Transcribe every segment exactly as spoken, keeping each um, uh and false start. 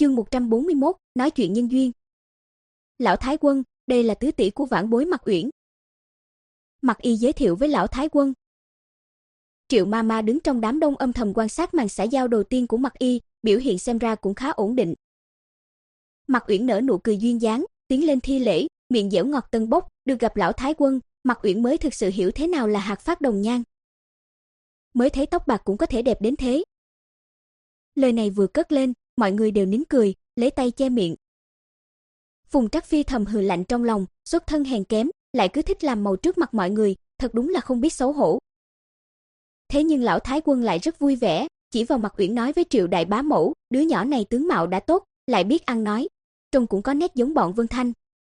Chương một trăm bốn mươi mốt, nói chuyện nhân duyên. Lão Thái Quân, đây là tứ tỷ của vãn bối Mạc Uyển. Mạc Y giới thiệu với Lão Thái Quân. Triệu Mama đứng trong đám đông âm thầm quan sát màn xã giao đầu tiên của Mạc Y, biểu hiện xem ra cũng khá ổn định. Mạc Uyển nở nụ cười duyên dáng, tiến lên thi lễ, miệng dẻo ngọt tân bốc, được gặp Lão Thái Quân, Mạc Uyển mới thực sự hiểu thế nào là hạt phát đồng nhan. Mới thấy tóc bạc cũng có thể đẹp đến thế. Lời này vừa cất lên, mọi người đều nín cười, lấy tay che miệng. Phùng Trắc Phi thầm hừ lạnh trong lòng, xuất thân hèn kém, lại cứ thích làm màu trước mặt mọi người, thật đúng là không biết xấu hổ. Thế nhưng Lão Thái Quân lại rất vui vẻ, chỉ vào Mạc Uyển nói với Triệu đại bá mẫu, đứa nhỏ này tướng mạo đã tốt, lại biết ăn nói, trông cũng có nét giống bọn Vân Thanh.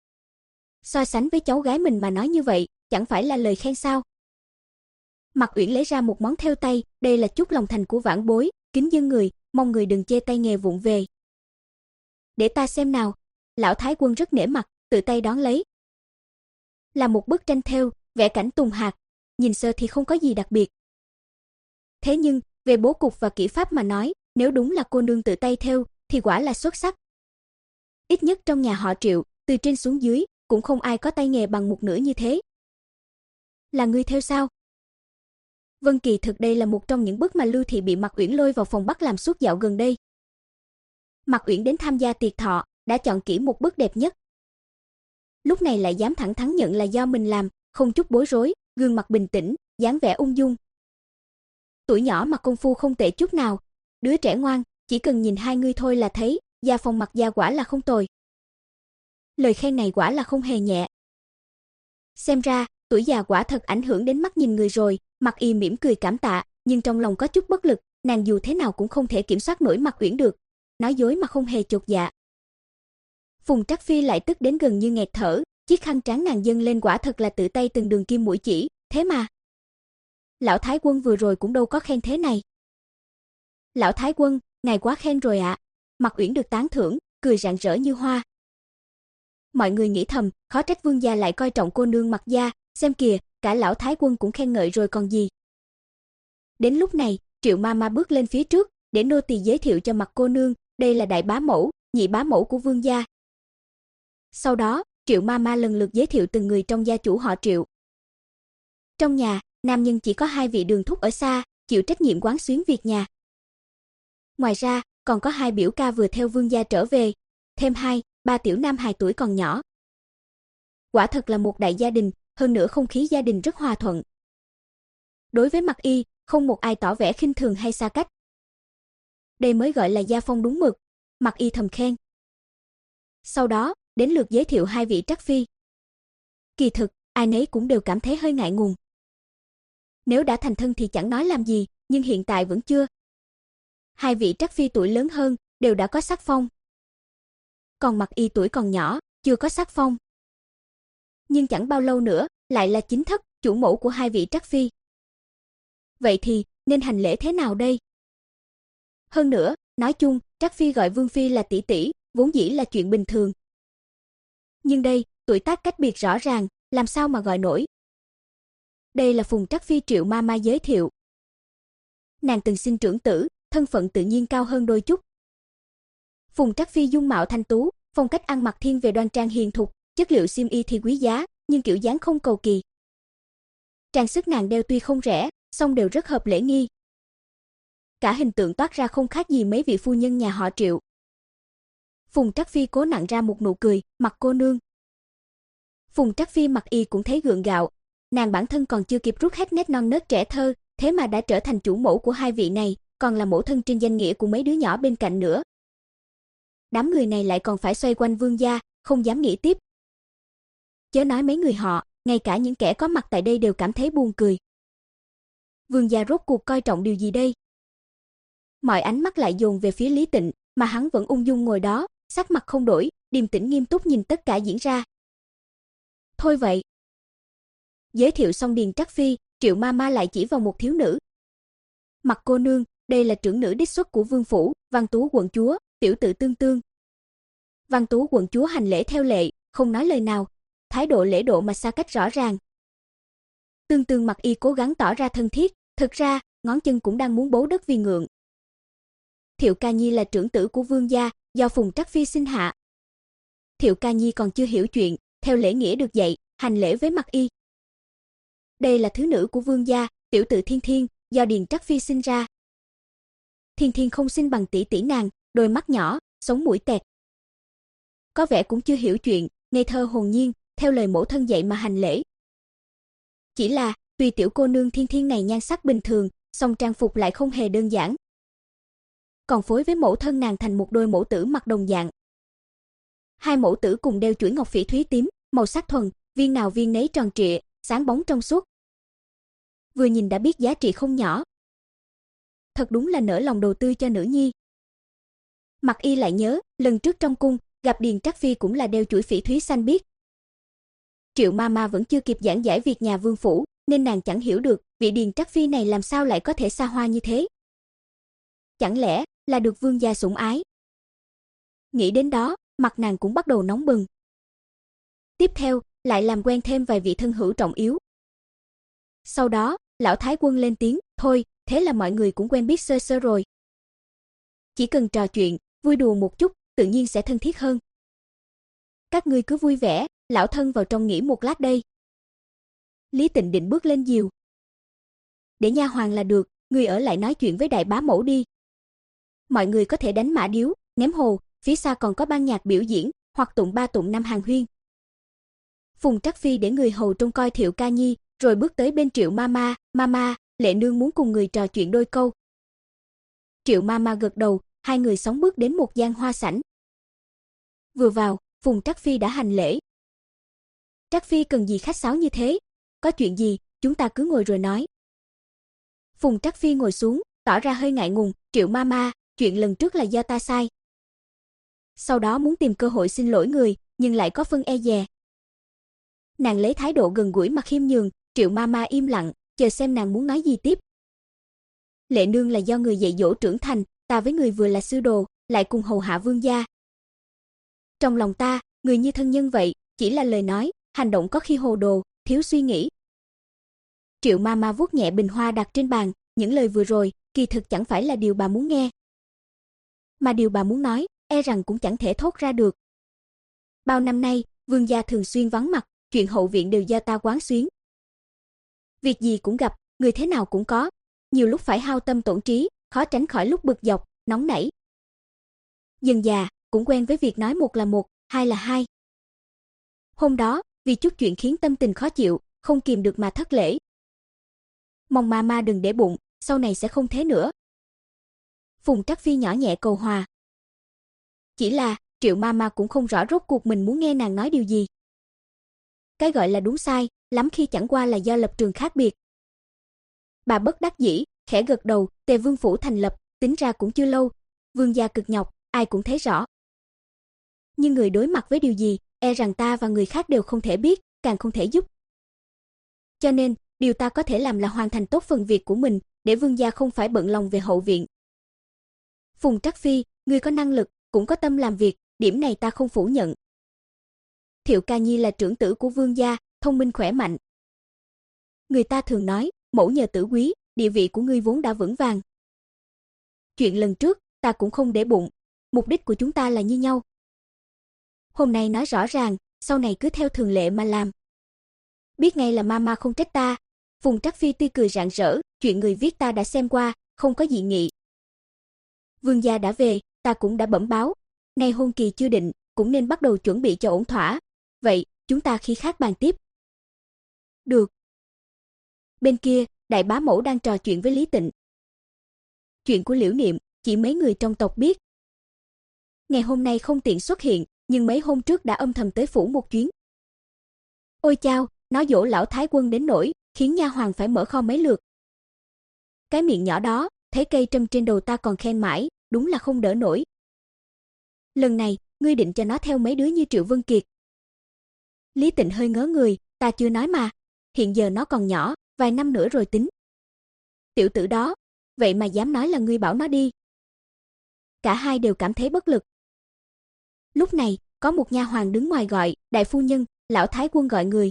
So sánh với cháu gái mình mà nói như vậy, chẳng phải là lời khen sao? Mạc Uyển lấy ra một món thêu tay, đây là chút lòng thành của vãn bối, kính dâng người, mong người đừng chê tay nghề vụng về. Để ta xem nào. Lão Thái Quân rất nể mặt, tự tay đón lấy. Là một bức tranh thêu, vẽ cảnh tùng hạt, nhìn sơ thì không có gì đặc biệt. Thế nhưng, về bố cục và kỹ pháp mà nói, nếu đúng là cô nương tự tay thêu, thì quả là xuất sắc. Ít nhất trong nhà họ Triệu, từ trên xuống dưới, cũng không ai có tay nghề bằng một nửa như thế. Là ngươi thêu sao? Vân Kỳ thực đây là một trong những bức mà Lưu Thị bị Mạc Uyển lôi vào phòng bắt làm suốt dạo gần đây. Mạc Uyển đến tham gia tiệc thọ, đã chọn kỹ một bức đẹp nhất. Lúc này lại dám thẳng thắn nhận là do mình làm, không chút bối rối, gương mặt bình tĩnh, dáng vẻ ung dung. Tuổi nhỏ mà công phu không tệ chút nào, đứa trẻ ngoan, chỉ cần nhìn hai người thôi là thấy, gia phong Mạc gia quả là không tồi. Lời khen này quả là không hề nhẹ. Xem ra, tuổi già quả thật ảnh hưởng đến mắt nhìn người rồi. Mạc Y mỉm cười cảm tạ, nhưng trong lòng có chút bất lực, nàng dù thế nào cũng không thể kiểm soát nổi Mạc Uyển được, nói dối mà không hề chột dạ. Phùng Trắc Phi lại tức đến gần như nghẹt thở, chiếc khăn trắng nàng dâng lên quả thật là tự tay từng đường kim mũi chỉ, thế mà Lão Thái Quân vừa rồi cũng đâu có khen thế này. Lão Thái Quân, ngài quá khen rồi ạ. À. Mạc Uyển được tán thưởng, cười rạng rỡ như hoa. Mọi người nghĩ thầm, khó trách vương gia lại coi trọng cô nương Mạc gia, xem kìa, cả Lão Thái Quân cũng khen ngợi rồi còn gì. Đến lúc này, Triệu Mama bước lên phía trước, để nô tỳ giới thiệu cho Mạc cô nương, đây là đại bá mẫu, nhị bá mẫu của vương gia. Sau đó, Triệu Mama lần lượt giới thiệu từng người trong gia chủ họ Triệu. Trong nhà, nam nhân chỉ có hai vị đường thúc ở xa, chịu trách nhiệm quán xuyến việc nhà. Ngoài ra, còn có hai biểu ca vừa theo vương gia trở về, thêm hai, ba tiểu nam hài tuổi còn nhỏ. Quả thật là một đại gia đình, hơn nữa không khí gia đình rất hòa thuận. Đối với Mạc Y, không một ai tỏ vẻ khinh thường hay xa cách. Đây mới gọi là gia phong đúng mực, Mạc Y thầm khen. Sau đó, đến lượt giới thiệu hai vị Trắc Phi. Kỳ thực, ai nấy cũng đều cảm thấy hơi ngại ngùng. Nếu đã thành thân thì chẳng nói làm gì, nhưng hiện tại vẫn chưa. Hai vị Trắc Phi tuổi lớn hơn, đều đã có sắc phong. Còn Mạc Y tuổi còn nhỏ, chưa có sắc phong. Nhưng chẳng bao lâu nữa, lại là chính thất, chủ mẫu của hai vị Trắc Phi. Vậy thì, nên hành lễ thế nào đây? Hơn nữa, nói chung, Trắc Phi gọi Vương Phi là tỷ tỷ, vốn dĩ là chuyện bình thường. Nhưng đây, tuổi tác cách biệt rõ ràng, làm sao mà gọi nổi? Đây là Phùng Trắc Phi Triệu Mama giới thiệu. Nàng từng sinh trưởng tử, thân phận tự nhiên cao hơn đôi chút. Phùng Trắc Phi dung mạo thanh tú, phong cách ăn mặc thiên về đoan trang hiền thục, chất liệu xiêm y thì quý giá, nhưng kiểu dáng không cầu kỳ. Trang sức nàng đeo tuy không rẻ, song đều rất hợp lễ nghi. Cả hình tượng toát ra không khác gì mấy vị phu nhân nhà họ Triệu. Phùng Trắc Phi cố nặn ra một nụ cười, Mạc cô nương. Phùng Trắc Phi Mạc Y cũng thấy gượng gạo, nàng bản thân còn chưa kịp rút hết nét non nớt trẻ thơ, thế mà đã trở thành chủ mẫu của hai vị này, còn là mẫu thân trên danh nghĩa của mấy đứa nhỏ bên cạnh nữa. Đám người này lại còn phải xoay quanh vương gia, không dám nghĩ tiếp. Chớ nói mấy người họ, ngay cả những kẻ có mặt tại đây đều cảm thấy buồn cười. Vương gia rốt cuộc coi trọng điều gì đây? Mọi ánh mắt lại dồn về phía Lý Tịnh, mà hắn vẫn ung dung ngồi đó, sắc mặt không đổi, điềm tĩnh nghiêm túc nhìn tất cả diễn ra. Thôi vậy. Giới thiệu xong Điền Trắc Phi, Triệu Mama lại chỉ vào một thiếu nữ. Mạc cô nương, đây là trưởng nữ đích xuất của vương phủ, Văn Tú quận chúa, tiểu tự Tương Tương. Văn Tú quận chúa hành lễ theo lệ, không nói lời nào, thái độ lễ độ mà xa cách rõ ràng. Tương Tương Mạc Y cố gắng tỏ ra thân thiết, thực ra, ngón chân cũng đang muốn bấu đất vì ngượng. Thiệu Ca Nhi là trưởng tử của vương gia, do Phùng Trắc Phi sinh hạ. Thiệu Ca Nhi còn chưa hiểu chuyện, theo lễ nghĩa được dạy, hành lễ với Mặc Y. Đây là thứ nữ của vương gia, tiểu tử Thiên Thiên, do Điền Trắc Phi sinh ra. Thiên Thiên không xinh bằng tỷ tỷ nàng, đôi mắt nhỏ, sống mũi tẹt. Có vẻ cũng chưa hiểu chuyện, ngây thơ hồn nhiên, theo lời mẫu thân dạy mà hành lễ. Chỉ là, tuy tiểu cô nương Thiên Thiên này nhan sắc bình thường, song trang phục lại không hề đơn giản. Còn phối với mẫu thân nàng thành một đôi mẫu tử mặc đồng dạng. Hai mẫu tử cùng đeo chuỗi ngọc phỉ thúy tím, màu sắc thuần, viên nào viên nấy tròn trịa, sáng bóng trong suốt. Vừa nhìn đã biết giá trị không nhỏ. Thật đúng là nỡ lòng đầu tư cho nữ nhi. Mặc Y lại nhớ, lần trước trong cung, gặp Điền Trắc Phi cũng là đeo chuỗi phỉ thúy xanh biếc. Triệu Mama vẫn chưa kịp giảng giải việc nhà vương phủ, nên nàng chẳng hiểu được vị Điền Trắc Phi này làm sao lại có thể xa hoa như thế. Chẳng lẽ là được vương gia sủng ái? Nghĩ đến đó, mặt nàng cũng bắt đầu nóng bừng. Tiếp theo, lại làm quen thêm vài vị thân hữu trọng yếu. Sau đó, lão Thái Quân lên tiếng, thôi, thế là mọi người cũng quen biết sơ sơ rồi. Chỉ cần trò chuyện, vui đùa một chút, tự nhiên sẽ thân thiết hơn. Các ngươi cứ vui vẻ, lão thân vào trong nghỉ một lát đây. Lý Tịnh định bước lên giường. Để nha hoàn là được, ngươi ở lại nói chuyện với đại bá mẫu đi. Mọi người có thể đánh mã điếu, ném hồ, phía xa còn có ban nhạc biểu diễn, hoặc tụng ba tụng năm hàng huyên. Phùng Trắc Phi để người hầu trông coi Thiệu Ca Nhi, rồi bước tới bên Triệu Mama, "Mama, Lệ nương muốn cùng người trò chuyện đôi câu." Triệu Mama gật đầu, hai người sóng bước đến một gian hoa sảnh. Vừa vào, Phùng Trắc Phi đã hành lễ. "Trắc Phi cần gì khách sáo như thế? Có chuyện gì, chúng ta cứ ngồi rồi nói." Phùng Trắc Phi ngồi xuống, tỏ ra hơi ngại ngùng, "Triệu Mama, chuyện lần trước là do ta sai." Sau đó muốn tìm cơ hội xin lỗi người, nhưng lại có phân e dè. Nàng lấy thái độ gần gũi mà khiêm nhường, Triệu Mama im lặng, chờ xem nàng muốn nói gì tiếp. "Lệ nương là do người dạy dỗ trưởng thành, ta với người vừa là sư đồ, lại cùng hầu hạ vương gia. Trong lòng ta, người như thân nhân vậy, chỉ là lời nói, hành động có khi hồ đồ, thiếu suy nghĩ." Triệu Mama vuốt nhẹ bình hoa đặt trên bàn, những lời vừa rồi, kỳ thực chẳng phải là điều bà muốn nghe. Mà điều bà muốn nói, e rằng cũng chẳng thể thốt ra được. Bao năm nay, vương gia thường xuyên vắng mặt, chuyện hậu viện đều do ta quán xuyến. Việc gì cũng gặp, người thế nào cũng có, nhiều lúc phải hao tâm tổn trí, khó tránh khỏi lúc bực dọc, nóng nảy. Dần già, cũng quen với việc nói một là một, hai là hai. Hôm đó, vì chút chuyện khiến tâm tình khó chịu, không kìm được mà thất lễ. Mong Mama đừng để bụng, sau này sẽ không thế nữa. Phùng Trắc Phi nhỏ nhẹ cầu hòa. Chỉ là, Triệu Mama cũng không rõ rốt cuộc mình muốn nghe nàng nói điều gì. Cái gọi là đúng sai, lắm khi chẳng qua là do lập trường khác biệt. Bà bất đắc dĩ, khẽ gật đầu, Tề Vương phủ thành lập, tính ra cũng chưa lâu, vương gia cực nhọc, ai cũng thấy rõ. Nhưng người đối mặt với điều gì, e rằng ta và người khác đều không thể biết, càng không thể giúp. Cho nên, điều ta có thể làm là hoàn thành tốt phần việc của mình, để vương gia không phải bận lòng về hậu viện. Phùng Trắc Phi, ngươi có năng lực, cũng có tâm làm việc, điểm này ta không phủ nhận. Thiệu Ca Nhi là trưởng tử của vương gia, thông minh khỏe mạnh. Người ta thường nói, mẫu nhờ tử quý, địa vị của ngươi vốn đã vững vàng. Chuyện lần trước, ta cũng không để bụng, mục đích của chúng ta là như nhau. Hôm nay nói rõ ràng, sau này cứ theo thường lệ mà làm. Biết ngay là Mama không trách ta. Phùng Trắc Phi tươi cười rạng rỡ, chuyện người viết ta đã xem qua, không có dị nghị. Vương gia đã về, ta cũng đã bẩm báo, nay hôn kỳ chưa định, cũng nên bắt đầu chuẩn bị cho ổn thỏa. Vậy, chúng ta khi khác bàn tiếp. Được. Bên kia, đại bá mẫu đang trò chuyện với Lý Tịnh. Chuyện của Liễu Niệm, chỉ mấy người trong tộc biết. Ngày hôm nay không tiện xuất hiện, nhưng mấy hôm trước đã âm thầm tới phủ một chuyến. Ôi chao, nó dỗ lão Thái Quân đến nỗi, khiến nha hoàn phải mở kho mấy lượt. Cái miệng nhỏ đó, thấy cây trâm trên đầu ta còn khen mãi, đúng là không đỡ nổi. Lần này, ngươi định cho nó theo mấy đứa như Triệu Vân Kiệt. Lý Tịnh hơi ngớ người, ta chưa nói mà, hiện giờ nó còn nhỏ, vài năm nữa rồi tính. Tiểu tử đó, vậy mà dám nói là ngươi bảo nó đi. Cả hai đều cảm thấy bất lực. Lúc này, có một nha hoàn đứng ngoài gọi, đại phu nhân, lão Thái Quân gọi người.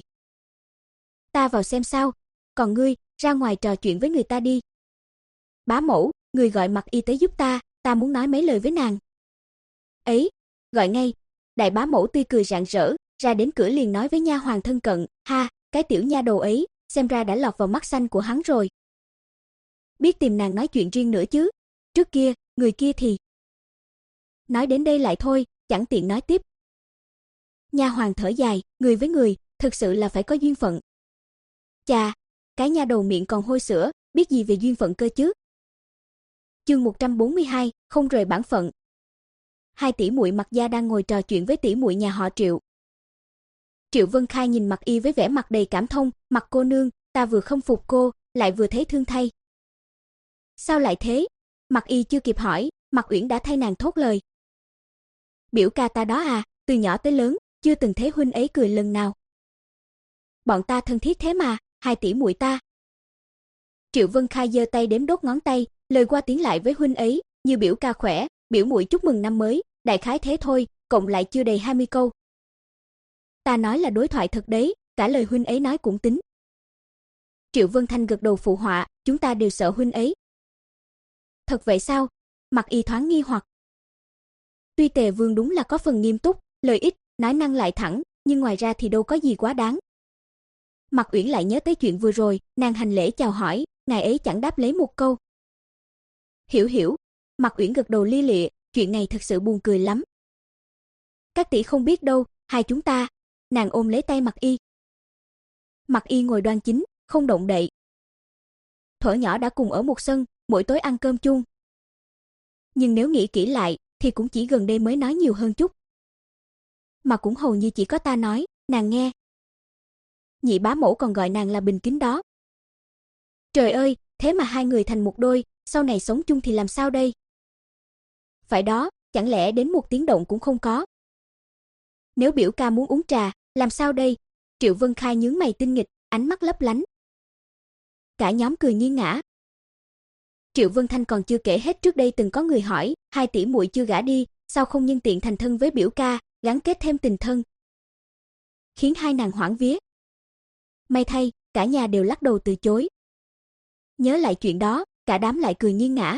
Ta vào xem sao, còn ngươi, ra ngoài trò chuyện với người ta đi. Bá mẫu, người gọi Mặc Y tới giúp ta, ta muốn nói mấy lời với nàng. Ấy, gọi ngay. Đại bá mẫu tươi cười rạng rỡ, ra đến cửa liền nói với nha hoàn thân cận, ha, cái tiểu nha đầu ấy, xem ra đã lọt vào mắt xanh của hắn rồi. Biết tìm nàng nói chuyện riêng nữa chứ. Trước kia, người kia thì... Nói đến đây lại thôi, chẳng tiện nói tiếp. Nha hoàn thở dài, người với người, thực sự là phải có duyên phận. Chà, cái nha đầu miệng còn hôi sữa, biết gì về duyên phận cơ chứ. Chương một trăm bốn mươi hai, không rời bản phận. Hai tỷ muội Mặc gia đang ngồi trò chuyện với tỷ muội nhà họ Triệu. Triệu Vân Khai nhìn Mặc Y với vẻ mặt đầy cảm thông, "Mặc cô nương, ta vừa không phục cô, lại vừa thấy thương thay." "Sao lại thế?" Mặc Y chưa kịp hỏi, Mặc Uyển đã thay nàng thốt lời. "Biểu ca ta đó à, từ nhỏ tới lớn, chưa từng thấy huynh ấy cười lần nào. Bọn ta thân thiết thế mà, hai tỷ muội ta." Triệu Vân Khai giơ tay đếm đốt ngón tay, lời qua tiếng lại với huynh ấy, như biểu ca khỏe, biểu muội chúc mừng năm mới, đại khái thế thôi, cộng lại chưa đầy hai mươi câu. Ta nói là đối thoại thật đấy, cả lời huynh ấy nói cũng tính. Triệu Vân Thanh gật đầu phụ họa, chúng ta đều sợ huynh ấy. Thật vậy sao? Mặc Y thoáng nghi hoặc. Tuy Tề Vương đúng là có phần nghiêm túc, lời ít, nói năng lại thẳng, nhưng ngoài ra thì đâu có gì quá đáng. Mặc Uyển lại nhớ tới chuyện vừa rồi, nàng hành lễ chào hỏi, ngài ấy chẳng đáp lấy một câu. Hiểu hiểu, Mặc Uyển gật đầu li lịa, chuyện này thật sự buồn cười lắm. Các tỷ không biết đâu, hai chúng ta, nàng ôm lấy tay Mặc Y. Mặc Y ngồi đoan chính, không động đậy. Thuở nhỏ đã cùng ở một sân, mỗi tối ăn cơm chung. Nhưng nếu nghĩ kỹ lại, thì cũng chỉ gần đây mới nói nhiều hơn chút. Mà cũng hầu như chỉ có ta nói, nàng nghe. Nhị bá mẫu còn gọi nàng là Bình Kính đó. Trời ơi, thế mà hai người thành một đôi, sau này sống chung thì làm sao đây? Phải đó, chẳng lẽ đến một tiếng động cũng không có? Nếu biểu ca muốn uống trà, làm sao đây? Triệu Vân Khai nhướng mày tinh nghịch, ánh mắt lấp lánh. Cả nhóm cười nghiêng ngã. Triệu Vân Thanh còn chưa kể hết trước đây từng có người hỏi, hai tỷ muội chưa gả đi, sao không nhân tiện thành thân với biểu ca, gắn kết thêm tình thân. Khiến hai nàng hoảng vía. May thay, cả nhà đều lắc đầu từ chối. Nhớ lại chuyện đó, cả đám lại cười nghiêng ngã.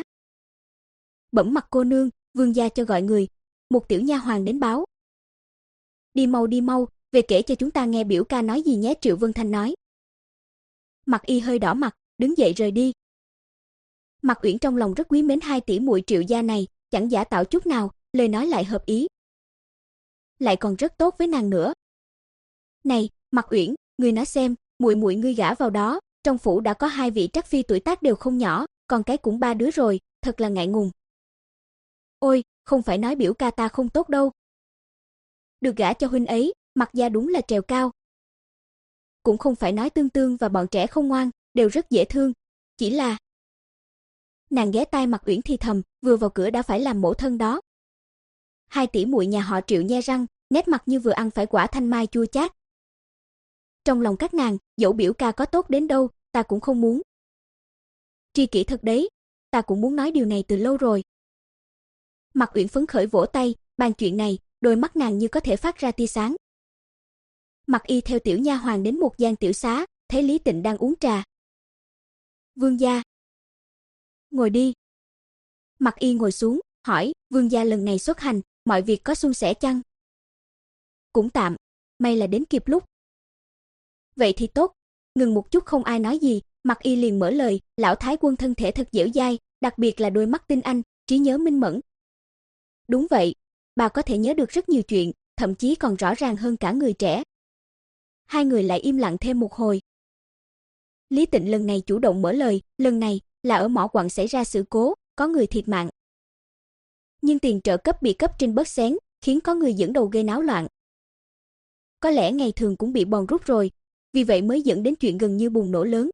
Bẩm Mặc cô nương, vương gia cho gọi người, một tiểu nha hoàn đến báo. Đi mau đi mau, về kể cho chúng ta nghe biểu ca nói gì nhé, Triệu Vân Thanh nói. Mặc Y hơi đỏ mặt, đứng dậy rời đi. Mặc Uyển trong lòng rất quý mến hai tỷ muội Triệu gia này, chẳng giả tạo chút nào, lời nói lại hợp ý. Lại còn rất tốt với nàng nữa. Này, Mặc Uyển, ngươi nói xem, muội muội ngươi gả vào đó, trong phủ đã có hai vị trắc phi tuổi tác đều không nhỏ, còn cái cũng ba đứa rồi, thật là ngại ngùng. Ôi, không phải nói biểu ca ta không tốt đâu. Được gả cho huynh ấy, Mặc gia đúng là trèo cao. Cũng không phải nói Tương Tương và bọn trẻ không ngoan, đều rất dễ thương, chỉ là... Nàng ghé tai Mặc Uyển thì thầm, vừa vào cửa đã phải làm mẫu thân đó. Hai tỷ muội nhà họ Triệu nhe răng, nét mặt như vừa ăn phải quả thanh mai chua chát. Trong lòng các nàng, dẫu biểu ca có tốt đến đâu, ta cũng không muốn. Tri kỷ thật đấy, ta cũng muốn nói điều này từ lâu rồi. Mặc Uyển phấn khởi vỗ tay, bàn chuyện này, đôi mắt nàng như có thể phát ra tia sáng. Mặc Y theo tiểu nha hoàn đến một gian tiểu xá, thấy Lý Tịnh đang uống trà. Vương gia. Ngồi đi. Mặc Y ngồi xuống, hỏi, vương gia lần này xuất hành, mọi việc có suôn sẻ chăng? Cũng tạm, may là đến kịp lúc. Vậy thì tốt. Ngừng một chút không ai nói gì, Mặc Y liền mở lời, lão thái quân thân thể thật dẻo dai, đặc biệt là đôi mắt tinh anh, trí nhớ minh mẫn. Đúng vậy, bà có thể nhớ được rất nhiều chuyện, thậm chí còn rõ ràng hơn cả người trẻ. Hai người lại im lặng thêm một hồi. Lý Tịnh lần này chủ động mở lời, lần này là ở mỏ quặng xảy ra sự cố, có người thiệt mạng. Nhưng tiền trợ cấp bị cấp trên bớt xén, khiến có người dẫn đầu gây náo loạn. Có lẽ ngày thường cũng bị bòn rút rồi, vì vậy mới dẫn đến chuyện gần như bùng nổ lớn.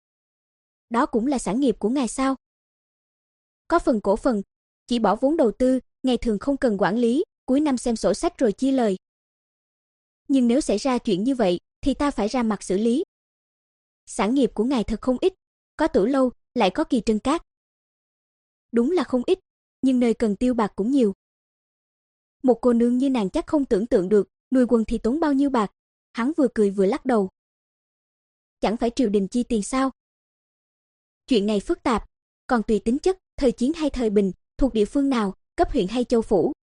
Đó cũng là sản nghiệp của ngài sao? Có phần cổ phần, chỉ bỏ vốn đầu tư, ngày thường không cần quản lý, cuối năm xem sổ sách rồi chia lời. Nhưng nếu xảy ra chuyện như vậy, thì ta phải ra mặt xử lý. Sản nghiệp của ngài thật không ít, có Tử Lâu, lại có Kỳ Trân Cát. Đúng là không ít, nhưng nơi cần tiêu bạc cũng nhiều. Một cô nương như nàng chắc không tưởng tượng được, nuôi quân thì tốn bao nhiêu bạc. Hắn vừa cười vừa lắc đầu. Chẳng phải triều đình chi tiền sao? Chuyện này phức tạp, còn tùy tính chất, thời chiến hay thời bình, thuộc địa phương nào, cấp huyện hay châu phủ,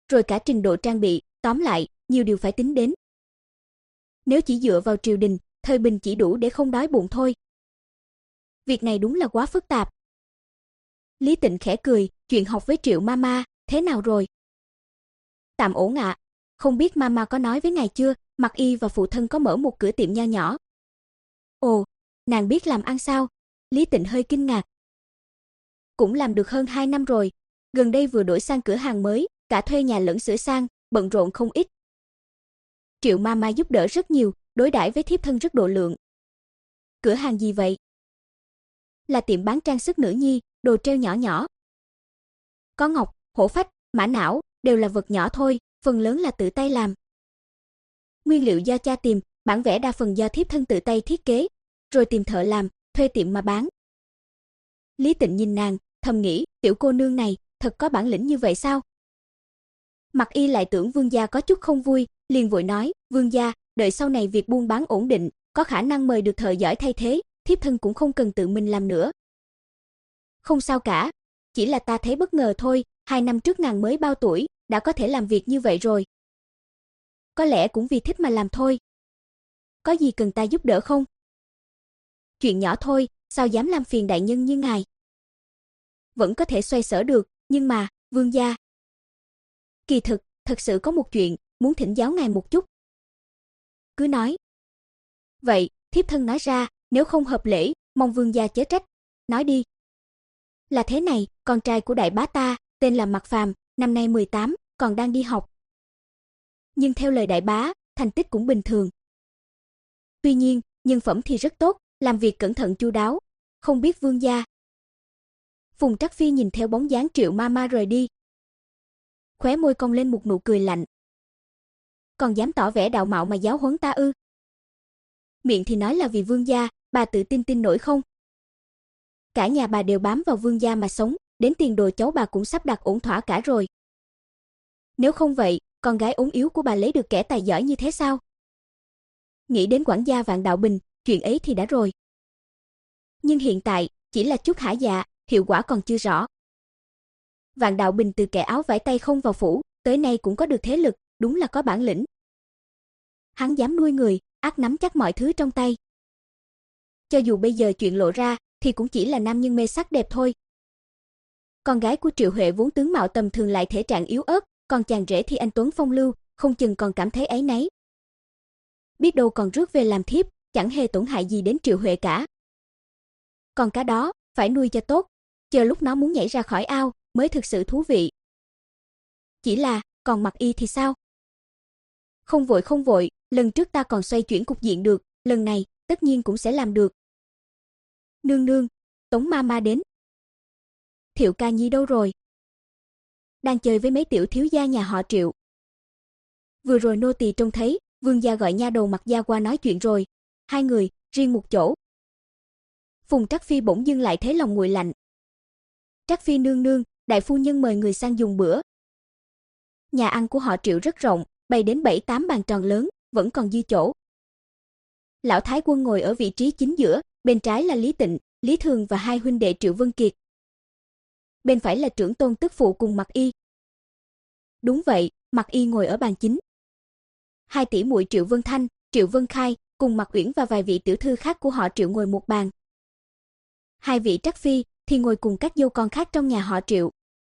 rồi cả trình độ trang bị, tóm lại, nhiều điều phải tính đến. Nếu chỉ dựa vào triều đình, thời bình chỉ đủ để không đói bụng thôi. Việc này đúng là quá phức tạp. Lý Tịnh khẽ cười, chuyện học với Triệu Mama, thế nào rồi? Tạm ổn ạ. Không biết Mama có nói với ngài chưa, Mặc Y và phụ thân có mở một cửa tiệm nho nhỏ. Ồ, nàng biết làm ăn sao? Lý Tịnh hơi kinh ngạc. Cũng làm được hơn hai năm rồi, gần đây vừa đổi sang cửa hàng mới, cả thuê nhà lẫn sửa sang, bận rộn không ít. Triệu Mama giúp đỡ rất nhiều, đối đãi với thiếp thân rất độ lượng. Cửa hàng gì vậy? Là tiệm bán trang sức nữ nhi, đồ treo nhỏ nhỏ. Có ngọc, hổ phách, mã não, đều là vật nhỏ thôi, phần lớn là tự tay làm. Nguyên liệu do cha tìm, bản vẽ đa phần do thiếp thân tự tay thiết kế, rồi tìm thợ làm, thuê tiệm mà bán. Lý Tịnh nhìn nàng, thầm nghĩ, tiểu cô nương này, thật có bản lĩnh như vậy sao? Mặc Y lại tưởng vương gia có chút không vui, liền vội nói, vương gia, đợi sau này việc buôn bán ổn định, có khả năng mời được thợ giỏi thay thế, thiếp thân cũng không cần tự mình làm nữa. Không sao cả, chỉ là ta thấy bất ngờ thôi, hai năm trước nàng mới bao tuổi, đã có thể làm việc như vậy rồi. Có lẽ cũng vì thích mà làm thôi. Có gì cần ta giúp đỡ không? Chuyện nhỏ thôi, sao dám làm phiền đại nhân như ngài. Vẫn có thể xoay sở được, nhưng mà, vương gia. Kỳ thực, thật sự có một chuyện, muốn thỉnh giáo ngài một chút. Cứ nói. Vậy, thiếp thân nói ra, nếu không hợp lễ, mong vương gia chớ trách. Nói đi. Là thế này, con trai của đại bá ta, tên là Mạc Phàm, năm nay mười tám, còn đang đi học. Nhưng theo lời đại bá, thành tích cũng bình thường. Tuy nhiên, nhân phẩm thì rất tốt, làm việc cẩn thận chu đáo, không biết vương gia. Phùng Trắc Phi nhìn theo bóng dáng Triệu Mama rời đi. Khóe môi cong lên một nụ cười lạnh. Còn dám tỏ vẻ đạo mạo mà giáo huấn ta ư? Miệng thì nói là vì vương gia, bà tự tin tin nổi không? Cả nhà bà đều bám vào vương gia mà sống, đến tiền đồ cháu bà cũng sắp đặt ổn thỏa cả rồi. Nếu không vậy, con gái ốm yếu của bà lấy được kẻ tài giỏi như thế sao? Nghĩ đến quản gia Vạn Đạo Bình, chuyện ấy thì đã rồi. Nhưng hiện tại, chỉ là chút hả dạ, hiệu quả còn chưa rõ. Vạn Đạo Bình từ kẻ áo vải tay không vào phủ, tới nay cũng có được thế lực, đúng là có bản lĩnh. Hắn dám nuôi người, ắt nắm chắc mọi thứ trong tay. Cho dù bây giờ chuyện lộ ra, thì cũng chỉ là nam nhân mê sắc đẹp thôi. Con gái của Triệu Huệ vốn tướng mạo tầm thường lại thể trạng yếu ớt, còn chàng rể thì anh tuấn phong lưu, không chừng còn cảm thấy áy náy. Biết đâu còn rước về làm thiếp, chẳng hề tổn hại gì đến Triệu Huệ cả. Còn cá đó, phải nuôi cho tốt, chờ lúc nó muốn nhảy ra khỏi ao, mới thực sự thú vị. Chỉ là, còn Mặc Y thì sao? Không vội không vội, lần trước ta còn xoay chuyển cục diện được, lần này, tất nhiên cũng sẽ làm được. Nương nương, Tống Mama đến. Thiệu ca nhi đâu rồi? Đang chơi với mấy tiểu thiếu gia nhà họ Triệu. Vừa rồi nô tỳ trông thấy, vương gia gọi nha đầu Mặc gia qua nói chuyện rồi. Hai người, riêng một chỗ. Phùng Trắc Phi bỗng dưng lại thấy lòng nguội lạnh. Trắc Phi nương nương, đại phu nhân mời người sang dùng bữa. Nhà ăn của họ Triệu rất rộng, bày đến bảy tám bàn tròn lớn, vẫn còn dư chỗ. Lão Thái Quân ngồi ở vị trí chính giữa, bên trái là Lý Tịnh, Lý Thường và hai huynh đệ Triệu Vân Kiệt. Bên phải là trưởng tôn tức phụ cùng Mặc Y. Đúng vậy, Mặc Y ngồi ở bàn chính. Hai tỷ muội Triệu Vân Thanh, Triệu Vân Khai, cùng Mặc Uyển và vài vị tiểu thư khác của họ Triệu ngồi một bàn. Hai vị Trắc Phi thì ngồi cùng các dâu con khác trong nhà họ Triệu.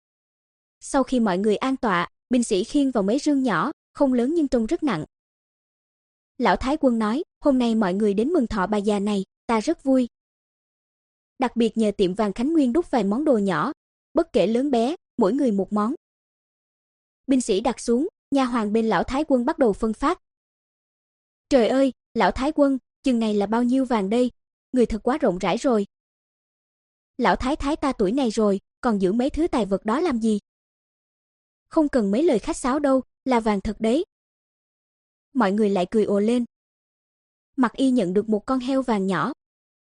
Sau khi mọi người an tọa, binh sĩ khiêng vào mấy rương nhỏ, không lớn nhưng trông rất nặng. Lão Thái Quân nói, hôm nay mọi người đến mừng thọ bà già này, ta rất vui. Đặc biệt nhờ tiệm vàng Khánh Nguyên đúc vài món đồ nhỏ, bất kể lớn bé, mỗi người một món. Binh sĩ đặt xuống, nha hoàn bên Lão Thái Quân bắt đầu phân phát. Trời ơi, Lão Thái Quân, chừng này là bao nhiêu vàng đây, người thật quá rộng rãi rồi. Lão Thái Thái ta tuổi này rồi, còn giữ mấy thứ tài vật đó làm gì? Không cần mấy lời khách sáo đâu, là vàng thật đấy. Mọi người lại cười ồ lên. Mặc Y nhận được một con heo vàng nhỏ.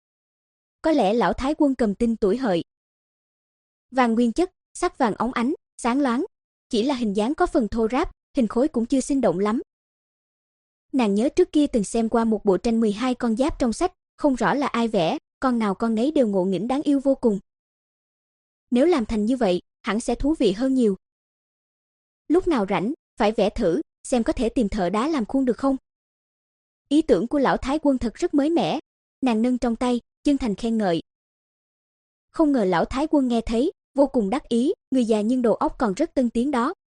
Có lẽ Lão Thái Quân cầm tinh tuổi hợi. Vàng nguyên chất, sắc vàng óng ánh, sáng loáng, chỉ là hình dáng có phần thô ráp, hình khối cũng chưa sinh động lắm. Nàng nhớ trước kia từng xem qua một bộ tranh mười hai con giáp trong sách, không rõ là ai vẽ, con nào con nấy đều ngộ nghĩnh đáng yêu vô cùng. Nếu làm thành như vậy, hẳn sẽ thú vị hơn nhiều. Lúc nào rảnh, phải vẽ thử, xem có thể tìm thợ đá làm khuôn được không. Ý tưởng của lão thái quân thật rất mới mẻ, nàng nâng trong tay, chân thành khen ngợi. Không ngờ lão thái quân nghe thấy, vô cùng đắc ý, người già nhưng đầu óc còn rất tân tiến đó.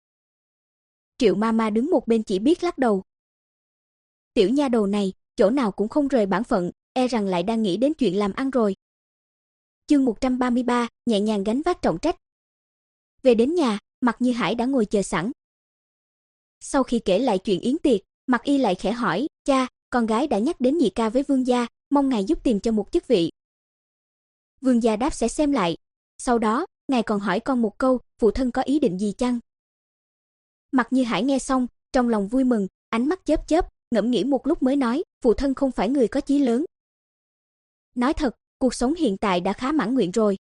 Triệu Mama đứng một bên chỉ biết lắc đầu. Tiểu nha đầu này, chỗ nào cũng không rời bản phận, e rằng lại đang nghĩ đến chuyện làm ăn rồi. Chương một trăm ba mươi ba, nhẹ nhàng gánh vác trọng trách. Về đến nhà, Mạc Như Hải đã ngồi chờ sẵn. Sau khi kể lại chuyện yến tiệc, Mạc Y lại khẽ hỏi, cha, con gái đã nhắc đến nhị ca với vương gia, mong ngài giúp tìm cho một chức vị. Vương gia đáp sẽ xem lại. Sau đó, ngài còn hỏi con một câu, phụ thân có ý định gì chăng? Mạc Như Hải nghe xong, trong lòng vui mừng, ánh mắt chớp chớp, ngẫm nghĩ một lúc mới nói, phụ thân không phải người có chí lớn. Nói thật, cuộc sống hiện tại đã khá mãn nguyện rồi.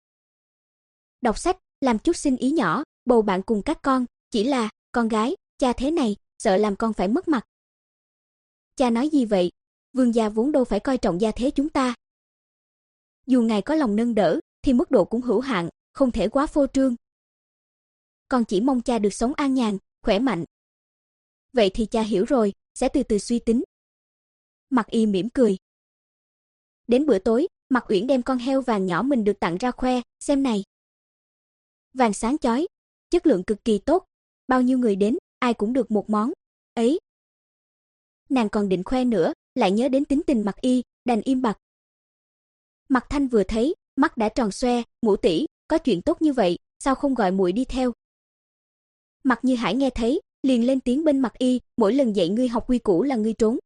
Đọc sách, làm chút sinh ý nhỏ, bầu bạn cùng các con, chỉ là, con gái, cha thế này, sợ làm con phải mất mặt. Cha nói gì vậy? Vương gia vốn đâu phải coi trọng gia thế chúng ta. Dù ngài có lòng nâng đỡ, thì mức độ cũng hữu hạn, không thể quá phô trương. Con chỉ mong cha được sống an nhàn, khỏe mạnh. Vậy thì cha hiểu rồi, sẽ từ từ suy tính. Mạc Y mỉm cười. Đến bữa tối, Mạc Uyển đem con heo vàng nhỏ mình được tặng ra khoe, xem này. Vàng sáng chói, chất lượng cực kỳ tốt, bao nhiêu người đến, ai cũng được một món. Ấy. Nàng còn định khoe nữa, lại nhớ đến tính tình Mạc Y, đành im bặt. Mạc Thanh vừa thấy, mắt đã tròn xoe, ngũ tỷ, có chuyện tốt như vậy, sao không gọi muội đi theo? Mạc Như Hải nghe thấy, liền lên tiếng bên Mạc Y, mỗi lần dạy ngươi học quy củ là ngươi trốn.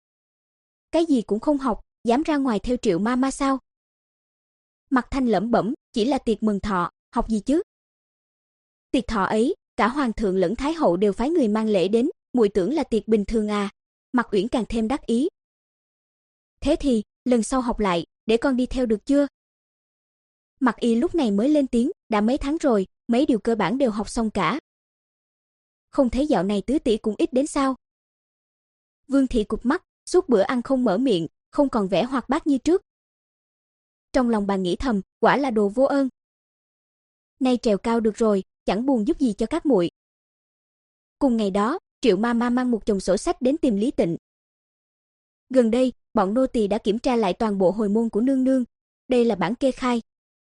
Cái gì cũng không học, dám ra ngoài theo Triệu Mama sao? Mạc Thanh lẩm bẩm, chỉ là tiệc mừng thọ, học gì chứ? Tiệc thọ ấy, cả hoàng thượng lẫn thái hậu đều phái người mang lễ đến, muội tưởng là tiệc bình thường à? Mạc Uyển càng thêm đắc ý. Thế thì, lần sau học lại, để con đi theo được chưa? Mạc Y lúc này mới lên tiếng, đã mấy tháng rồi, mấy điều cơ bản đều học xong cả. Không thấy dạo này tứ tỷ cũng ít đến sao? Vương thị cụp mắt, suốt bữa ăn không mở miệng, không còn vẻ hoạt bát như trước. Trong lòng bà nghĩ thầm, quả là đồ vô ơn. Nay trèo cao được rồi, chẳng buồn giúp gì cho các muội. Cùng ngày đó, Triệu Mama mang một chồng sổ sách đến tìm Lý Tịnh. Gần đây, bọn nô tỳ đã kiểm tra lại toàn bộ hồi môn của nương nương. Đây là bản kê khai.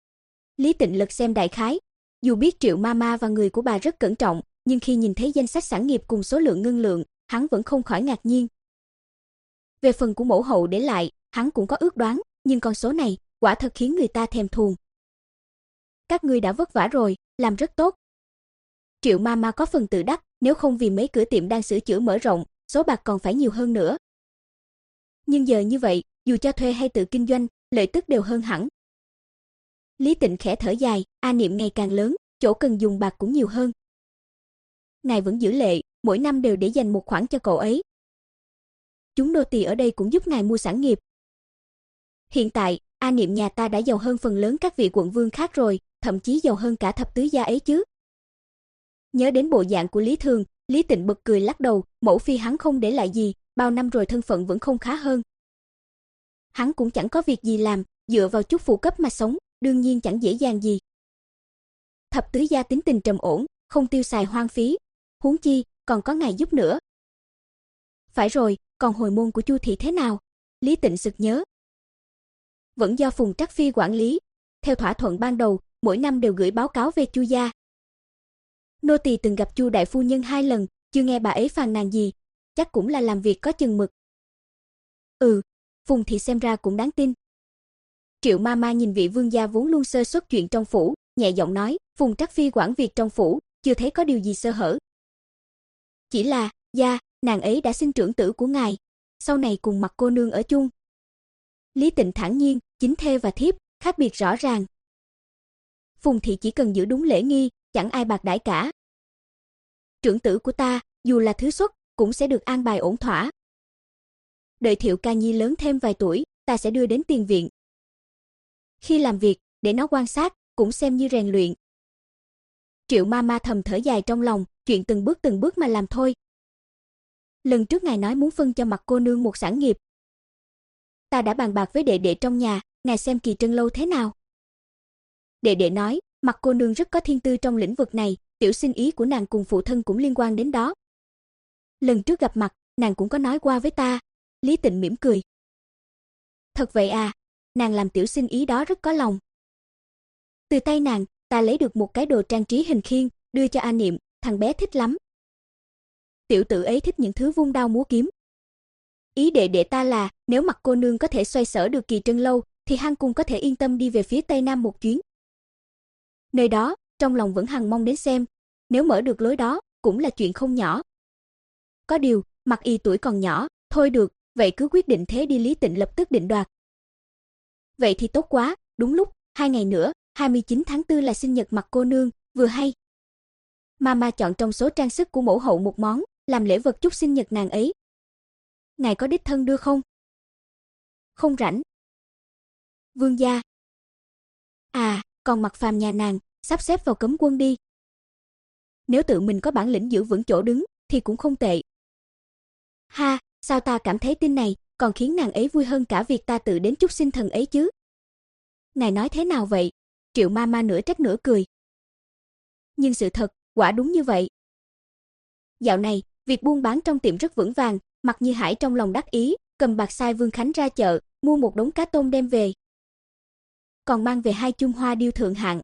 Lý Tịnh lật xem đại khái. Dù biết Triệu Mama và người của bà rất cẩn trọng, nhưng khi nhìn thấy danh sách sản nghiệp cùng số lượng ngân lượng, hắn vẫn không khỏi ngạc nhiên. Về phần của mẫu hậu để lại, hắn cũng có ước đoán, nhưng con số này, quả thật khiến người ta thèm thuồng. Các ngươi đã vất vả rồi, làm rất tốt. Triệu Mama có phần tự đắc, nếu không vì mấy cửa tiệm đang sửa chữa mở rộng, số bạc còn phải nhiều hơn nữa. Nhưng giờ như vậy, dù cho thuê hay tự kinh doanh, lợi tức đều hơn hẳn. Lý Tịnh khẽ thở dài, A Niệm ngày càng lớn, chỗ cần dùng bạc cũng nhiều hơn. Ngài vẫn giữ lệ, mỗi năm đều để dành một khoản cho cậu ấy. Chúng nô tỳ ở đây cũng giúp ngài mua sản nghiệp. Hiện tại, A Niệm nhà ta đã giàu hơn phần lớn các vị quận vương khác rồi, thậm chí giàu hơn cả thập tứ gia ấy chứ. Nhớ đến bộ dạng của Lý Thường, Lý Tịnh bật cười lắc đầu, mẫu phi hắn không để lại gì, bao năm rồi thân phận vẫn không khá hơn. Hắn cũng chẳng có việc gì làm, dựa vào chút phụ cấp mà sống, đương nhiên chẳng dễ dàng gì. Thập tứ gia tính tình trầm ổn, không tiêu xài hoang phí, huống chi còn có ngài giúp nữa. Phải rồi, còn hồi môn của Chu thị thế nào? Lý Tịnh sực nhớ. Vẫn do Phùng Trắc Phi quản lý, theo thỏa thuận ban đầu, mỗi năm đều gửi báo cáo về Chu gia. Nô tỳ từng gặp Chu đại phu nhân hai lần, chưa nghe bà ấy phàn nàn gì, chắc cũng là làm việc có chừng mực. Ừ, Phùng thị xem ra cũng đáng tin. Triệu Mama nhìn vị vương gia vốn luôn sơ suất chuyện trong phủ, nhẹ giọng nói, Phùng Trắc Phi quản việc trong phủ, chưa thấy có điều gì sơ hở. Chỉ là, gia, nàng ấy đã sinh trưởng tử của ngài, sau này cùng Mạc cô nương ở chung. Lý Tịnh thản nhiên, chính thê và thiếp, khác biệt rõ ràng. Phùng thị chỉ cần giữ đúng lễ nghi, chẳng ai bạc đãi cả. Trưởng tử của ta, dù là thứ xuất, cũng sẽ được an bài ổn thỏa. Đợi Thiệu Ca Nhi lớn thêm vài tuổi, ta sẽ đưa đến tiền viện. Khi làm việc, để nó quan sát, cũng xem như rèn luyện. Triệu Mama thầm thở dài trong lòng, chuyện từng bước từng bước mà làm thôi. Lần trước ngài nói muốn phân cho Mạc cô nương một sản nghiệp. Ta đã bàn bạc với đệ đệ trong nhà, ngài xem Kỳ Trân lâu thế nào? Đệ đệ nói, Mạc cô nương rất có thiên tư trong lĩnh vực này, tiểu sinh ý của nàng cùng phụ thân cũng liên quan đến đó. Lần trước gặp mặt, nàng cũng có nói qua với ta. Lý Tịnh mỉm cười. Thật vậy à, nàng làm tiểu sinh ý đó rất có lòng. Từ tay nàng, ta lấy được một cái đồ trang trí hình khiên, đưa cho A Niệm, thằng bé thích lắm. Tiểu tử ấy thích những thứ vung đao múa kiếm. Ý đệ đệ ta là, nếu Mặc cô nương có thể xoay sở được Kỳ Trân lâu, thì hắn cũng có thể yên tâm đi về phía Tây Nam một chuyến. Nơi đó, trong lòng vẫn hằng mong đến xem, nếu mở được lối đó, cũng là chuyện không nhỏ. Có điều, Mặc Y tuổi còn nhỏ, thôi được, vậy cứ quyết định thế đi. Lý Tịnh lập tức định đoạt. Vậy thì tốt quá, đúng lúc, hai ngày nữa, hai mươi chín tháng tư là sinh nhật Mặc cô nương, vừa hay. Mama chọn trong số trang sức của mẫu hậu một món, làm lễ vật chúc sinh nhật nàng ấy. Ngài có đích thân đưa không? Không rảnh. Vương gia. À, còn Mặc Phàm nhà nàng, sắp xếp vào cấm quân đi. Nếu tự mình có bản lĩnh giữ vững chỗ đứng, thì cũng không tệ. Ha, sao ta cảm thấy tin này còn khiến nàng ấy vui hơn cả việc ta tự đến chúc sinh thần ấy chứ? Ngài nói thế nào vậy? Triệu Mama nửa trách nửa cười. Nhưng sự thật, quả đúng như vậy. Dạo này, việc buôn bán trong tiệm rất vững vàng, Mặc Như Hải trong lòng đắc ý, cầm bạc sai Vương Khánh ra chợ, mua một đống cá tôm đem về. Còn mang về hai chung hoa điêu thượng hạng.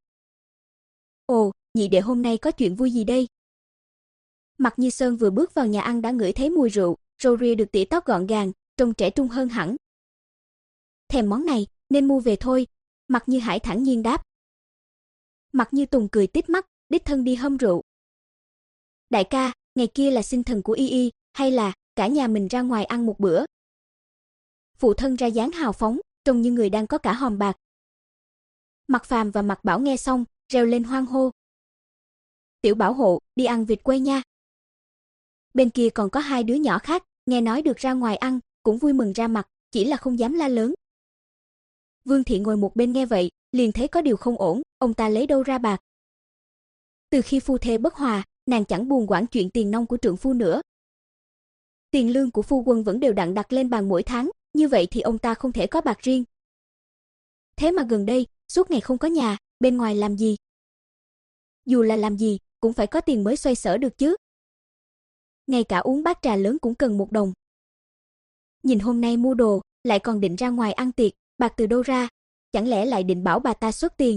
Ồ, nhị đệ hôm nay có chuyện vui gì đây? Mặc Như Sơn vừa bước vào nhà ăn đã ngửi thấy mùi rượu, râu ria được tỉa tót gọn gàng, trông trẻ trung hơn hẳn. Thèm món này, nên mua về thôi, Mặc Như Hải thản nhiên đáp. Mặc Như Tùng cười tít mắt, đích thân đi hâm rượu. Đại ca, ngày kia là sinh thần của Y Y, hay là cả nhà mình ra ngoài ăn một bữa? Phụ thân ra dáng hào phóng, trông như người đang có cả hòm bạc. Mặc Phàm và Mặc Bảo nghe xong, reo lên hoan hô. Tiểu Bảo hộ, đi ăn vịt quay nha. Bên kia còn có hai đứa nhỏ khác, nghe nói được ra ngoài ăn, cũng vui mừng ra mặt, chỉ là không dám la lớn. Vương Thị ngồi một bên nghe vậy, liền thấy có điều không ổn, ông ta lấy đâu ra bạc. Từ khi phu thê bất hòa, nàng chẳng buồn quản chuyện tiền nong của trượng phu nữa. Tiền lương của phu quân vẫn đều đặn đặt lên bàn mỗi tháng, như vậy thì ông ta không thể có bạc riêng. Thế mà gần đây, suốt ngày không có nhà, bên ngoài làm gì? Dù là làm gì, cũng phải có tiền mới xoay sở được chứ. Ngay cả uống bát trà lớn cũng cần một đồng. Nhìn hôm nay mua đồ, lại còn định ra ngoài ăn tiệc, bạc từ đâu ra? Chẳng lẽ lại định bảo bà ta xuất tiền?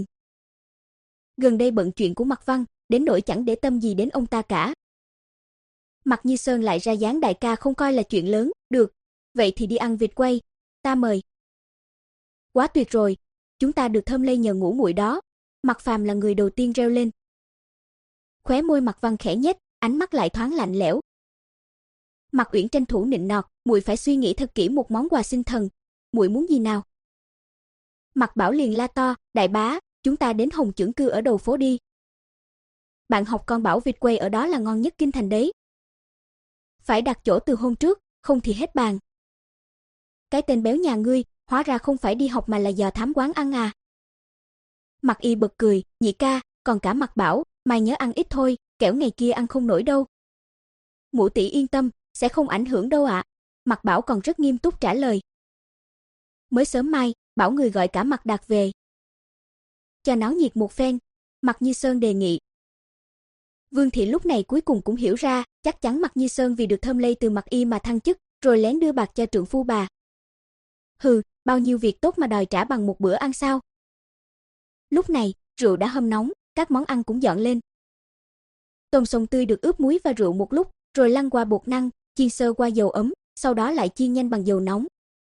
Gần đây bận chuyện của Mặc Văn, đến nỗi chẳng để tâm gì đến ông ta cả. Mặc Như Sơn lại ra dáng đại ca không coi là chuyện lớn, được, vậy thì đi ăn vịt quay, ta mời. Quá tuyệt rồi, chúng ta được thơm lây nhờ ngũ muội đó. Mặc Phàm là người đầu tiên reo lên. Khóe môi Mặc Văn khẽ nhếch, ánh mắt lại thoáng lạnh lẽo. Mặc Uyển tranh thủ nịnh nọt, muội phải suy nghĩ thật kỹ một món quà sinh thần, muội muốn gì nào? Mặc Bảo liền la to, đại bá, chúng ta đến Hồng Chưởng Cư ở đầu phố đi. Bạn học con bảo vịt quay ở đó là ngon nhất kinh thành đấy. Phải đặt chỗ từ hôm trước, không thì hết bàn. Cái tên béo nhà ngươi, hóa ra không phải đi học mà là dò thám quán ăn à? Mặc Y bật cười, nhị ca, còn cả Mặc Bảo, mày nhớ ăn ít thôi, kẻo ngày kia ăn không nổi đâu. Ngũ tỷ yên tâm, sẽ không ảnh hưởng đâu ạ. À. Mặc Bảo còn rất nghiêm túc trả lời. Mới sớm mai, bảo người gọi cả Mặc Đạt về. Cho náo nhiệt một phen, Mặc Như Sơn đề nghị. Vương Thị lúc này cuối cùng cũng hiểu ra, chắc chắn Mặc Như Sơn vì được thơm lây từ Mặc Y mà thăng chức, rồi lén đưa bạc cho trượng phu bà. Hừ, bao nhiêu việc tốt mà đòi trả bằng một bữa ăn sao? Lúc này, rượu đã hâm nóng, các món ăn cũng dọn lên. Tôm sông tươi được ướp muối và rượu một lúc, rồi lăn qua bột năng, chiên sơ qua dầu ấm, sau đó lại chiên nhanh bằng dầu nóng.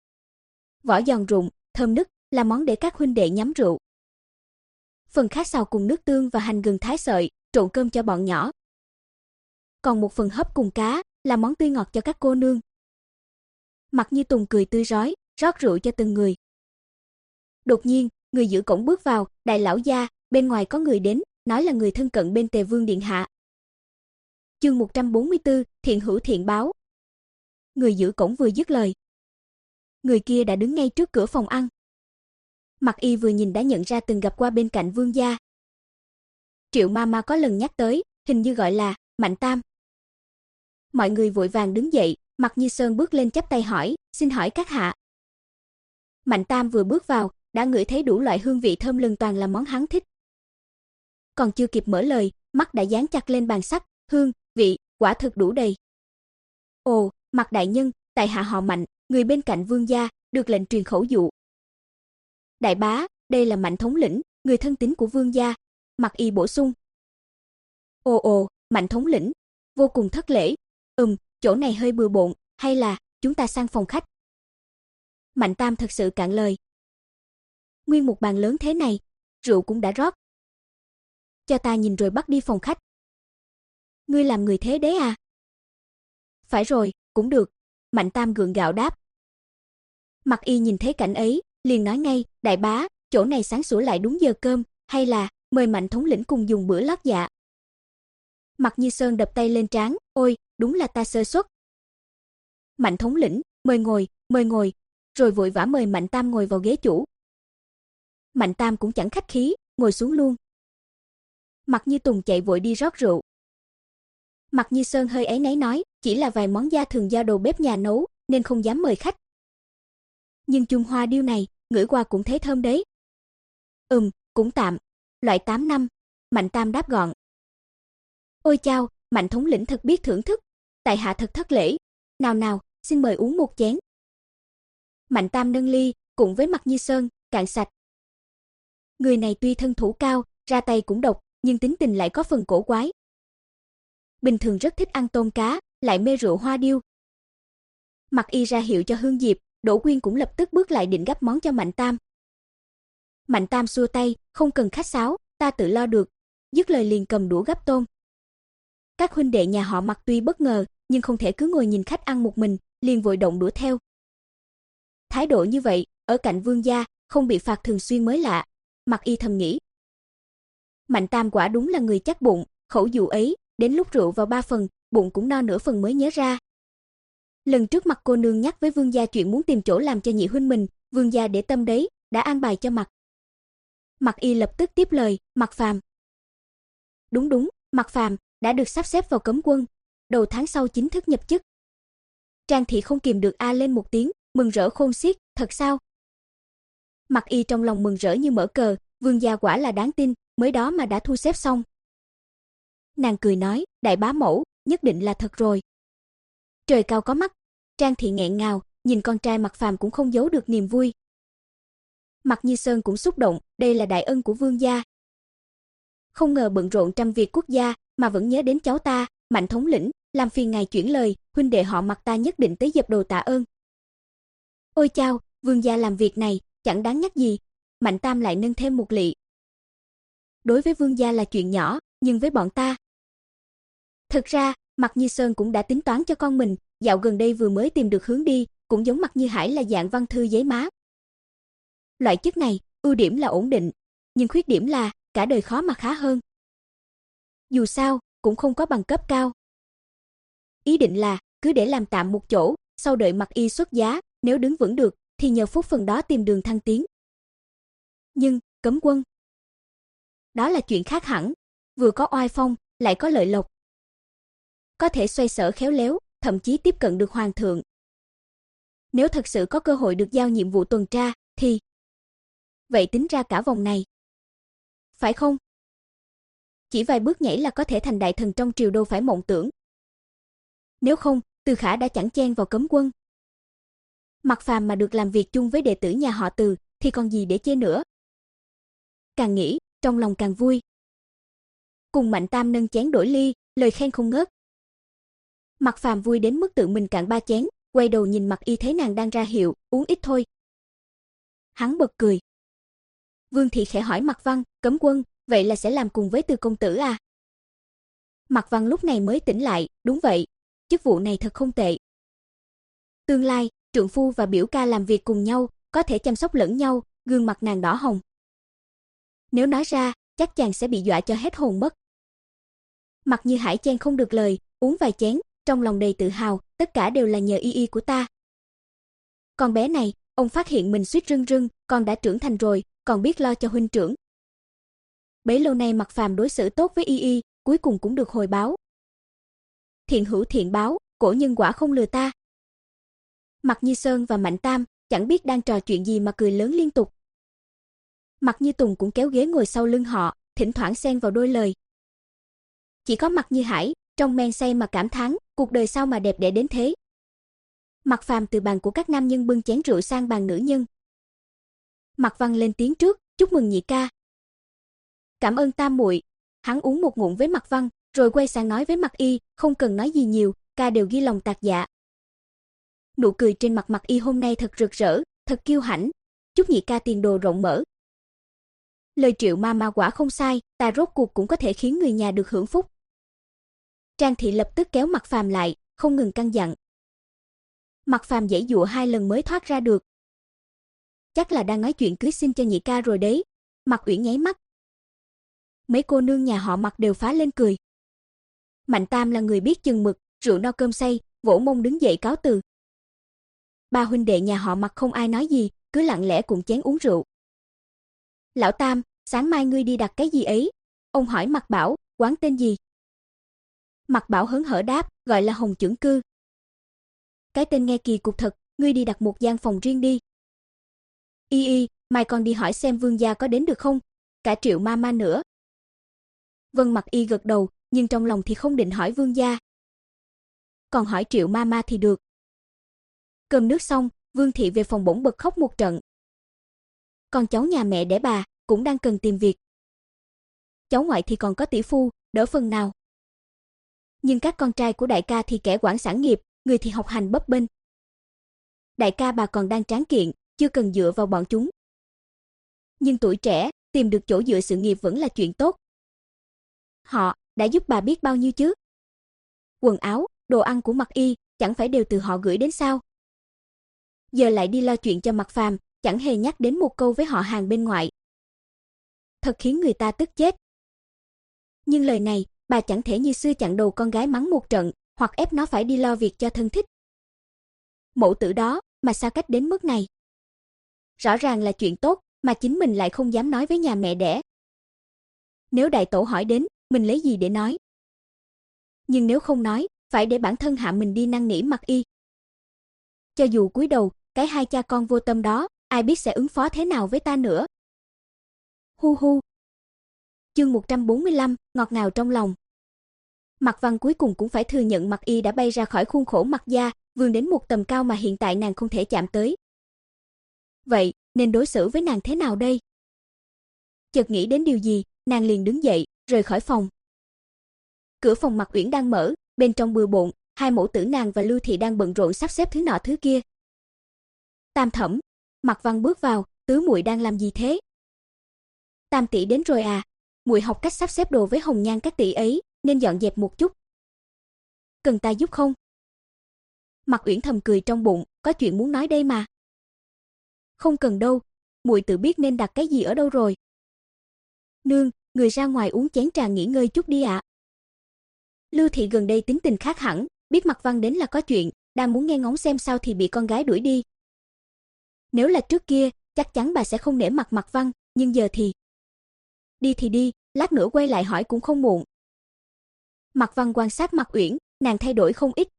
Vỏ giòn rụng, thơm nức, là món để các huynh đệ nhắm rượu. Phần khác xào cùng nước tương và hành gừng thái sợi, trộn cơm cho bọn nhỏ. Còn một phần hấp cùng cá, là món tươi ngọt cho các cô nương. Mặc Như Tùng cười tươi rói, rót rượu cho từng người. Đột nhiên, người giữ cổng bước vào, đại lão gia, bên ngoài có người đến, nói là người thân cận bên Tề Vương điện hạ. Chương một trăm bốn mươi tư, thiện hữu thiện báo. Người giữ cổng vừa dứt lời, người kia đã đứng ngay trước cửa phòng ăn. Mặc Y vừa nhìn đã nhận ra từng gặp qua bên cạnh Vương gia. Triệu Mama có lần nhắc tới, hình như gọi là Mạnh Tam. Mọi người vội vàng đứng dậy, Mặc Như Sơn bước lên chắp tay hỏi, xin hỏi các hạ. Mạnh Tam vừa bước vào, đã ngửi thấy đủ loại hương vị thơm lừng toàn là món hắn thích. Còn chưa kịp mở lời, mắt đã dán chặt lên bàn sắt, hương, vị, quả thực đủ đầy. Ồ, Mạc đại nhân, tại hạ họ Mạnh, người bên cạnh vương gia, được lệnh truyền khẩu dụ. Đại bá, đây là Mạnh thống lĩnh, người thân tín của vương gia, Mạc Y bổ sung. Ồ ồ, Mạnh thống lĩnh, vô cùng thất lễ. Ừm, chỗ này hơi bừa bộn, hay là chúng ta sang phòng khách. Mạnh Tam thật sự cạn lời. Nguyên một bàn lớn thế này, rượu cũng đã rót. Cho ta nhìn rồi bắt đi phòng khách. Ngươi làm người thế đấy à? Phải rồi, cũng được. Mạnh Tam gượng gạo đáp. Mạc Y nhìn thấy cảnh ấy, liền nói ngay, đại bá, chỗ này sáng sủa lại đúng giờ cơm, hay là mời Mạnh thống lĩnh cùng dùng bữa lót dạ. Mạc Như Sơn đập tay lên trán, ôi, đúng là ta sơ suất. Mạnh thống lĩnh, mời ngồi, mời ngồi, rồi vội vã mời Mạnh Tam ngồi vào ghế chủ. Mạnh Tam cũng chẳng khách khí, ngồi xuống luôn. Mạc Như Tùng chạy vội đi rót rượu. Mạc Như Sơn hơi áy náy nói, chỉ là vài món gia thường do đầu bếp nhà nấu, nên không dám mời khách. Nhưng chung hoa điêu này, ngửi qua cũng thấy thơm đấy. Ừm, cũng tạm, loại tám năm, Mạnh Tam đáp gọn. Ôi chao, Mạnh thống lĩnh thật biết thưởng thức, tại hạ thật thất lễ. Nào nào, xin mời uống một chén. Mạnh Tam nâng ly, cùng với Mạc Như Sơn, cạn sạch. Người này tuy thân thủ cao, ra tay cũng độc, nhưng tính tình lại có phần cổ quái. Bình thường rất thích ăn tôm cá, lại mê rượu hoa điêu. Mạc Y ra hiệu cho Hương Diệp, Đỗ Quyên cũng lập tức bước lại định gắp món cho Mạnh Tam. Mạnh Tam xua tay, không cần khách sáo, ta tự lo được. Dứt lời liền cầm đũa gắp tôm. Các huynh đệ nhà họ Mạc tuy bất ngờ, nhưng không thể cứ ngồi nhìn khách ăn một mình, liền vội động đũa theo. Thái độ như vậy, ở cạnh vương gia, không bị phạt thường xuyên mới lạ. Mạc Y thầm nghĩ. Mạnh Tam quả đúng là người chắc bụng, khẩu dụ ấy, đến lúc rượu vào ba phần, bụng cũng no nửa phần mới nhớ ra. Lần trước Mạc cô nương nhắc với vương gia chuyện muốn tìm chỗ làm cho nhị huynh mình, vương gia để tâm đấy, đã an bài cho Mạc. Mạc Y lập tức tiếp lời, Mạc Phàm. Đúng đúng, Mạc Phàm đã được sắp xếp vào cấm quân, đầu tháng sau chính thức nhập chức. Trang Thị không kìm được a lên một tiếng, mừng rỡ khôn xiết, thật sao? Mạc Y trong lòng mừng rỡ như mở cờ, vương gia quả là đáng tin, mới đó mà đã thu xếp xong. Nàng cười nói, đại bá mẫu, nhất định là thật rồi. Trời cao có mắt, Trang Thị nghẹn ngào, nhìn con trai Mạc Phàm cũng không giấu được niềm vui. Mạc Như Sơn cũng xúc động, đây là đại ân của vương gia. Không ngờ bận rộn trăm việc quốc gia mà vẫn nhớ đến cháu ta, Mạnh thống lĩnh, làm phiền ngài chuyển lời, huynh đệ họ Mạc ta nhất định tới dập đầu tạ ơn. Ôi chao, vương gia làm việc này, chẳng đáng nhắc gì. Mạnh Tam lại nâng thêm một lị. Đối với vương gia là chuyện nhỏ, nhưng với bọn ta. Thực ra, Mạc Như Sơn cũng đã tính toán cho con mình, dạo gần đây vừa mới tìm được hướng đi, cũng giống Mạc Như Hải là dạng văn thư giấy má. Loại chức này, ưu điểm là ổn định, nhưng khuyết điểm là cả đời khó mà khá hơn. Dù sao, cũng không có bằng cấp cao. Ý định là cứ để làm tạm một chỗ, sau đợi Mạc Y xuất giá, nếu đứng vững được thì nhờ phúc phần đó tìm đường thăng tiến. Nhưng, cấm quân, đó là chuyện khác hẳn, vừa có oai phong, lại có lợi lộc. Có thể xoay sở khéo léo, thậm chí tiếp cận được hoàng thượng. Nếu thật sự có cơ hội được giao nhiệm vụ tuần tra, thì vậy tính ra cả vòng này. Phải không? Chỉ vài bước nhảy là có thể thành đại thần trong triều đâu phải mộng tưởng. Nếu không, Từ Khả đã chẳng chen vào cấm quân. Mạc Phàm mà được làm việc chung với đệ tử nhà họ Từ, thì còn gì để chê nữa. Càng nghĩ, trong lòng càng vui. Cùng Mạnh Tam nâng chén đổi ly, lời khen không ngớt. Mạc Phàm vui đến mức tự mình cạn ba chén, quay đầu nhìn Mạc Y thấy nàng đang ra hiệu, uống ít thôi. Hắn bật cười. Vương Thị khẽ hỏi Mạc Văn, cấm quân, vậy là sẽ làm cùng với Từ công tử à? Mạc Văn lúc này mới tỉnh lại, đúng vậy, chức vụ này thật không tệ. Tương lai, trượng phu và biểu ca làm việc cùng nhau, có thể chăm sóc lẫn nhau, gương mặt nàng đỏ hồng. Nếu nói ra, chắc chàng sẽ bị dọa cho hết hồn mất. Mạc Như Hải chen không được lời, uống vài chén, trong lòng đầy tự hào, tất cả đều là nhờ Y Y của ta. Con bé này, ông phát hiện mình suýt rưng rưng, con đã trưởng thành rồi, còn biết lo cho huynh trưởng. Bấy lâu nay Mạc Phàm đối xử tốt với Y Y, cuối cùng cũng được hồi báo. Thiện hữu thiện báo, cổ nhân quả không lừa ta. Mạc Như Sơn và Mạnh Tam chẳng biết đang trò chuyện gì mà cười lớn liên tục. Mạc Như Tùng cũng kéo ghế ngồi sau lưng họ, thỉnh thoảng xen vào đôi lời. chỉ có Mạc Như Hải, trong men say mà cảm thán, cuộc đời sao mà đẹp đẽ đến thế. Mạc Phàm từ bàn của các nam nhân bưng chén rượu sang bàn nữ nhân. Mạc Văn lên tiếng trước, chúc mừng nhị ca. Cảm ơn tam muội. Hắn uống một ngụm với Mạc Văn, rồi quay sang nói với Mạc Y, không cần nói gì nhiều, ca đều ghi lòng tạc dạ. Nụ cười trên mặt Mạc Y hôm nay thật rực rỡ, thật kiêu hãnh. Chúc nhị ca tiền đồ rộng mở. Lời Triệu ma ma quả không sai, ta rốt cuộc cũng có thể khiến người nhà được hưởng phúc. Trang Thị lập tức kéo Mạc Phàm lại, không ngừng căn dặn. Mạc Phàm giãy giụa hai lần mới thoát ra được. Chắc là đang nói chuyện cưới xin cho nhị ca rồi đấy. Mạc Uyển nháy mắt. Mấy cô nương nhà họ Mạc đều phá lên cười. Mạnh Tam là người biết chừng mực, rượu no cơm say, vỗ mông đứng dậy cáo từ. Ba huynh đệ nhà họ Mạc không ai nói gì, cứ lặng lẽ cùng chén uống rượu. Lão Tam, sáng mai ngươi đi đặt cái gì ấy? Ông hỏi Mạc Bảo, quán tên gì? Mạc Bảo hớn hở đáp, gọi là Hồng Chưởng Cư. Cái tên nghe kỳ cục thật, ngươi đi đặt một gian phòng riêng đi. Y y, mai con đi hỏi xem Vương gia có đến được không? Cả Triệu ma ma nữa. Vân Mạc Y gật đầu, nhưng trong lòng thì không định hỏi Vương gia. Còn hỏi Triệu ma ma thì được. Cơm nước xong, Vương thị về phòng bỗng bật khóc một trận. Con cháu nhà mẹ đẻ bà cũng đang cần tìm việc. Cháu ngoại thì còn có tỷ phu, đỡ phần nào. Nhưng các con trai của đại ca thì kẻ quản sản nghiệp, người thì học hành bấp bênh. Đại ca bà còn đang tráng kiện, chưa cần dựa vào bọn chúng. Nhưng tuổi trẻ, tìm được chỗ dựa sự nghiệp vẫn là chuyện tốt. Họ đã giúp bà biết bao nhiêu chứ. Quần áo, đồ ăn của Mạc Y chẳng phải đều từ họ gửi đến sao? Giờ lại đi lo chuyện cho Mạc Phàm, chẳng hề nhắc đến một câu với họ hàng bên ngoại. Thật khiến người ta tức chết. Nhưng lời này, bà chẳng thể như xưa chặn đầu con gái mắng một trận, hoặc ép nó phải đi lo việc cho thân thích. Mẫu tử đó, mà xa cách đến mức này. Rõ ràng là chuyện tốt, mà chính mình lại không dám nói với nhà mẹ đẻ. Nếu đại tổ hỏi đến, mình lấy gì để nói? Nhưng nếu không nói, phải để bản thân hạ mình đi năn nỉ Mạc Y. Cho dù cúi đầu, cái hai cha con vô tâm đó, ai biết sẽ ứng phó thế nào với ta nữa. Hu hu. Chương một trăm bốn mươi lăm, ngọt ngào trong lòng. Mạc Văn cuối cùng cũng phải thừa nhận Mạc Y đã bay ra khỏi khuôn khổ Mạc gia, vươn đến một tầm cao mà hiện tại nàng không thể chạm tới. Vậy, nên đối xử với nàng thế nào đây? Chợt nghĩ đến điều gì, nàng liền đứng dậy, rời khỏi phòng. Cửa phòng Mạc Uyển đang mở, bên trong bừa bộn, hai mẫu tử nàng và Lưu thị đang bận rộn sắp xếp thứ nọ thứ kia. Tam thẩm, Mạc Văn bước vào, tứ muội đang làm gì thế? Tam tỷ đến rồi à? Muội học cách sắp xếp đồ với Hồng Nhan các tỷ ấy, nên dọn dẹp một chút. Cần ta giúp không? Mạc Uyển thầm cười trong bụng, có chuyện muốn nói đây mà. Không cần đâu, muội tự biết nên đặt cái gì ở đâu rồi. Nương, người ra ngoài uống chén trà nghỉ ngơi chút đi ạ. Lưu thị gần đây tính tình khác hẳn, biết Mạc Văn đến là có chuyện, đang muốn nghe ngóng xem sao thì bị con gái đuổi đi. Nếu là trước kia, chắc chắn bà sẽ không nể mặt Mạc Văn, nhưng giờ thì... Đi thì đi, lát nữa quay lại hỏi cũng không muộn. Mạc Văn quan sát Mạc Uyển, nàng thay đổi không ít.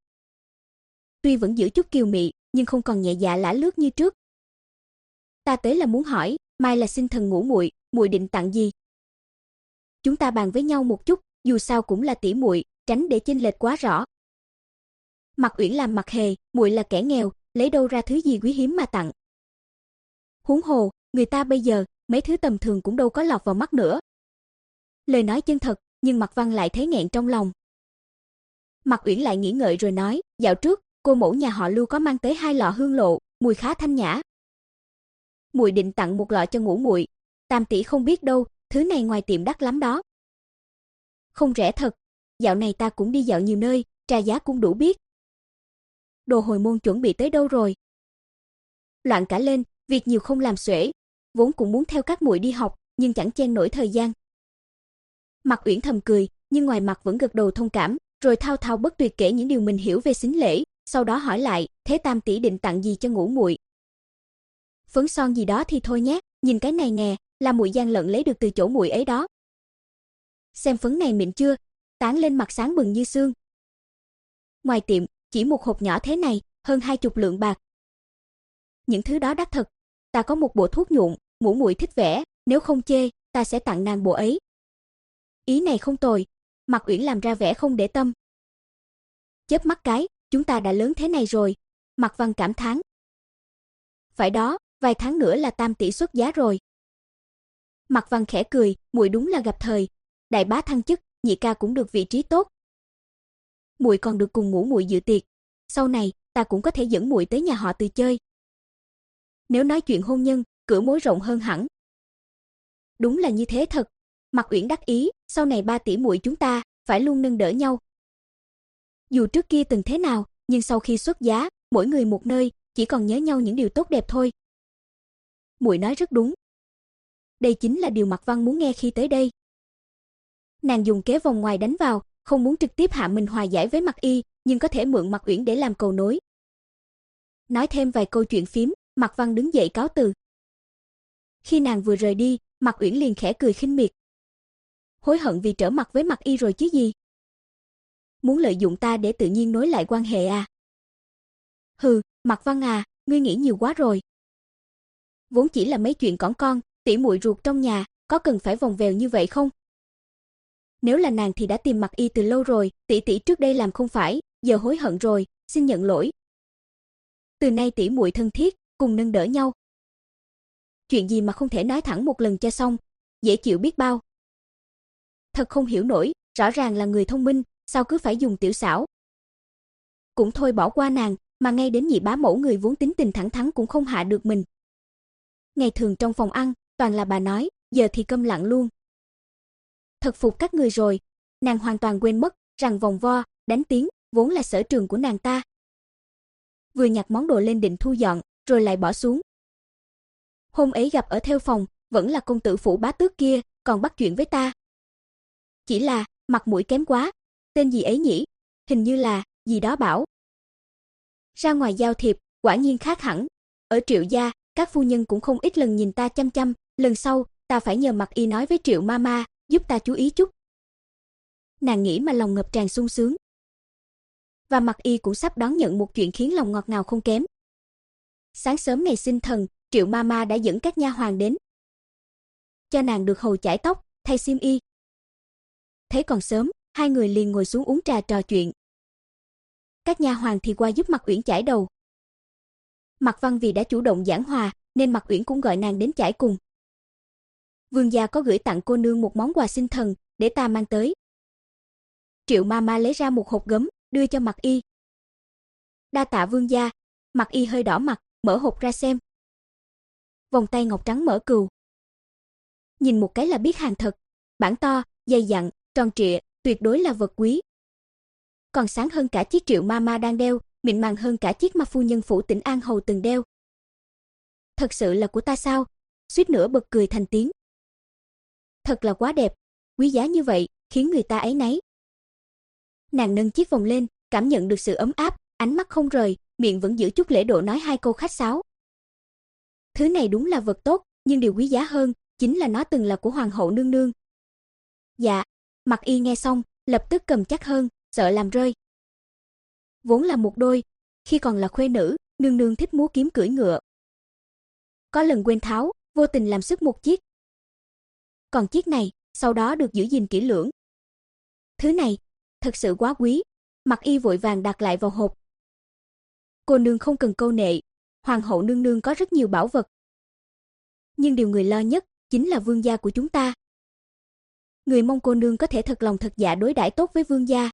Tuy vẫn giữ chút kiều mị, nhưng không còn nhẹ dạ lả lướt như trước. Ta tới là muốn hỏi, mai là sinh thần ngũ muội, muội định tặng gì? Chúng ta bàn với nhau một chút, dù sao cũng là tỷ muội, tránh để chênh lệch quá rõ. Mạc Uyển làm mặt hề, muội là kẻ nghèo, lấy đâu ra thứ gì quý hiếm mà tặng. Huống hồ, người ta bây giờ, mấy thứ tầm thường cũng đâu có lọt vào mắt nữa. Lời nói chân thật, nhưng Mạc Văn lại thấy nghẹn trong lòng. Mạc Uyển lại nghĩ ngợi rồi nói, dạo trước, cô mẫu nhà họ Lưu có mang tới hai lọ hương lộ, mùi khá thanh nhã. Muội định tặng một lọ cho ngũ muội, Tam tỷ không biết đâu, thứ này ngoài tiệm đắt lắm đó. Không rẻ thật, dạo này ta cũng đi dạo nhiều nơi, trà giá cũng đủ biết. Đồ hồi môn chuẩn bị tới đâu rồi? Loạn cả lên, việc nhiều không làm xuể, vốn cũng muốn theo các muội đi học, nhưng chẳng chen nổi thời gian. Mạc Uyển thầm cười, nhưng ngoài mặt vẫn gật đầu thông cảm, rồi thao thao bất tuyệt kể những điều mình hiểu về sính lễ, sau đó hỏi lại, thế Tam tỷ định tặng gì cho ngũ muội? Phấn son gì đó thì thôi nhé, nhìn cái này nè, là muội gian lận lấy được từ chỗ muội ấy đó. Xem phấn này mịn chưa, tán lên mặt sáng bừng như sương. Ngoài tiệm, chỉ một hộp nhỏ thế này, hơn hai chục lượng bạc. Những thứ đó đắt thật, ta có một bộ thuốc nhuộm, ngũ muội thích vẽ, nếu không chê, ta sẽ tặng nàng bộ ấy. Ý này không tồi, Mạc Uyển làm ra vẻ không để tâm. Chớp mắt cái, chúng ta đã lớn thế này rồi, Mạc Văn cảm thán. Phải đó, vài tháng nữa là Tam tỷ xuất giá rồi. Mạc Văn khẽ cười, muội đúng là gặp thời, đại bá thăng chức, nhị ca cũng được vị trí tốt. Muội còn được cùng ngũ muội dự tiệc, sau này ta cũng có thể dẫn muội tới nhà họ Từ chơi. Nếu nói chuyện hôn nhân, cửa mối rộng hơn hẳn. Đúng là như thế thật. Mạc Uyển đắc ý, sau này ba tỷ muội chúng ta phải luôn nâng đỡ nhau. Dù trước kia từng thế nào, nhưng sau khi xuất giá, mỗi người một nơi, chỉ còn nhớ nhau những điều tốt đẹp thôi. Muội nói rất đúng. Đây chính là điều Mạc Văn muốn nghe khi tới đây. Nàng dùng kế vòng ngoài đánh vào, không muốn trực tiếp hạ mình hòa giải với Mạc Y, nhưng có thể mượn Mạc Uyển để làm cầu nối. Nói thêm vài câu chuyện phím, Mạc Văn đứng dậy cáo từ. Khi nàng vừa rời đi, Mạc Uyển liền khẽ cười khinh miệt. Hối hận vì trở mặt với Mạc Y rồi chứ gì? Muốn lợi dụng ta để tự nhiên nối lại quan hệ à? Hừ, Mạc Văn à, ngươi nghĩ nhiều quá rồi. Vốn chỉ là mấy chuyện cỏn con, tỷ muội ruột trong nhà, có cần phải vòng vèo như vậy không? Nếu là nàng thì đã tìm Mạc Y từ lâu rồi, tỷ tỷ trước đây làm không phải, giờ hối hận rồi, xin nhận lỗi. Từ nay tỷ muội thân thiết, cùng nâng đỡ nhau. Chuyện gì mà không thể nói thẳng một lần cho xong, dễ chịu biết bao. Thật không hiểu nổi, rõ ràng là người thông minh, sao cứ phải dùng tiểu xảo. Cũng thôi bỏ qua nàng, mà ngay đến nhị bá mẫu người vốn tính tình thẳng thắn cũng không hạ được mình. Ngày thường trong phòng ăn, toàn là bà nói, giờ thì câm lặng luôn. Thật phục các người rồi, nàng hoàn toàn quên mất rằng vòng vo, đánh tiếng vốn là sở trường của nàng ta. Vừa nhặt món đồ lên định thu dọn, rồi lại bỏ xuống. Hôm ấy gặp ở theo phòng, vẫn là công tử phủ bá tước kia, còn bắt chuyện với ta. Chỉ là, mặt mũi kém quá, tên gì ấy nhỉ? Hình như là, gì đó Bảo. Ra ngoài giao thiệp, quả nhiên khác hẳn. Ở Triệu gia, các phu nhân cũng không ít lần nhìn ta chăm chăm, lần sau, ta phải nhờ Mạc Y nói với Triệu Mama, giúp ta chú ý chút. Nàng nghĩ mà lòng ngập tràn sung sướng. Và Mạc Y cũng sắp đón nhận một chuyện khiến lòng ngọt ngào không kém. Sáng sớm ngày sinh thần, Triệu Mama đã dẫn các nha hoàn đến. Cho nàng được hầu chải tóc, thay xiêm y. Thấy còn sớm, hai người liền ngồi xuống uống trà trò chuyện. Các nha hoàn thì qua giúp Mạc Uyển chải đầu. Mạc Văn vì đã chủ động giảng hòa, nên Mạc Uyển cũng gọi nàng đến chải cùng. Vương gia có gửi tặng cô nương một món quà sinh thần, để ta mang tới. Triệu Mama lấy ra một hộp gấm, đưa cho Mạc Y. Đa tạ vương gia. Mạc Y hơi đỏ mặt, mở hộp ra xem. Vòng tay ngọc trắng mở cừu. Nhìn một cái là biết hàng thật, bản to, dày dặn, tròn trịa, tuyệt đối là vật quý. Còn sáng hơn cả chiếc Triệu Mama đang đeo, mịn màng hơn cả chiếc mà phu nhân phủ Tỉnh An hầu từng đeo. Thật sự là của ta sao? Suýt nữa bật cười thành tiếng. Thật là quá đẹp, quý giá như vậy, khiến người ta áy náy. Nàng nâng chiếc vòng lên, cảm nhận được sự ấm áp, ánh mắt không rời, miệng vẫn giữ chút lễ độ nói hai câu khách sáo. Thứ này đúng là vật tốt, nhưng điều quý giá hơn chính là nó từng là của hoàng hậu nương nương. Dạ, Mạc Y nghe xong, lập tức cầm chắc hơn, sợ làm rơi. Vốn là một đôi, khi còn là khuê nữ, nương nương thích múa kiếm cưỡi ngựa. Có lần quên tháo, vô tình làm sức một chiếc. Còn chiếc này, sau đó được giữ gìn kỹ lưỡng. Thứ này, thật sự quá quý, Mạc Y vội vàng đặt lại vào hộp. Cô nương không cần câu nệ, hoàng hậu nương nương có rất nhiều bảo vật. Nhưng điều người lo nhất chính là vương gia của chúng ta. Người mong cô nương có thể thật lòng thật dạ đối đãi tốt với vương gia.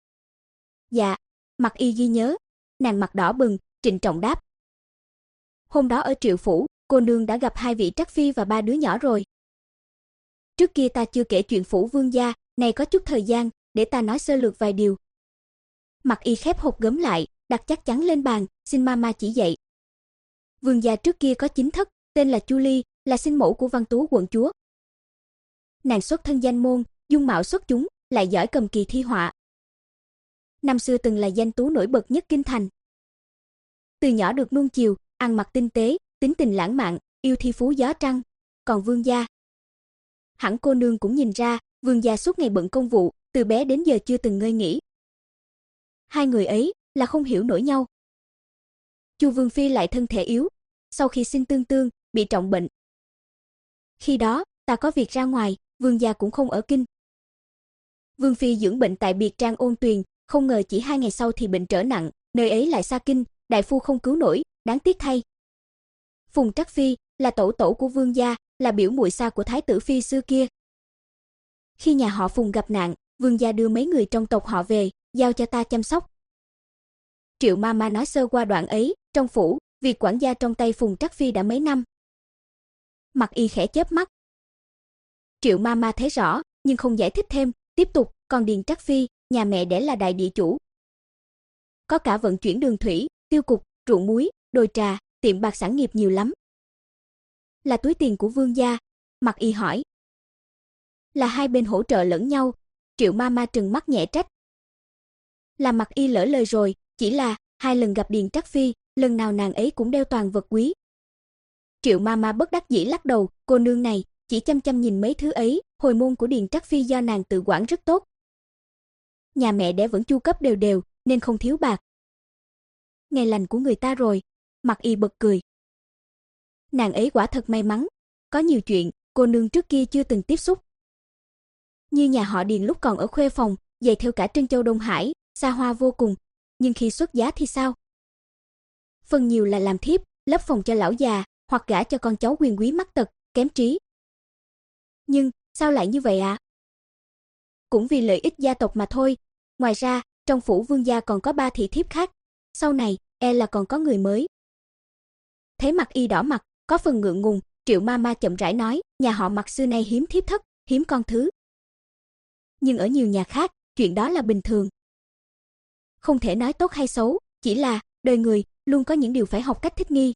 Dạ, Mạc Y ghi nhớ, nàng mặt đỏ bừng, trịnh trọng đáp. Hôm đó ở Triệu phủ, cô nương đã gặp hai vị trắc phi và ba đứa nhỏ rồi. Trước kia ta chưa kể chuyện phủ vương gia, này có chút thời gian, để ta nói sơ lược vài điều. Mạc Y khép hộp gấm lại, đặt chắc chắn lên bàn, xin mama chỉ dạy. Vương gia trước kia có chính thất, tên là Chu Ly, là sinh mẫu của Văn Tú quận chúa. Nàng xuất thân danh môn, dung mạo xuất chúng, lại giỏi cầm kỳ thi họa. Năm xưa từng là danh tú nổi bật nhất kinh thành. Từ nhỏ được nuông chiều, ăn mặc tinh tế, tính tình lãng mạn, yêu thi phú gió trăng. Còn vương gia, hẳn cô nương cũng nhìn ra, vương gia suốt ngày bận công vụ, từ bé đến giờ chưa từng ngơi nghỉ. Hai người ấy là không hiểu nổi nhau. Chu vương phi lại thân thể yếu, sau khi sinh tương tương, bị trọng bệnh. Khi đó, ta có việc ra ngoài, vương gia cũng không ở kinh. Vương phi dưỡng bệnh tại biệt trang Ôn Tuyền, không ngờ chỉ hai ngày sau thì bệnh trở nặng, nơi ấy lại xa kinh, đại phu không cứu nổi, đáng tiếc thay. Phùng Trắc Phi là tổ tổ của Vương gia, là biểu muội xa của thái tử phi xưa kia. Khi nhà họ Phùng gặp nạn, Vương gia đưa mấy người trong tộc họ về, giao cho ta chăm sóc. Triệu ma ma nói sơ qua đoạn ấy, trong phủ, việc quản gia trong tay Phùng Trắc Phi đã mấy năm. Mặc Y khẽ chớp mắt. Triệu ma ma thấy rõ, nhưng không giải thích thêm, tiếp tục, còn Điền Trắc Phi, nhà mẹ đẻ là đại địa chủ. Có cả vận chuyển đường thủy, tiêu cục, ruộng muối, đồi trà, tiệm bạc sản nghiệp nhiều lắm. Là túi tiền của Vương gia? Mặc Y hỏi. Là hai bên hỗ trợ lẫn nhau, Triệu ma ma trừng mắt nhẹ trách. Là Mặc Y lỡ lời rồi, chỉ là hai lần gặp Điền Trắc Phi, lần nào nàng ấy cũng đeo toàn vật quý. Triệu ma ma bất đắc dĩ lắc đầu, cô nương này chỉ chăm chăm nhìn mấy thứ ấy, hồi môn của Điền Trắc Phi do nàng tự quản rất tốt. Nhà mẹ đẻ vẫn chu cấp đều đều, nên không thiếu bạc. Ngày lành của người ta rồi, Mặc Y bật cười. Nàng ấy quả thật may mắn, có nhiều chuyện cô nương trước kia chưa từng tiếp xúc. Như nhà họ Điền lúc còn ở khuê phòng, dày theo cả Trân Châu Đông Hải, xa hoa vô cùng, nhưng khi xuất giá thì sao? Phần nhiều là làm thiếp, lấp phòng cho lão già, hoặc gả cho con cháu quyền quý mắc tật, kém trí. Nhưng, sao lại như vậy ạ? À? Cũng vì lợi ích gia tộc mà thôi. Ngoài ra, trong phủ Vương gia còn có ba thị thiếp khác, sau này e là còn có người mới. Thấy Mặc Y đỏ mặt, có phần ngượng ngùng, Triệu ma ma chậm rãi nói, nhà họ Mặc xưa nay hiếm thiếp thất, hiếm con thứ. Nhưng ở nhiều nhà khác, chuyện đó là bình thường. Không thể nói tốt hay xấu, chỉ là đời người luôn có những điều phải học cách thích nghi.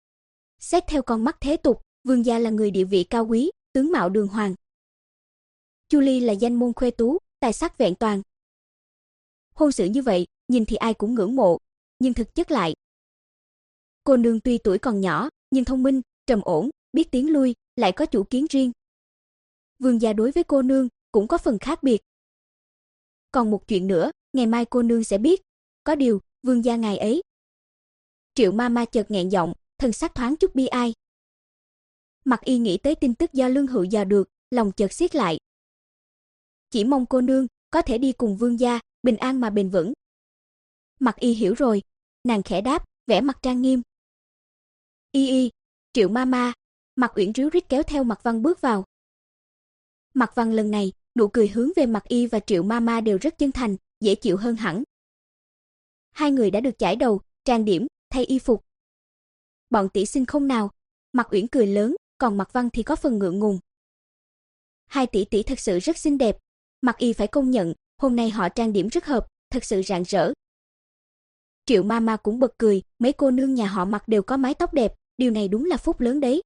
Xét theo con mắt thế tục, Vương gia là người địa vị cao quý, tướng mạo đường hoàng. Chu Ly là danh môn khuê tú, tài sắc vẹn toàn. Hôn sự như vậy, nhìn thì ai cũng ngưỡng mộ, nhưng thực chất lại. Cô nương tuy tuổi còn nhỏ, nhưng thông minh, trầm ổn, biết tiến lui, lại có chủ kiến riêng. Vương gia đối với cô nương cũng có phần khác biệt. Còn một chuyện nữa, ngày mai cô nương sẽ biết. Có điều, Vương gia ngài ấy. Triệu ma ma chợt nghẹn giọng, thần sắc thoáng chút bi ai. Mặc Y nghĩ tới tin tức do Lương Hữu dò được, lòng chợt siết lại. Chỉ mong cô nương có thể đi cùng Vương gia, bình an mà bền vững. Mặc Y hiểu rồi, nàng khẽ đáp, vẻ mặt trang nghiêm. Y y, Triệu ma ma. Mạc Uyển ríu rít kéo theo Mạc Văn bước vào. Mạc Văn lần này, nụ cười hướng về Mạc Y và Triệu ma ma đều rất chân thành, dễ chịu hơn hẳn. Hai người đã được chải đầu, trang điểm, thay y phục. Bọn tỷ xin không nào? Mạc Uyển cười lớn, còn Mạc Văn thì có phần ngượng ngùng. Hai tỷ tỷ thật sự rất xinh đẹp, Mạc Y phải công nhận, hôm nay họ trang điểm rất hợp, thật sự rạng rỡ. Triệu ma ma cũng bật cười, mấy cô nương nhà họ Mạc đều có mái tóc đẹp, điều này đúng là phúc lớn đấy.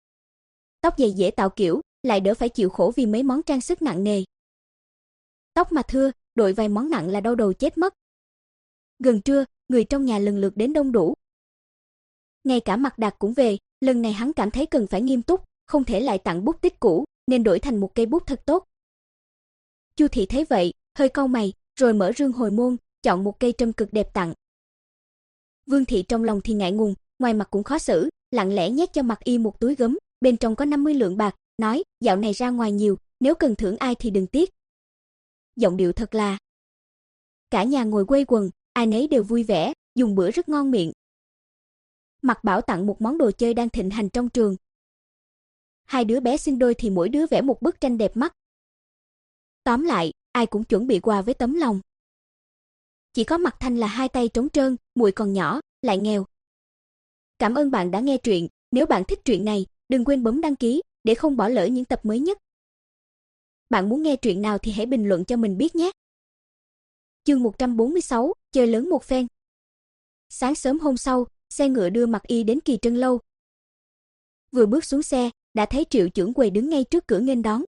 Tóc dày dễ tạo kiểu, lại đỡ phải chịu khổ vì mấy món trang sức nặng nề. Tóc mà thưa, đội vài món nặng là đau đầu chết mất. Gần trưa, người trong nhà lần lượt đến đông đủ. Ngay cả Mạc Đạt cũng về, lần này hắn cảm thấy cần phải nghiêm túc, không thể lại tặng bút tích cũ, nên đổi thành một cây bút thật tốt. Chu thị thấy vậy, hơi cau mày, rồi mở rương hồi môn, chọn một cây trâm cực đẹp tặng. Vương thị trong lòng thì ngại ngùng, ngoài mặt cũng khó xử, lặng lẽ nhét cho Mạc Y một túi gấm, bên trong có năm mươi lượng bạc, nói, dạo này ra ngoài nhiều, nếu cần thưởng ai thì đừng tiếc. Giọng điệu thật là. Cả nhà ngồi quây quần, ai nấy đều vui vẻ, dùng bữa rất ngon miệng. Mạc Bảo tặng một món đồ chơi đang thịnh hành trong trường. Hai đứa bé sinh đôi thì mỗi đứa vẽ một bức tranh đẹp mắt. Tóm lại, ai cũng chuẩn bị quà với tấm lòng. Chỉ có Mạc Thanh là hai tay trống trơn, muội còn nhỏ, lại nghèo. Cảm ơn bạn đã nghe truyện, nếu bạn thích truyện này, đừng quên bấm đăng ký để không bỏ lỡ những tập mới nhất. Bạn muốn nghe truyện nào thì hãy bình luận cho mình biết nhé. Chương một trăm bốn mươi sáu, chơi lớn một phen. Sáng sớm hôm sau, xe ngựa đưa Mạc Y đến Kỳ Trân lâu. Vừa bước xuống xe, đã thấy Triệu trưởng quầy đứng ngay trước cửa nghênh đón.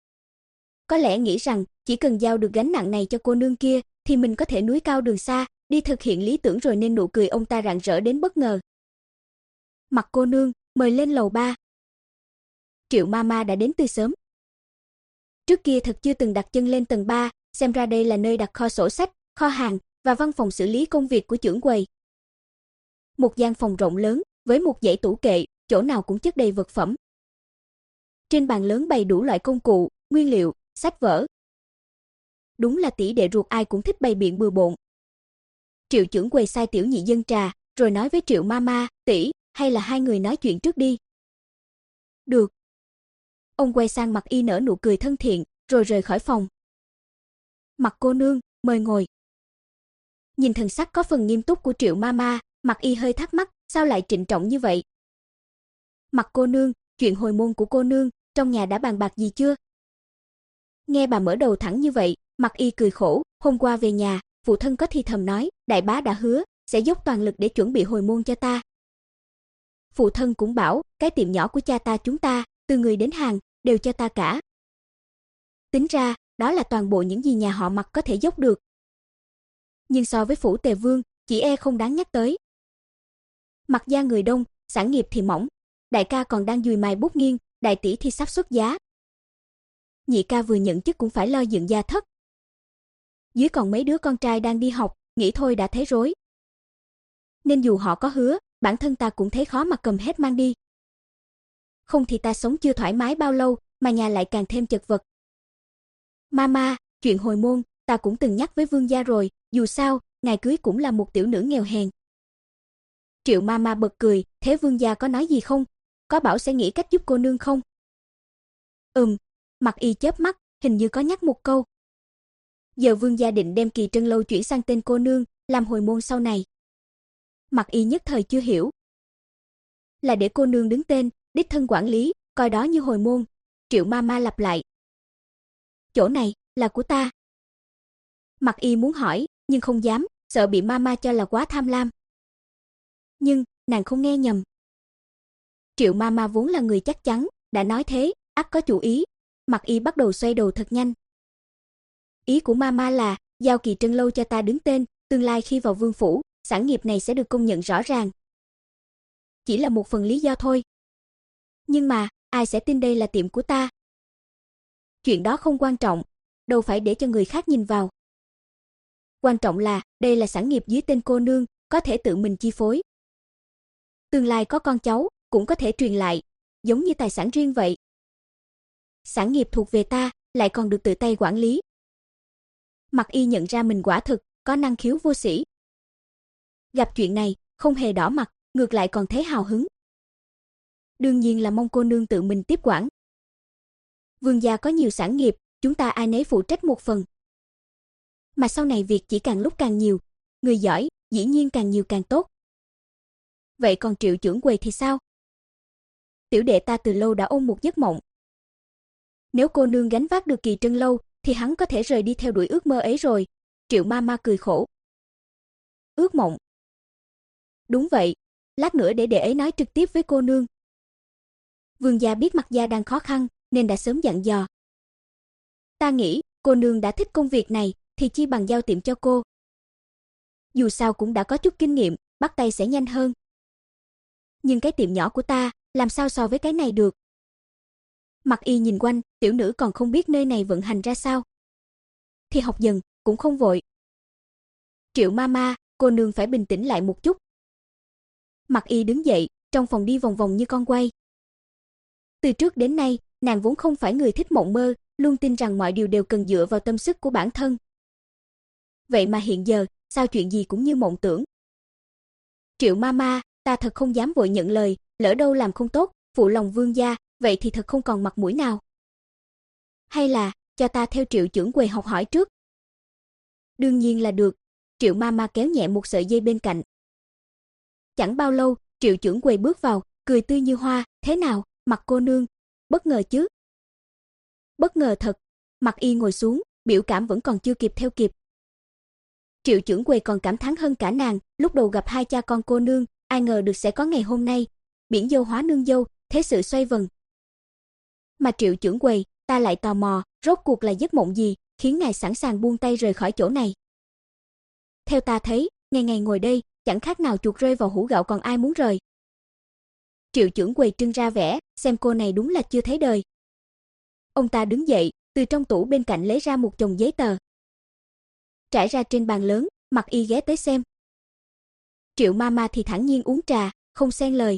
Có lẽ nghĩ rằng chỉ cần giao được gánh nặng này cho cô nương kia thì mình có thể núi cao đường xa, đi thực hiện lý tưởng rồi, nên nụ cười ông ta rạng rỡ đến bất ngờ. Mạc cô nương, mời lên lầu ba. Triệu ma ma đã đến từ sớm. Trước kia thật chưa từng đặt chân lên tầng ba, xem ra đây là nơi đặt kho sổ sách, kho hàng và văn phòng xử lý công việc của trưởng quầy. Một gian phòng rộng lớn với một dãy tủ kệ, chỗ nào cũng chất đầy vật phẩm. Trên bàn lớn bày đủ loại công cụ, nguyên liệu, sách vở. đúng là tỷ đệ ruột ai cũng thích bày biện bừa bộn. Triệu trưởng quầy sai tiểu nhị dâng trà, rồi nói với Triệu Mama, tỷ, hay là hai người nói chuyện trước đi. Được. Ông quay sang Mặc Y nở nụ cười thân thiện, rồi rời khỏi phòng. Mặc cô nương, mời ngồi. Nhìn thần sắc có phần nghiêm túc của Triệu Mama, Mặc Y hơi thắc mắc, sao lại trịnh trọng như vậy? Mặc cô nương, chuyện hồi môn của cô nương, trong nhà đã bàn bạc gì chưa? Nghe bà mở đầu thẳng như vậy, Mặc Y cười khổ, hôm qua về nhà, phụ thân có thì thầm nói, đại bá đã hứa, sẽ dốc toàn lực để chuẩn bị hồi môn cho ta. Phụ thân cũng bảo, cái tiệm nhỏ của cha ta chúng ta, từ người đến hàng, đều cho ta cả. Tính ra, đó là toàn bộ những gì nhà họ Mặc có thể dốc được. Nhưng so với phủ Tề Vương, chỉ e không đáng nhắc tới. Mặc gia người đông, sản nghiệp thì mỏng, đại ca còn đang dùi mài bút nghiêng, đại tỷ thì sắp xuất giá. Nhị ca vừa nhận chức cũng phải lo dựng gia thất. Dưới còn mấy đứa con trai đang đi học, nghĩ thôi đã thấy rối. Nên dù họ có hứa, bản thân ta cũng thấy khó mà cầm hết mang đi. Không thì ta sống chưa thoải mái bao lâu, mà nhà lại càng thêm chật vật. Mama, chuyện hồi môn, ta cũng từng nhắc với Vương gia rồi, dù sao, ngài cưới cũng là một tiểu nữ nghèo hèn. Triệu Mama bật cười, thế Vương gia có nói gì không? Có bảo sẽ nghĩ cách giúp cô nương không? Ừm, Mặc Y chớp mắt, hình như có nhắc một câu. Giờ Vương gia định đem Kỳ Trân lâu chuyển sang tên cô nương, làm hồi môn sau này. Mặc Y nhất thời chưa hiểu. Là để cô nương đứng tên, đích thân quản lý, coi đó như hồi môn. Triệu Mama lặp lại. Chỗ này, là của ta. Mặc Y muốn hỏi, nhưng không dám, sợ bị Mama cho là quá tham lam. Nhưng, nàng không nghe nhầm. Triệu Mama vốn là người chắc chắn, đã nói thế, ắt có chủ ý. Mặc Y bắt đầu xoay đầu thật nhanh. Ý của Mama là, giao Kỳ Trân lâu cho ta đứng tên, tương lai khi vào vương phủ, sản nghiệp này sẽ được công nhận rõ ràng. Chỉ là một phần lý do thôi. Nhưng mà, ai sẽ tin đây là tiệm của ta? Chuyện đó không quan trọng, đâu phải để cho người khác nhìn vào. Quan trọng là, đây là sản nghiệp dưới tên cô nương, có thể tự mình chi phối. Tương lai có con cháu, cũng có thể truyền lại, giống như tài sản riêng vậy. Sản nghiệp thuộc về ta, lại còn được tự tay quản lý. Mặc Y nhận ra mình quả thực, có năng khiếu vô sĩ. Gặp chuyện này, không hề đỏ mặt, ngược lại còn thấy hào hứng. Đương nhiên là mong cô nương tự mình tiếp quản. Vương gia có nhiều sản nghiệp, chúng ta ai nấy phụ trách một phần. Mà sau này việc chỉ càng lúc càng nhiều, người giỏi, dĩ nhiên càng nhiều càng tốt. Vậy còn Triệu trưởng quầy thì sao? Tiểu đệ ta từ lâu đã ôm một giấc mộng. Nếu cô nương gánh vác được Kỳ Trân lâu, thì hắn có thể rời đi theo đuổi ước mơ ấy rồi. Triệu Mama cười khổ. Ước mộng? Đúng vậy, lát nữa để đệ ấy nói trực tiếp với cô nương. Vương gia biết Mặc gia đang khó khăn, nên đã sớm dặn dò. Ta nghĩ, cô nương đã thích công việc này, thì chi bằng giao tiệm cho cô. Dù sao cũng đã có chút kinh nghiệm, bắt tay sẽ nhanh hơn. Nhưng cái tiệm nhỏ của ta, làm sao so với cái này được? Mặc Y nhìn quanh, tiểu nữ còn không biết nơi này vận hành ra sao. Thì học dần, cũng không vội. Triệu Mama, cô nương phải bình tĩnh lại một chút. Mặc Y đứng dậy, trong phòng đi vòng vòng như con quay. Từ trước đến nay, nàng vốn không phải người thích mộng mơ, luôn tin rằng mọi điều đều cần dựa vào tâm sức của bản thân. Vậy mà hiện giờ, sao chuyện gì cũng như mộng tưởng. Triệu Mama, ta thật không dám vội nhận lời, lỡ đâu làm không tốt, phụ lòng Vương gia, vậy thì thật không còn mặt mũi nào. Hay là, cho ta theo Triệu trưởng quầy học hỏi trước? Đương nhiên là được. Triệu Mama kéo nhẹ một sợi dây bên cạnh. Chẳng bao lâu, Triệu trưởng quầy bước vào, cười tươi như hoa, thế nào, Mặc cô nương, bất ngờ chứ? Bất ngờ thật. Mặc Y ngồi xuống, biểu cảm vẫn còn chưa kịp theo kịp. Triệu trưởng quầy còn cảm thán hơn cả nàng, lúc đầu gặp hai cha con cô nương, ai ngờ được sẽ có ngày hôm nay, biển dâu hóa nương dâu, thế sự xoay vần. Mà Triệu trưởng quầy, ta lại tò mò, rốt cuộc là giấc mộng gì, khiến ngài sẵn sàng buông tay rời khỏi chỗ này. Theo ta thấy, ngày ngày ngồi đây, chẳng khác nào chuột rơi vào hũ gạo còn ai muốn rời. Triệu trưởng quầy trưng ra vẻ, xem cô này đúng là chưa thấy đời. Ông ta đứng dậy, từ trong tủ bên cạnh lấy ra một chồng giấy tờ. Trải ra trên bàn lớn, Mặc Y ghé tới xem. Triệu Mama thì thản nhiên uống trà, không xen lời.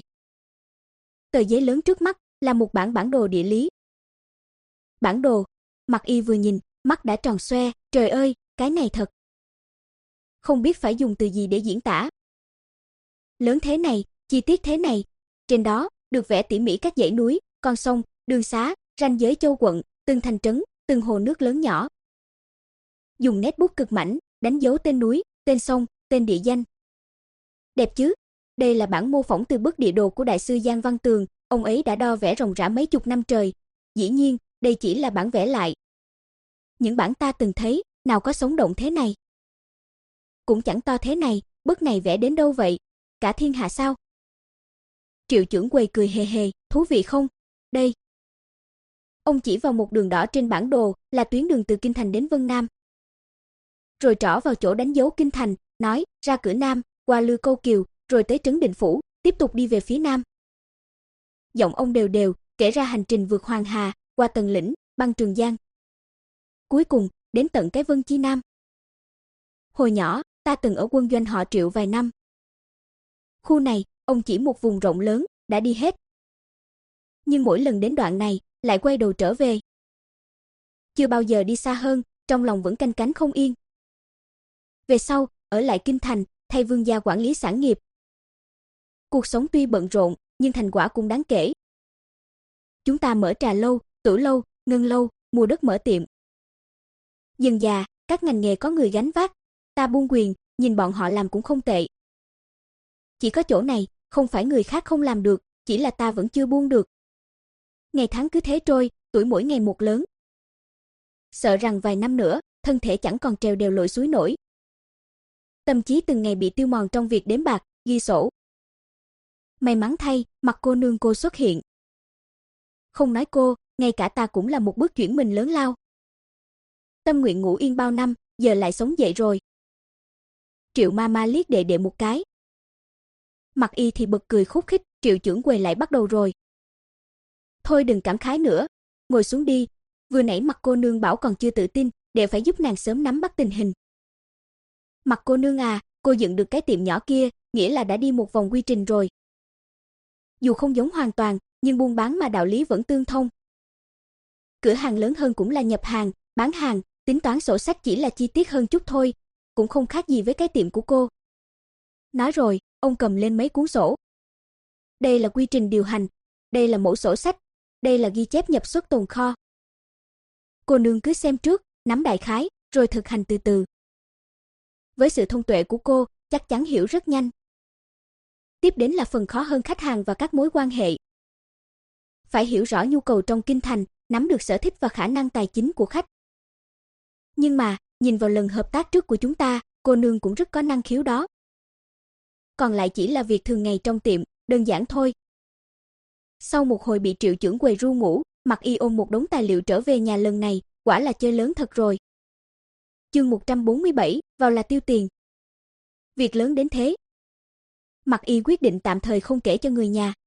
Tờ giấy lớn trước mắt là một bản bản đồ địa lý. Bản đồ, Mặc Y vừa nhìn, mắt đã tròn xoe, Trời ơi, cái này thật. Không biết phải dùng từ gì để diễn tả. Lớn thế này, chi tiết thế này, trên đó được vẽ tỉ mỉ các dãy núi, con sông, đường xá, ranh giới châu quận, từng thành trấn, từng hồ nước lớn nhỏ. Dùng nét bút cực mảnh, đánh dấu tên núi, tên sông, tên địa danh. Đẹp chứ? Đây là bản mô phỏng từ bức địa đồ của đại sư Giang Văn Tường, ông ấy đã đo vẽ ròng rã mấy chục năm trời. Dĩ nhiên, đây chỉ là bản vẽ lại. Những bản ta từng thấy, nào có sống động thế này. Cũng chẳng to thế này, bức này vẽ đến đâu vậy? Cả thiên hạ sao? Triệu Chưởng Quầy cười hề hề, thú vị không? Đây. Ông chỉ vào một đường đỏ trên bản đồ, là tuyến đường từ Kinh Thành đến Vân Nam. Rồi trỏ vào chỗ đánh dấu Kinh Thành, nói, ra cửa Nam, qua Lư Câu Kiều, rồi tới Trấn Định Phủ, tiếp tục đi về phía Nam. Giọng ông đều đều, kể ra hành trình vượt Hoàng Hà, qua Tần Lĩnh, băng Trường Giang. Cuối cùng, đến tận cái Vân Chi Nam. Hồi nhỏ, ta từng ở quân doanh họ Triệu vài năm. Khu này, ông chỉ một vùng rộng lớn, đã đi hết. Nhưng mỗi lần đến đoạn này, lại quay đầu trở về. Chưa bao giờ đi xa hơn, trong lòng vẫn canh cánh không yên. Về sau, ở lại Kinh Thành, thay vương gia quản lý sản nghiệp. Cuộc sống tuy bận rộn, nhưng thành quả cũng đáng kể. Chúng ta mở trà lâu, tửu lâu, ngân lâu, mua đất mở tiệm. Dần già, các ngành nghề có người gánh vác, ta buôn quyền, nhìn bọn họ làm cũng không tệ. Chỉ có chỗ này, không phải người khác không làm được, chỉ là ta vẫn chưa buông được. Ngày tháng cứ thế trôi, tuổi mỗi ngày một lớn. Sợ rằng vài năm nữa, thân thể chẳng còn trèo đèo lội suối nổi. Tâm trí từng ngày bị tiêu mòn trong việc đếm bạc, ghi sổ. May mắn thay, mặt cô nương cô xuất hiện. Không nói cô, ngay cả ta cũng là một bước chuyển mình lớn lao. Tâm nguyện ngủ yên bao năm, giờ lại sống dậy rồi. Triệu ma ma liếc đệ đệ một cái. Mặc Y thì bật cười khúc khích, Triệu Chưởng Quầy lại bắt đầu rồi. Thôi đừng cảm khái nữa, ngồi xuống đi, vừa nãy Mặc cô nương bảo còn chưa tự tin, đệ phải giúp nàng sớm nắm bắt tình hình. Mặc cô nương à, cô dựng được cái tiệm nhỏ kia, nghĩa là đã đi một vòng quy trình rồi. Dù không giống hoàn toàn, nhưng buôn bán mà đạo lý vẫn tương thông. Cửa hàng lớn hơn cũng là nhập hàng, bán hàng, tính toán sổ sách chỉ là chi tiết hơn chút thôi, cũng không khác gì với cái tiệm của cô. Nói rồi, ông cầm lên mấy cuốn sổ. Đây là quy trình điều hành, đây là mẫu sổ sách, đây là ghi chép nhập xuất tồn kho. Cô nương cứ xem trước, nắm đại khái, rồi thực hành từ từ. Với sự thông tuệ của cô, chắc chắn hiểu rất nhanh. Tiếp đến là phần khó hơn khách hàng và các mối quan hệ. Phải hiểu rõ nhu cầu trong kinh thành, nắm được sở thích và khả năng tài chính của khách. Nhưng mà, nhìn vào lần hợp tác trước của chúng ta, cô nương cũng rất có năng khiếu đó. Còn lại chỉ là việc thường ngày trong tiệm, đơn giản thôi. Sau một hồi bị Triệu Chưởng Quầy ru ngủ, Mặc Y ôm một đống tài liệu trở về nhà lần này, quả là chơi lớn thật rồi. Chương một trăm bốn mươi bảy, vào là tiêu tiền. Việc lớn đến thế. Mặc Y quyết định tạm thời không kể cho người nhà.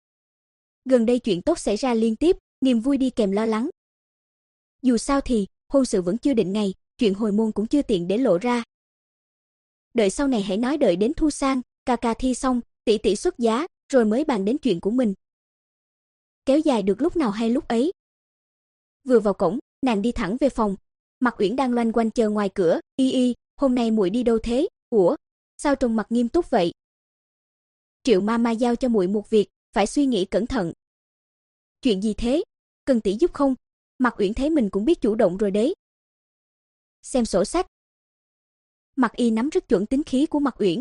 Gần đây chuyện tốt xảy ra liên tiếp, niềm vui đi kèm lo lắng. Dù sao thì, hôn sự vẫn chưa định ngày, chuyện hồi môn cũng chưa tiện để lộ ra. Đợi sau này hãy nói đợi đến thu sang, ca ca thi xong, tỷ tỷ xuất giá, rồi mới bàn đến chuyện của mình. Kéo dài được lúc nào hay lúc ấy. Vừa vào cổng, nàng đi thẳng về phòng. Mặc Uyển đang loanh quanh chờ ngoài cửa, "Y Y, hôm nay muội đi đâu thế? Ủa, sao trông mặt nghiêm túc vậy?" Triệu Mama giao cho muội một việc, phải suy nghĩ cẩn thận. "Chuyện gì thế? Cần tỷ giúp không?" Mặc Uyển thấy mình cũng biết chủ động rồi đấy. Xem sổ sách. Mặc Y nắm rất chuẩn tính khí của Mặc Uyển.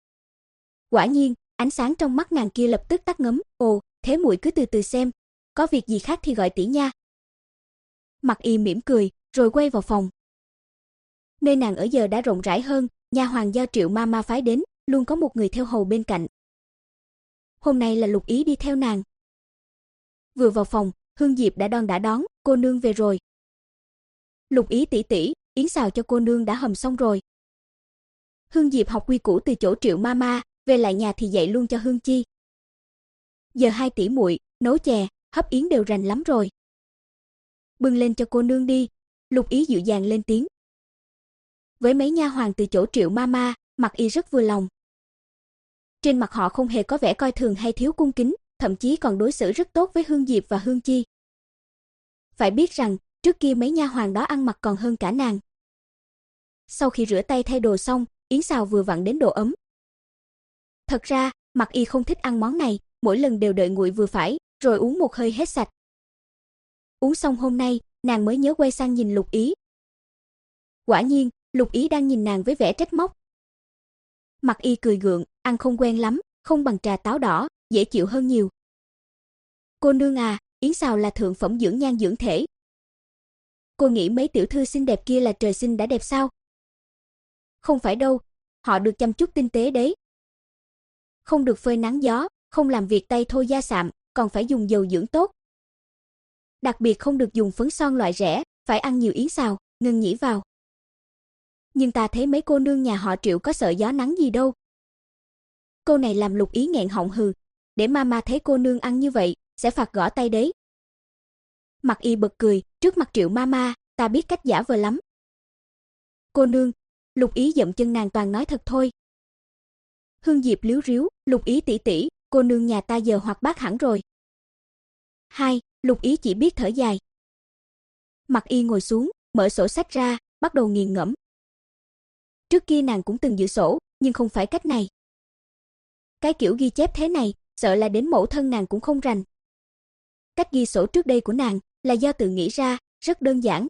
Quả nhiên, ánh sáng trong mắt nàng kia lập tức tắt ngấm, "Ồ, thế muội cứ từ từ xem, có việc gì khác thì gọi tỷ nha." Mặc Y mỉm cười, rồi quay vào phòng. Nơi nàng ở giờ đã rộng rãi hơn, nha hoàn do Triệu Mama phái đến, luôn có một người theo hầu bên cạnh. Hôm nay là Lục Ý đi theo nàng. Vừa vào phòng, Hương Diệp đã đón đã đón, "Cô nương về rồi." "Lục Ý tỷ tỷ, yến xào cho cô nương đã hầm xong rồi." Hương Diệp học quy củ từ chỗ Triệu Mama, về lại nhà thì dạy luôn cho Hương Chi. Giờ hai tỷ muội nấu chè, hấp yến đều rành lắm rồi. "Bưng lên cho cô nương đi." Lục Ý dịu dàng lên tiếng. Với mấy nha hoàn từ chỗ Triệu Mama, Mặc Y rất vừa lòng. Trên mặt họ không hề có vẻ coi thường hay thiếu cung kính, thậm chí còn đối xử rất tốt với Hương Diệp và Hương Chi. Phải biết rằng, trước kia mấy nha hoàn đó ăn mặc còn hơn cả nàng. Sau khi rửa tay thay đồ xong, yến xào vừa vặn đến độ ấm. Thật ra, Mặc Y không thích ăn món này, mỗi lần đều đợi nguội vừa phải, rồi uống một hơi hết sạch. Uống xong hôm nay, nàng mới nhớ quay sang nhìn Lục Ý. Quả nhiên, Lục Ý đang nhìn nàng với vẻ trách móc. Mặc Y cười gượng, ăn không quen lắm, không bằng trà táo đỏ, dễ chịu hơn nhiều. Cô nương à, yến xào là thượng phẩm dưỡng nhan dưỡng thể. Cô nghĩ mấy tiểu thư xinh đẹp kia là trời sinh đã đẹp sao? Không phải đâu, họ được chăm chút tinh tế đấy. Không được phơi nắng gió, không làm việc tay thô da sạm, còn phải dùng dầu dưỡng tốt. Đặc biệt không được dùng phấn son loại rẻ, phải ăn nhiều yến xào, ngân nhĩ vào. Nhưng ta thấy mấy cô nương nhà họ Triệu có sợ gió nắng gì đâu. Câu này làm Lục Ý nghẹn họng hừ, để mama thấy cô nương ăn như vậy, sẽ phạt gõ tay đấy. Mặc Y bật cười, trước mặt Triệu mama, ta biết cách giả vờ lắm. Cô nương, Lục Ý dậm chân nàng toàn nói thật thôi. Hương Diệp líu ríu, Lục Ý tỷ tỷ, cô nương nhà ta giờ hoạt bát hẳn rồi. Hai, Lục Ý chỉ biết thở dài. Mặc Y ngồi xuống, mở sổ sách ra, bắt đầu nghiền ngẫm. Trước kia nàng cũng từng giữ sổ, nhưng không phải cách này. Cái kiểu ghi chép thế này, sợ là đến mẫu thân nàng cũng không rành. Cách ghi sổ trước đây của nàng là do tự nghĩ ra, rất đơn giản.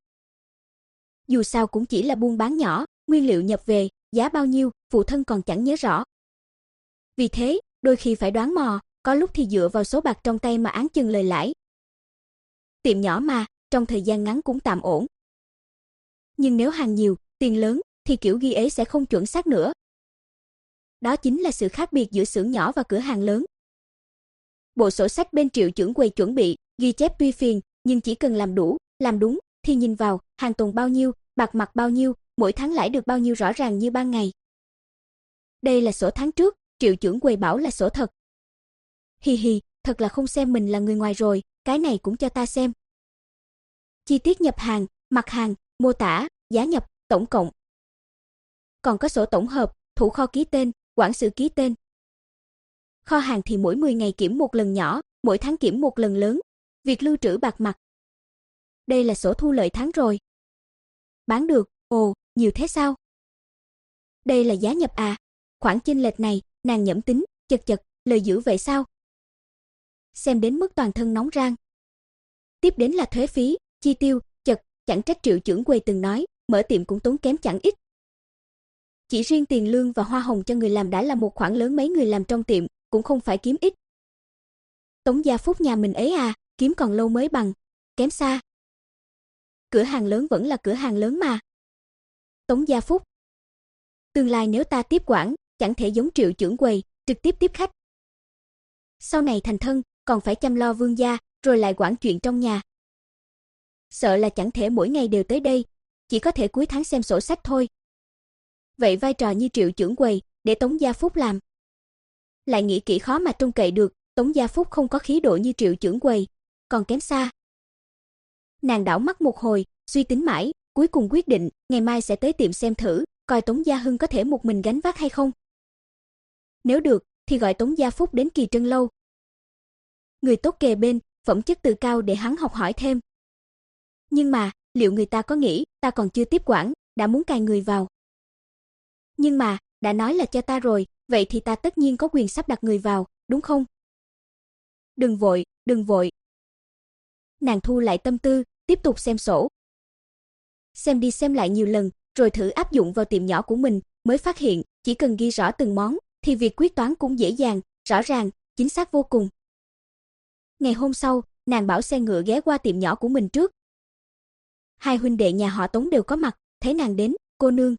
Dù sao cũng chỉ là buôn bán nhỏ, nguyên liệu nhập về, giá bao nhiêu, phụ thân còn chẳng nhớ rõ. Vì thế, đôi khi phải đoán mò, có lúc thì dựa vào số bạc trong tay mà áng chừng lời lãi. Tiệm nhỏ mà, trong thời gian ngắn cũng tạm ổn. Nhưng nếu hàng nhiều, tiền lớn, thì kiểu ghi ấy sẽ không chuẩn xác nữa. Đó chính là sự khác biệt giữa xưởng nhỏ và cửa hàng lớn. Bộ sổ sách bên Triệu trưởng quầy chuẩn bị, ghi chép tuy phiền, nhưng chỉ cần làm đủ, làm đúng, thì nhìn vào, hàng tồn bao nhiêu, bạc mặt bao nhiêu, mỗi tháng lãi được bao nhiêu rõ ràng như ban ngày. Đây là sổ tháng trước, Triệu trưởng quầy bảo là sổ thật. Hi hi, thật là không xem mình là người ngoài rồi, cái này cũng cho ta xem. Chi tiết nhập hàng, mặt hàng, mô tả, giá nhập, tổng cộng. Còn có sổ tổng hợp, thủ kho ký tên, quản sự ký tên. Kho hàng thì mỗi mười ngày kiểm một lần nhỏ, mỗi tháng kiểm một lần lớn. Việc lưu trữ bạc mặt. Đây là sổ thu lợi tháng rồi. Bán được, ồ, nhiều thế sao? Đây là giá nhập à? Khoản chênh lệch này, nàng nhẩm tính, chật chật, lời dữ vậy sao? Xem đến mức toàn thân nóng rang. Tiếp đến là thuế phí, chi tiêu, chật, chẳng trách Triệu trưởng quầy từng nói, mở tiệm cũng tốn kém chẳng ít. Chỉ riêng tiền lương và hoa hồng cho người làm đã là một khoản lớn, mấy người làm trong tiệm cũng không phải kiếm ít. Tống Gia Phúc nhà mình ấy à, kiếm còn lâu mới bằng, kém xa. Cửa hàng lớn vẫn là cửa hàng lớn mà. Tống Gia Phúc. Tương lai nếu ta tiếp quản, chẳng thể giống Triệu trưởng quầy, trực tiếp tiếp khách. Sau này thành thân, còn phải chăm lo vương gia, rồi lại quản chuyện trong nhà. Sợ là chẳng thể mỗi ngày đều tới đây, chỉ có thể cuối tháng xem sổ sách thôi. Vậy vai trò như Triệu trưởng quầy, để Tống Gia Phúc làm. Lại nghĩ kỹ khó mà trông cậy được, Tống Gia Phúc không có khí độ như Triệu trưởng quầy, còn kém xa. Nàng đảo mắt một hồi, suy tính mãi, cuối cùng quyết định, ngày mai sẽ tới tiệm xem thử, coi Tống Gia Hưng có thể một mình gánh vác hay không. Nếu được, thì gọi Tống Gia Phúc đến Kỳ Trân lâu. Người tốt kề bên, phẩm chất tự cao để hắn học hỏi thêm. Nhưng mà, liệu người ta có nghĩ, ta còn chưa tiếp quản, đã muốn cài người vào. Nhưng mà, đã nói là cho ta rồi, vậy thì ta tất nhiên có quyền sắp đặt người vào, đúng không? Đừng vội, đừng vội. Nàng thu lại tâm tư, tiếp tục xem sổ. Xem đi xem lại nhiều lần, rồi thử áp dụng vào tiệm nhỏ của mình, mới phát hiện, chỉ cần ghi rõ từng món, thì việc quyết toán cũng dễ dàng, rõ ràng, chính xác vô cùng. Ngày hôm sau, nàng bảo xe ngựa ghé qua tiệm nhỏ của mình trước. Hai huynh đệ nhà họ Tống đều có mặt, thấy nàng đến, cô nương.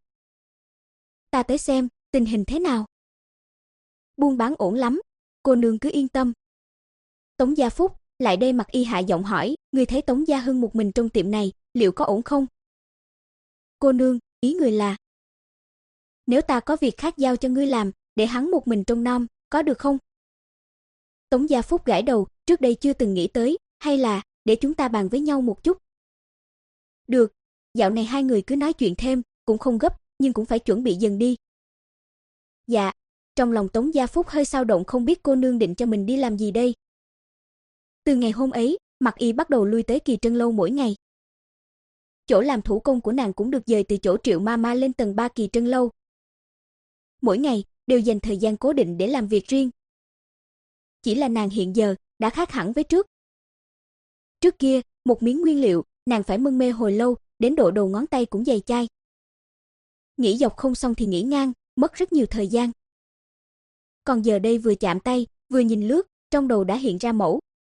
Ta tới xem, tình hình thế nào? Buôn bán ổn lắm, cô nương cứ yên tâm. Tống Gia Phúc, lại đây Mặc Y hạ giọng hỏi, người thấy Tống Gia Hưng một mình trong tiệm này, liệu có ổn không? Cô nương, ý người là, nếu ta có việc khác giao cho ngươi làm, để hắn một mình trông nom, có được không? Tống Gia Phúc gãi đầu, trước đây chưa từng nghĩ tới, hay là, để chúng ta bàn với nhau một chút. Được, dạo này hai người cứ nói chuyện thêm, cũng không gấp, nhưng cũng phải chuẩn bị dần đi. Dạ, trong lòng Tống Gia Phúc hơi dao động, không biết cô nương định cho mình đi làm gì đây. Từ ngày hôm ấy, Mặc Y bắt đầu lui tới Kỳ Trân lâu mỗi ngày. chỗ làm thủ công của nàng cũng được dời từ chỗ Triệu Mama lên tầng ba Kỳ Trân lâu. Mỗi ngày đều dành thời gian cố định để làm việc riêng. Chỉ là nàng hiện giờ đã khác hẳn với trước. Trước kia, một miếng nguyên liệu, nàng phải mân mê hồi lâu, đến độ đầu ngón tay cũng dày chai. Nghĩ dọc không xong thì nghĩ ngang, mất rất nhiều thời gian. Còn giờ đây vừa chạm tay, vừa nhìn lướt, trong đầu đã hiện ra mẫu.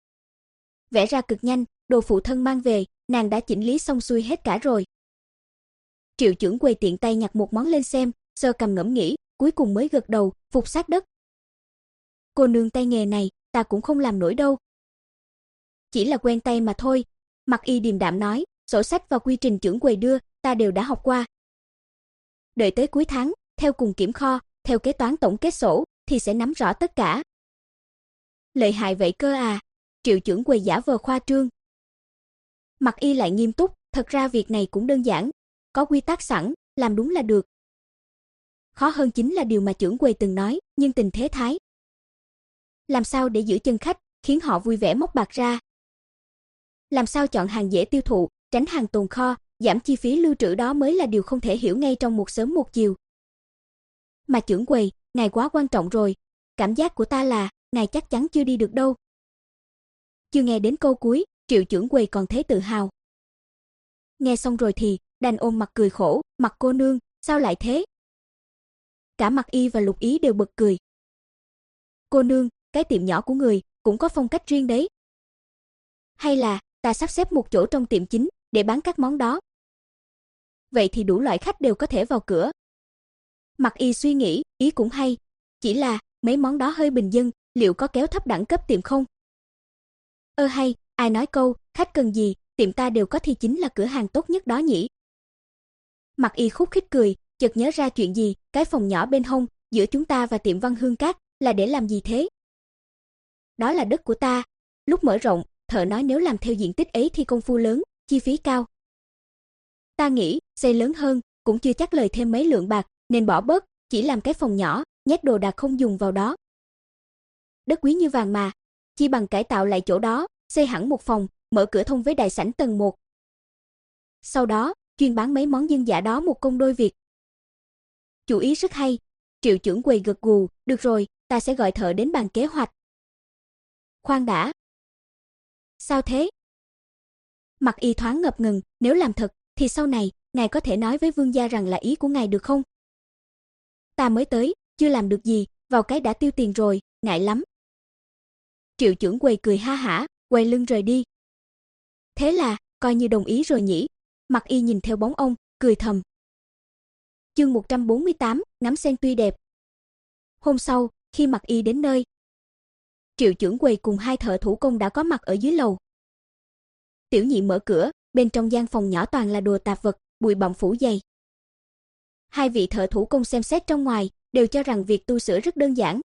Vẽ ra cực nhanh, đồ phụ thân mang về, nàng đã chỉnh lý xong xuôi hết cả rồi. Triệu trưởng quầy tiện tay nhặt một món lên xem, sơ cầm ngẫm nghĩ, cuối cùng mới gật đầu, phục sát đất. Cô nương tay nghề này, ta cũng không làm nổi đâu. Chỉ là quen tay mà thôi, Mặc Y điềm đạm nói, sổ sách và quy trình trưởng quầy đưa, ta đều đã học qua. Đợi tới cuối tháng, theo cùng kiểm kho, theo kế toán tổng kết sổ, thì sẽ nắm rõ tất cả. Lợi hại vậy cơ à? Triệu trưởng quầy giả vờ khoa trương. Mặc Y lại nghiêm túc, thật ra việc này cũng đơn giản, có quy tắc sẵn, làm đúng là được. Khó hơn chính là điều mà trưởng quầy từng nói, nhưng tình thế thái. Làm sao để giữ chân khách, khiến họ vui vẻ móc bạc ra? Làm sao chọn hàng dễ tiêu thụ, tránh hàng tồn kho, giảm chi phí lưu trữ, đó mới là điều không thể hiểu ngay trong một sớm một chiều. Mà trưởng quầy, ngài quá quan trọng rồi, cảm giác của ta là, ngài chắc chắn chưa đi được đâu. Chưa nghe đến câu cuối, Triệu trưởng quầy còn thấy tự hào. Nghe xong rồi thì, đành ôm mặt cười khổ, Mặc cô nương, sao lại thế? Cả Mặc Y và Lục Ý đều bật cười. Cô nương, cái tiệm nhỏ của người, cũng có phong cách riêng đấy. Hay là, ta sắp xếp một chỗ trong tiệm chính, để bán các món đó. Vậy thì đủ loại khách đều có thể vào cửa. Mặc Y suy nghĩ, ý cũng hay, chỉ là, mấy món đó hơi bình dân, liệu có kéo thấp đẳng cấp tiệm không? Ơ hay, ai nói câu, khách cần gì, tiệm ta đều có thì chính là cửa hàng tốt nhất đó nhỉ? Mặc Y khúc khích cười, chợt nhớ ra chuyện gì, cái phòng nhỏ bên hông, giữa chúng ta và tiệm Văn Hương Các, là để làm gì thế? Đó là đất của ta, lúc mở rộng, thợ nói nếu làm theo diện tích ấy thì công phu lớn, chi phí cao. Ta nghĩ, xây lớn hơn, cũng chưa chắc lời thêm mấy lượng bạc, nên bỏ bớt, chỉ làm cái phòng nhỏ, nhét đồ đạc không dùng vào đó. Đất quý như vàng mà, chi bằng cải tạo lại chỗ đó, xây hẳn một phòng, mở cửa thông với đại sảnh tầng một. Sau đó, chuyên bán mấy món dân dã đó một công đôi việc. Chủ ý rất hay, Triệu trưởng quầy gật gù, được rồi, ta sẽ gọi thợ đến bàn kế hoạch. Khoan đã. Sao thế? Mặc Y thoáng ngập ngừng, nếu làm thật, thì sau này, ngài có thể nói với vương gia rằng là ý của ngài được không? Ta mới tới, chưa làm được gì, vào cái đã tiêu tiền rồi, ngại lắm. Triệu trưởng quầy cười ha hả, quay lưng rời đi. Thế là, coi như đồng ý rồi nhỉ? Mặc Y nhìn theo bóng ông, cười thầm. Chương một trăm bốn mươi tám, ngắm sen tuy đẹp. Hôm sau, khi Mặc Y đến nơi, Triệu trưởng quầy cùng hai thợ thủ công đã có mặt ở dưới lầu. Tiểu Nhị mở cửa, bên trong gian phòng nhỏ toàn là đồ tạp vật, bụi bặm phủ dày. Hai vị thợ thủ công xem xét trong ngoài, đều cho rằng việc tu sửa rất đơn giản.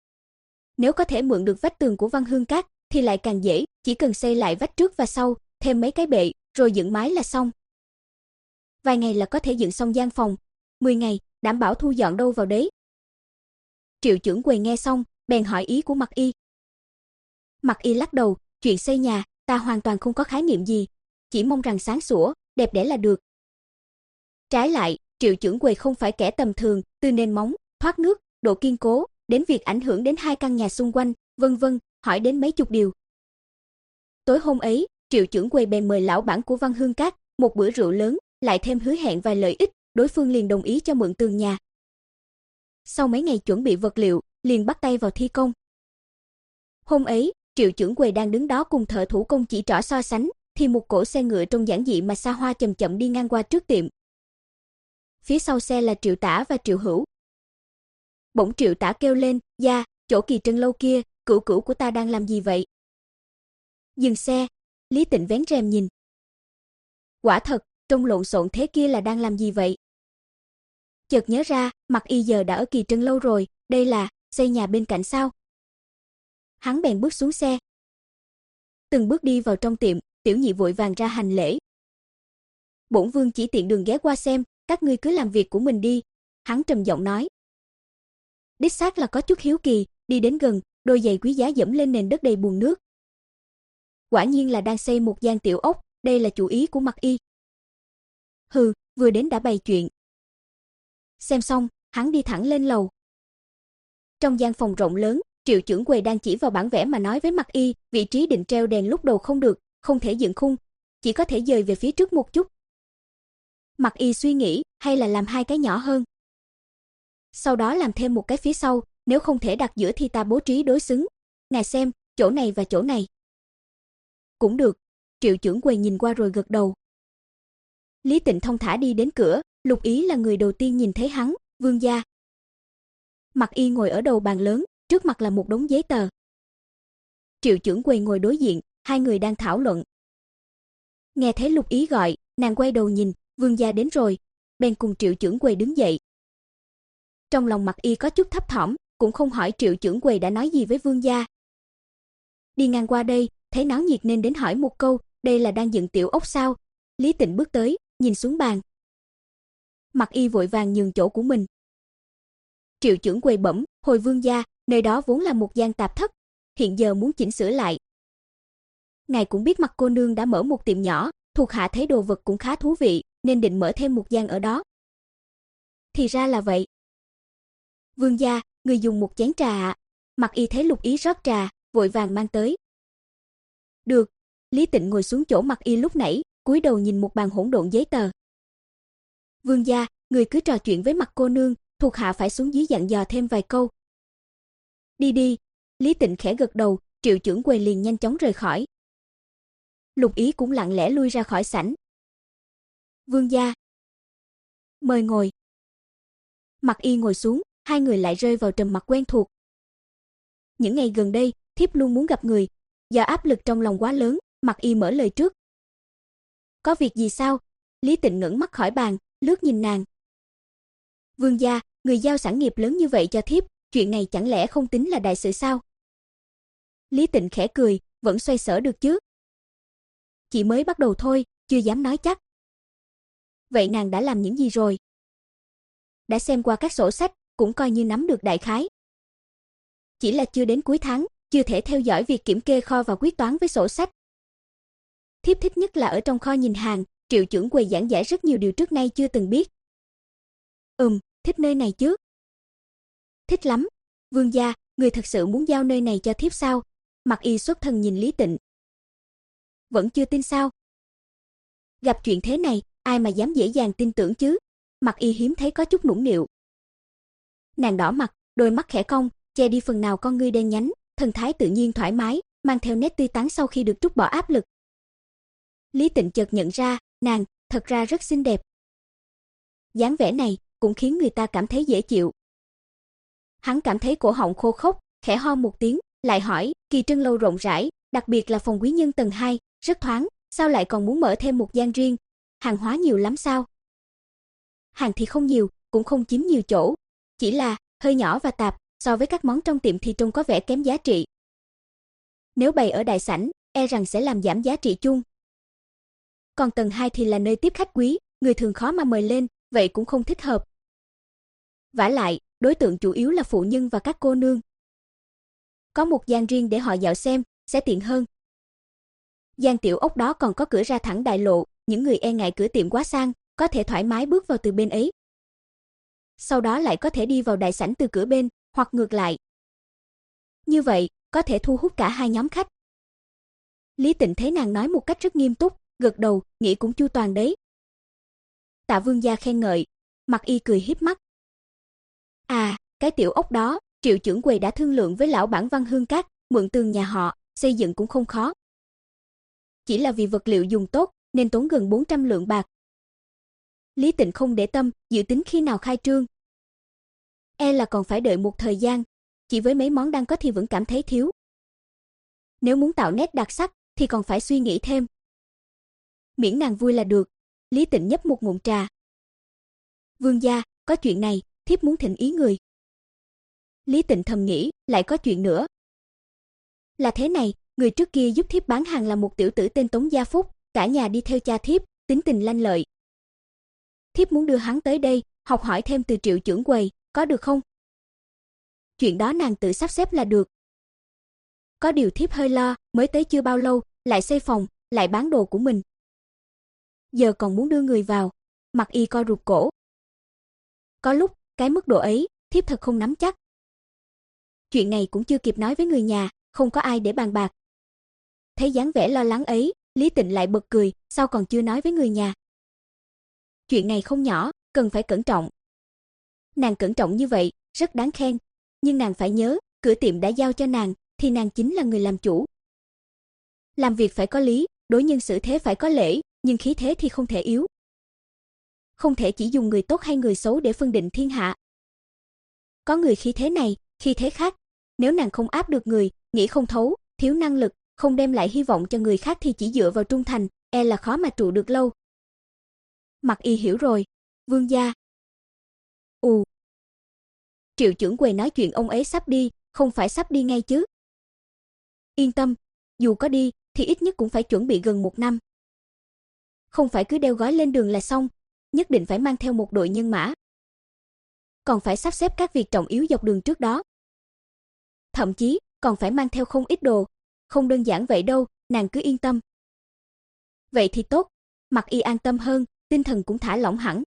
Nếu có thể mượn được vách tường của Văn Hương Các, thì lại càng dễ, chỉ cần xây lại vách trước và sau, thêm mấy cái bệ, rồi dựng mái là xong. Vài ngày là có thể dựng xong gian phòng, mười ngày, đảm bảo thu dọn đâu vào đấy. Triệu trưởng quầy nghe xong, bèn hỏi ý của Mặc Y. Mặc Y lắc đầu, chuyện xây nhà, ta hoàn toàn không có khái niệm gì, chỉ mong rằng sáng sủa, đẹp đẽ là được. Trái lại, Triệu trưởng quầy không phải kẻ tầm thường, từ nền móng, thoát nước, độ kiên cố, đến việc ảnh hưởng đến hai căn nhà xung quanh, vân vân, hỏi đến mấy chục điều. Tối hôm ấy, Triệu trưởng quầy bèn mời lão bản của Văn Hương Các, một bữa rượu lớn, lại thêm hứa hẹn vài lợi ích, đối phương liền đồng ý cho mượn tường nhà. Sau mấy ngày chuẩn bị vật liệu, liền bắt tay vào thi công. Hôm ấy, Triệu trưởng quầy đang đứng đó cùng thợ thủ công chỉ trỏ so sánh, thì một cỗ xe ngựa trông giản dị mà xa hoa chậm chậm đi ngang qua trước tiệm. Phía sau xe là Triệu Tả và Triệu Hữu. Bỗng Triệu Tả kêu lên, "Gia, chỗ Kỳ Trân lâu kia, cửu cửu của ta đang làm gì vậy?" Dừng xe, Lý Tịnh vén rèm nhìn. Quả thật, trông lộn xộn thế kia là đang làm gì vậy? Chợt nhớ ra, Mặc Y giờ đã ở Kỳ Trân lâu rồi, đây là xây nhà bên cạnh sao? Hắn bèn bước xuống xe. Từng bước đi vào trong tiệm, Tiểu Nhị vội vàng ra hành lễ. Bổn vương chỉ tiện đường ghé qua xem, các ngươi cứ làm việc của mình đi, hắn trầm giọng nói. Đích xác là có chút hiếu kỳ, đi đến gần, đôi giày quý giá dẫm lên nền đất đầy bùn nước. Quả nhiên là đang xây một gian tiểu ốc, đây là chủ ý của Mặc Y. Hừ, vừa đến đã bày chuyện. Xem xong, hắn đi thẳng lên lầu. Trong gian phòng rộng lớn, Triệu trưởng quầy đang chỉ vào bản vẽ mà nói với Mặc Y, vị trí định treo đèn lúc đầu không được, không thể dựng khung, chỉ có thể dời về phía trước một chút. Mặc Y suy nghĩ, hay là làm hai cái nhỏ hơn. Sau đó làm thêm một cái phía sau, nếu không thể đặt giữa thì ta bố trí đối xứng. Ngài xem, chỗ này và chỗ này. Cũng được, Triệu trưởng quầy nhìn qua rồi gật đầu. Lý Tịnh thông thả đi đến cửa, Lục Ý là người đầu tiên nhìn thấy hắn, Vương gia. Mặc Y ngồi ở đầu bàn lớn, trước mặt là một đống giấy tờ. Triệu trưởng quầy ngồi đối diện, hai người đang thảo luận. Nghe thấy Lục Ý gọi, nàng quay đầu nhìn, Vương gia đến rồi, bèn cùng Triệu trưởng quầy đứng dậy. Trong lòng Mặc Y có chút thấp thỏm, cũng không hỏi Triệu trưởng quầy đã nói gì với Vương gia. Đi ngang qua đây, thấy náo nhiệt nên đến hỏi một câu, đây là đang dựng tiểu ốc sao? Lý Tịnh bước tới, nhìn xuống bàn. Mặc Y vội vàng nhường chỗ của mình. Triệu trưởng quầy bẩm, hồi Vương gia, nơi đó vốn là một gian tạp thất, hiện giờ muốn chỉnh sửa lại. Ngài cũng biết Mặc cô nương đã mở một tiệm nhỏ, thuộc hạ thấy đồ vật cũng khá thú vị, nên định mở thêm một gian ở đó. Thì ra là vậy. Vương gia, người dùng một chén trà ạ. Mặc Y thấy Lục Ý rót trà, vội vàng mang tới. Được. Lý Tịnh ngồi xuống chỗ Mặc Y lúc nãy, cúi đầu nhìn một bàn hỗn độn giấy tờ. Vương gia, người cứ trò chuyện với Mặc cô nương, thuộc hạ phải xuống dưới dặn dò thêm vài câu. Đi đi. Lý Tịnh khẽ gật đầu, Triệu trưởng quầy liền nhanh chóng rời khỏi. Lục Ý cũng lặng lẽ lui ra khỏi sảnh. Vương gia. Mời ngồi. Mặc Y ngồi xuống, hai người lại rơi vào trầm mặc quen thuộc. Những ngày gần đây, thiếp luôn muốn gặp người, do áp lực trong lòng quá lớn, Mặc Y mở lời trước. Có việc gì sao? Lý Tịnh ngẩng mắt khỏi bàn, lướt nhìn nàng. Vương gia, người giao sản nghiệp lớn như vậy cho thiếp, chuyện này chẳng lẽ không tính là đại sự sao? Lý Tịnh khẽ cười, vẫn xoay sở được chứ? Chỉ mới bắt đầu thôi, chưa dám nói chắc. Vậy nàng đã làm những gì rồi? Đã xem qua các sổ sách, cũng coi như nắm được đại khái. Chỉ là chưa đến cuối tháng, chưa thể theo dõi việc kiểm kê kho và quyết toán với sổ sách. Thiếp thích nhất là ở trong kho nhìn hàng, Triệu trưởng quầy giảng giải rất nhiều điều trước nay chưa từng biết. Ừm, thích nơi này chứ? Thích lắm. Vương gia, người thật sự muốn giao nơi này cho thiếp sao? Mặc Y xuất thần nhìn Lý Tịnh. Vẫn chưa tin sao? Gặp chuyện thế này, ai mà dám dễ dàng tin tưởng chứ? Mặc Y hiếm thấy có chút nũng nịu. Nàng đỏ mặt, đôi mắt khẽ cong, che đi phần nào con ngươi đen nhánh, thần thái tự nhiên thoải mái, mang theo nét tươi tắn sau khi được trút bỏ áp lực. Lý Tịnh chợt nhận ra, nàng thật ra rất xinh đẹp. Dáng vẻ này cũng khiến người ta cảm thấy dễ chịu. Hắn cảm thấy cổ họng khô khốc, khẽ ho một tiếng, lại hỏi, Kỳ Trân lâu rộng rãi, đặc biệt là phòng quý nhân tầng hai, rất thoáng, sao lại còn muốn mở thêm một gian riêng? Hàng hóa nhiều lắm sao? Hàng thì không nhiều, cũng không chiếm nhiều chỗ, chỉ là hơi nhỏ và tạp, so với các món trong tiệm thì trông có vẻ kém giá trị. Nếu bày ở đại sảnh, e rằng sẽ làm giảm giá trị chung. Còn tầng hai thì là nơi tiếp khách quý, người thường khó mà mời lên, vậy cũng không thích hợp. Vả lại, đối tượng chủ yếu là phụ nhân và các cô nương. Có một gian riêng để họ dạo xem, sẽ tiện hơn. Gian tiểu ốc đó còn có cửa ra thẳng đại lộ, những người e ngại cửa tiệm quá sang, có thể thoải mái bước vào từ bên ấy. Sau đó lại có thể đi vào đại sảnh từ cửa bên, hoặc ngược lại. Như vậy, có thể thu hút cả hai nhóm khách. Lý Tịnh thấy nàng nói một cách rất nghiêm túc, gật đầu, nghĩ cũng chu toàn đấy. Tạ Vương gia khen ngợi, Mặc Y cười híp mắt. À, cái tiểu ốc đó, Triệu trưởng quầy đã thương lượng với lão bản Văn Hương Các, mượn tường nhà họ, xây dựng cũng không khó. Chỉ là vì vật liệu dùng tốt, nên tốn gần bốn trăm lượng bạc. Lý Tịnh không để tâm, dự tính khi nào khai trương. E là còn phải đợi một thời gian, chỉ với mấy món đang có thì vẫn cảm thấy thiếu. Nếu muốn tạo nét đặc sắc, thì còn phải suy nghĩ thêm. Miễn nàng vui là được. Lý Tịnh nhấp một ngụm trà. Vương gia, có chuyện này, thiếp muốn thỉnh ý người. Lý Tịnh thầm nghĩ, lại có chuyện nữa. Là thế này, người trước kia giúp thiếp bán hàng là một tiểu tử tên Tống Gia Phúc, cả nhà đi theo cha thiếp, tính tình lanh lợi. Thiếp muốn đưa hắn tới đây, học hỏi thêm từ Triệu trưởng quầy, có được không? Chuyện đó nàng tự sắp xếp là được. Có điều thiếp hơi lo, mới tới chưa bao lâu, lại xây phòng, lại bán đồ của mình. Giờ còn muốn đưa người vào, Mặc Y co rụt cổ. Có lúc, cái mức độ ấy, thiếp thật không nắm chắc. Chuyện này cũng chưa kịp nói với người nhà, không có ai để bàn bạc. Thấy dáng vẻ lo lắng ấy, Lý Tịnh lại bật cười, sao còn chưa nói với người nhà. Chuyện này không nhỏ, cần phải cẩn trọng. Nàng cẩn trọng như vậy, rất đáng khen, nhưng nàng phải nhớ, cửa tiệm đã giao cho nàng, thì nàng chính là người làm chủ. Làm việc phải có lý, đối nhân xử thế phải có lễ, nhưng khí thế thì không thể yếu. Không thể chỉ dùng người tốt hay người xấu để phân định thiên hạ. Có người khí thế này, khí thế khác, nếu nàng không áp được người, nghĩ không thấu, thiếu năng lực, không đem lại hy vọng cho người khác thì chỉ dựa vào trung thành, e là khó mà trụ được lâu. Mặc Y hiểu rồi, Vương gia. Ù. Triệu trưởng quầy nói chuyện ông ấy sắp đi, không phải sắp đi ngay chứ? Yên tâm, dù có đi thì ít nhất cũng phải chuẩn bị gần một năm. Không phải cứ đeo gói lên đường là xong, nhất định phải mang theo một đội nhân mã. Còn phải sắp xếp các việc trọng yếu dọc đường trước đó. Thậm chí còn phải mang theo không ít đồ, không đơn giản vậy đâu, nàng cứ yên tâm. Vậy thì tốt, Mặc Y an tâm hơn, tinh thần cũng thả lỏng hẳn.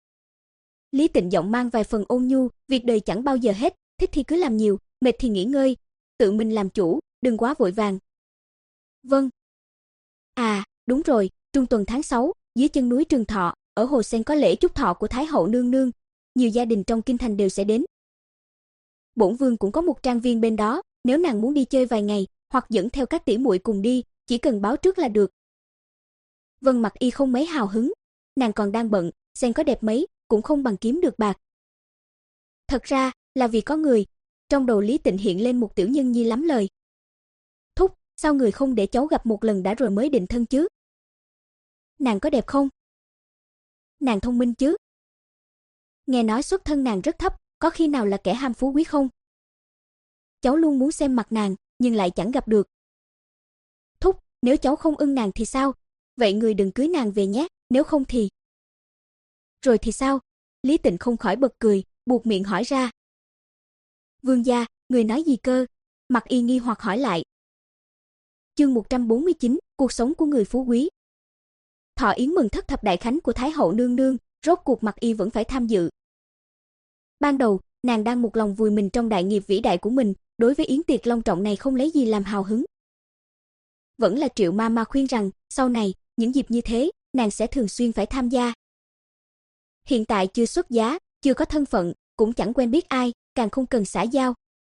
Lý Tịnh giọng mang vài phần ôn nhu, việc đời chẳng bao giờ hết, thích thì cứ làm nhiều, mệt thì nghỉ ngơi, tự mình làm chủ, đừng quá vội vàng. Vâng. À, đúng rồi, trung tuần tháng sáu, dưới chân núi Trường Thọ, ở Hồ Sen có lễ chúc thọ của Thái hậu nương nương, nhiều gia đình trong kinh thành đều sẽ đến. Bổn vương cũng có một trang viên bên đó, nếu nàng muốn đi chơi vài ngày, hoặc dẫn theo các tỷ muội cùng đi, chỉ cần báo trước là được. Vân Mặc Y không mấy hào hứng, nàng còn đang bận, sen có đẹp mấy, cũng không bằng kiếm được bạc. Thật ra, là vì có người, trong đầu Lý Tịnh hiện lên một tiểu nhân nhi lắm lời. Thúc, sao người không để cháu gặp một lần đã rồi mới định thân chứ? Nàng có đẹp không? Nàng thông minh chứ? Nghe nói xuất thân nàng rất thấp, có khi nào là kẻ ham phú quý không? Cháu luôn muốn xem mặt nàng, nhưng lại chẳng gặp được. Thúc, nếu cháu không ưng nàng thì sao? Vậy người đừng cưới nàng về nhé, nếu không thì... Rồi thì sao? Lý Tịnh không khỏi bật cười, buộc miệng hỏi ra. Vương gia, người nói gì cơ? Mặc Y nghi hoặc hỏi lại. Chương một trăm bốn mươi chín, cuộc sống của người phú quý. Thọ yến mừng thất thập đại khánh của Thái hậu nương nương, rốt cuộc Mặc Y vẫn phải tham dự. Ban đầu, nàng đang một lòng vùi mình trong đại nghiệp vĩ đại của mình, đối với yến tiệc long trọng này không lấy gì làm hào hứng. Vẫn là Triệu ma ma khuyên rằng, sau này, những dịp như thế, nàng sẽ thường xuyên phải tham gia. Hiện tại chưa xuất giá, chưa có thân phận, cũng chẳng quen biết ai, càng không cần xã giao.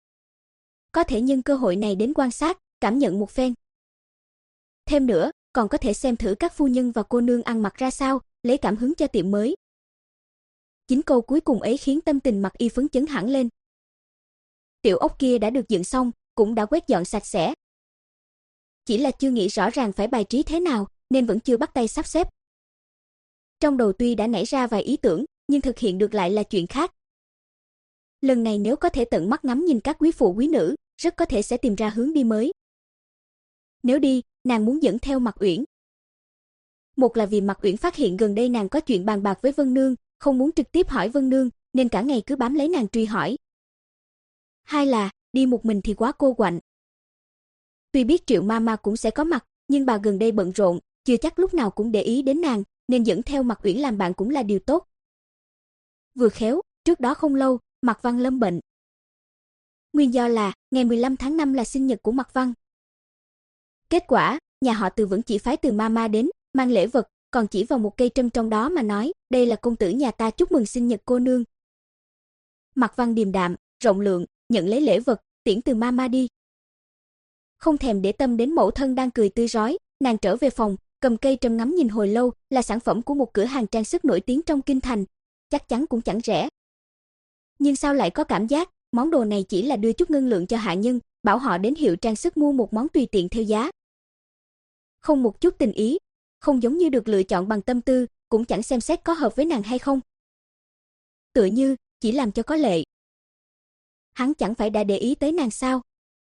Có thể nhân cơ hội này đến quan sát, cảm nhận một phen. Thêm nữa, còn có thể xem thử các phu nhân và cô nương ăn mặc ra sao, lấy cảm hứng cho tiệm mới. Chính câu cuối cùng ấy khiến tâm tình Mặc Y phấn chấn hẳn lên. Tiểu ốc kia đã được dựng xong, cũng đã quét dọn sạch sẽ. Chỉ là chưa nghĩ rõ ràng phải bài trí thế nào, nên vẫn chưa bắt tay sắp xếp. Trong đầu tuy đã nảy ra vài ý tưởng, nhưng thực hiện được lại là chuyện khác. Lần này nếu có thể tận mắt ngắm nhìn các quý phụ quý nữ, rất có thể sẽ tìm ra hướng đi mới. Nếu đi, nàng muốn dẫn theo Mặc Uyển. Một là vì Mặc Uyển phát hiện gần đây nàng có chuyện bàn bạc với Vân Nương, không muốn trực tiếp hỏi Vân Nương, nên cả ngày cứ bám lấy nàng truy hỏi. Hai là, đi một mình thì quá cô quạnh. Tuy biết Triệu ma ma cũng sẽ có mặt, nhưng bà gần đây bận rộn, chưa chắc lúc nào cũng để ý đến nàng, nên dẫn theo Mặc Uyển làm bạn cũng là điều tốt. Vừa khéo, trước đó không lâu, Mạc Văn lâm bệnh. Nguyên do là, ngày mười lăm tháng năm là sinh nhật của Mạc Văn. Kết quả, nhà họ Từ vẫn chỉ phái Từ Mama đến, mang lễ vật, còn chỉ vào một cây trâm trong đó mà nói, đây là công tử nhà ta chúc mừng sinh nhật cô nương. Mạc Văn điềm đạm, rộng lượng, nhận lấy lễ vật, tiễn Từ Mama đi. Không thèm để tâm đến mẫu thân đang cười tươi rói, nàng trở về phòng, cầm cây trâm ngắm nhìn hồi lâu, là sản phẩm của một cửa hàng trang sức nổi tiếng trong kinh thành, chắc chắn cũng chẳng rẻ. Nhưng sao lại có cảm giác, món đồ này chỉ là đưa chút ngân lượng cho hạ nhân, bảo họ đến hiệu trang sức mua một món tùy tiện theo giá. Không một chút tình ý, không giống như được lựa chọn bằng tâm tư, cũng chẳng xem xét có hợp với nàng hay không. Tựa như, chỉ làm cho có lệ. Hắn chẳng phải đã để ý tới nàng sao?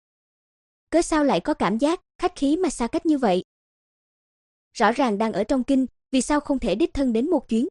Cớ sao lại có cảm giác, khách khí mà xa cách như vậy? Rõ ràng đang ở trong kinh, vì sao không thể đích thân đến một chuyến?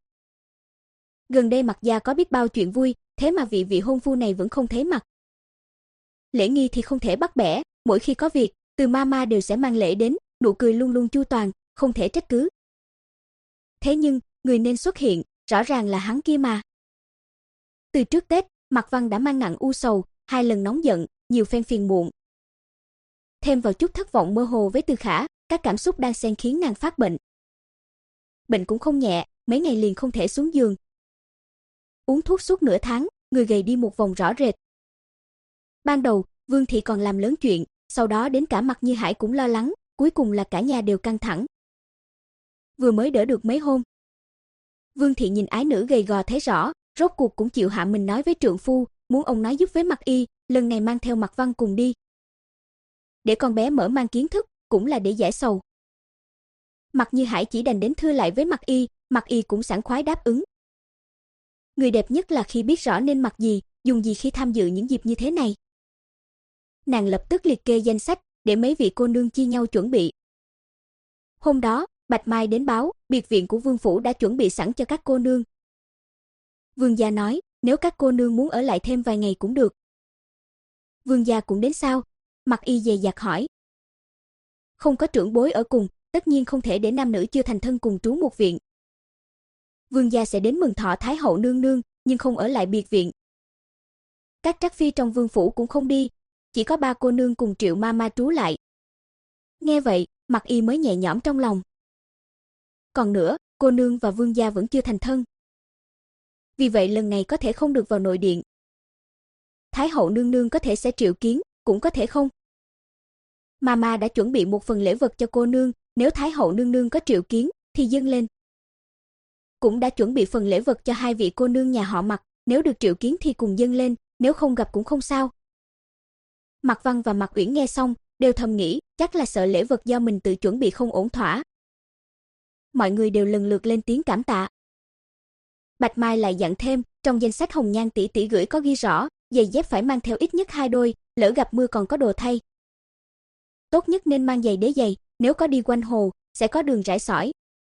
Gần đây Mạc gia có biết bao chuyện vui, thế mà vị vị hôn phu này vẫn không thấy mặt. Lễ nghi thì không thể bắt bẻ, mỗi khi có việc, Từ Mama đều sẽ mang lễ đến, nụ cười luôn luôn chu toàn, không thể trách cứ. Thế nhưng, người nên xuất hiện, rõ ràng là hắn kia mà. Từ trước Tết, Mạc Văn đã mang nặng u sầu, hai lần nóng giận, nhiều phen phiền muộn. Thêm vào chút thất vọng mơ hồ với Từ Khả, các cảm xúc đang xen khiến nàng phát bệnh. Bệnh cũng không nhẹ, mấy ngày liền không thể xuống giường. Uống thuốc suốt nửa tháng, người gầy đi một vòng rõ rệt. Ban đầu, Vương thị còn làm lớn chuyện, sau đó đến cả Mạc Như Hải cũng lo lắng, cuối cùng là cả nhà đều căng thẳng. Vừa mới đỡ được mấy hôm. Vương thị nhìn ái nữ gầy gò thấy rõ, rốt cuộc cũng chịu hạ mình nói với trượng phu, muốn ông nói giúp với Mạc Y, lần này mang theo Mạc Văn cùng đi. Để con bé mở mang kiến thức, cũng là để giải sầu. Mạc Như Hải chỉ đành đến thưa lại với Mạc Y, Mạc Y cũng sảng khoái đáp ứng. Người đẹp nhất là khi biết rõ nên mặc gì, dùng gì khi tham dự những dịp như thế này. Nàng lập tức liệt kê danh sách, để mấy vị cô nương chia nhau chuẩn bị. Hôm đó, Bạch Mai đến báo, biệt viện của Vương phủ đã chuẩn bị sẵn cho các cô nương. Vương gia nói, nếu các cô nương muốn ở lại thêm vài ngày cũng được. Vương gia cũng đến sao? Mạc Y dè dặt hỏi. Không có trưởng bối ở cùng, tất nhiên không thể để nam nữ chưa thành thân cùng trú một viện. Vương gia sẽ đến mừng thọ Thái hậu nương nương, nhưng không ở lại biệt viện. Các trắc phi trong vương phủ cũng không đi, chỉ có ba cô nương cùng Triệu ma ma trú lại. Nghe vậy, Mạc Y mới nhẹ nhõm trong lòng. Còn nữa, cô nương và vương gia vẫn chưa thành thân. Vì vậy lần này có thể không được vào nội điện. Thái hậu nương nương có thể sẽ triệu kiến, cũng có thể không. Mama đã chuẩn bị một phần lễ vật cho cô nương, nếu Thái hậu nương nương có triệu kiến thì dâng lên. Cũng đã chuẩn bị phần lễ vật cho hai vị cô nương nhà họ Mạc, nếu được triệu kiến thì cùng dâng lên, nếu không gặp cũng không sao. Mạc Văn và Mạc Uyển nghe xong, đều thầm nghĩ, chắc là sợ lễ vật do mình tự chuẩn bị không ổn thỏa. Mọi người đều lần lượt lên tiếng cảm tạ. Bạch Mai lại dặn thêm, trong danh sách Hồng Nhan tỷ tỷ gửi có ghi rõ, giày dép phải mang theo ít nhất hai đôi, lỡ gặp mưa còn có đồ thay. Tốt nhất nên mang giày đế giày, nếu có đi quanh hồ, sẽ có đường rải sỏi.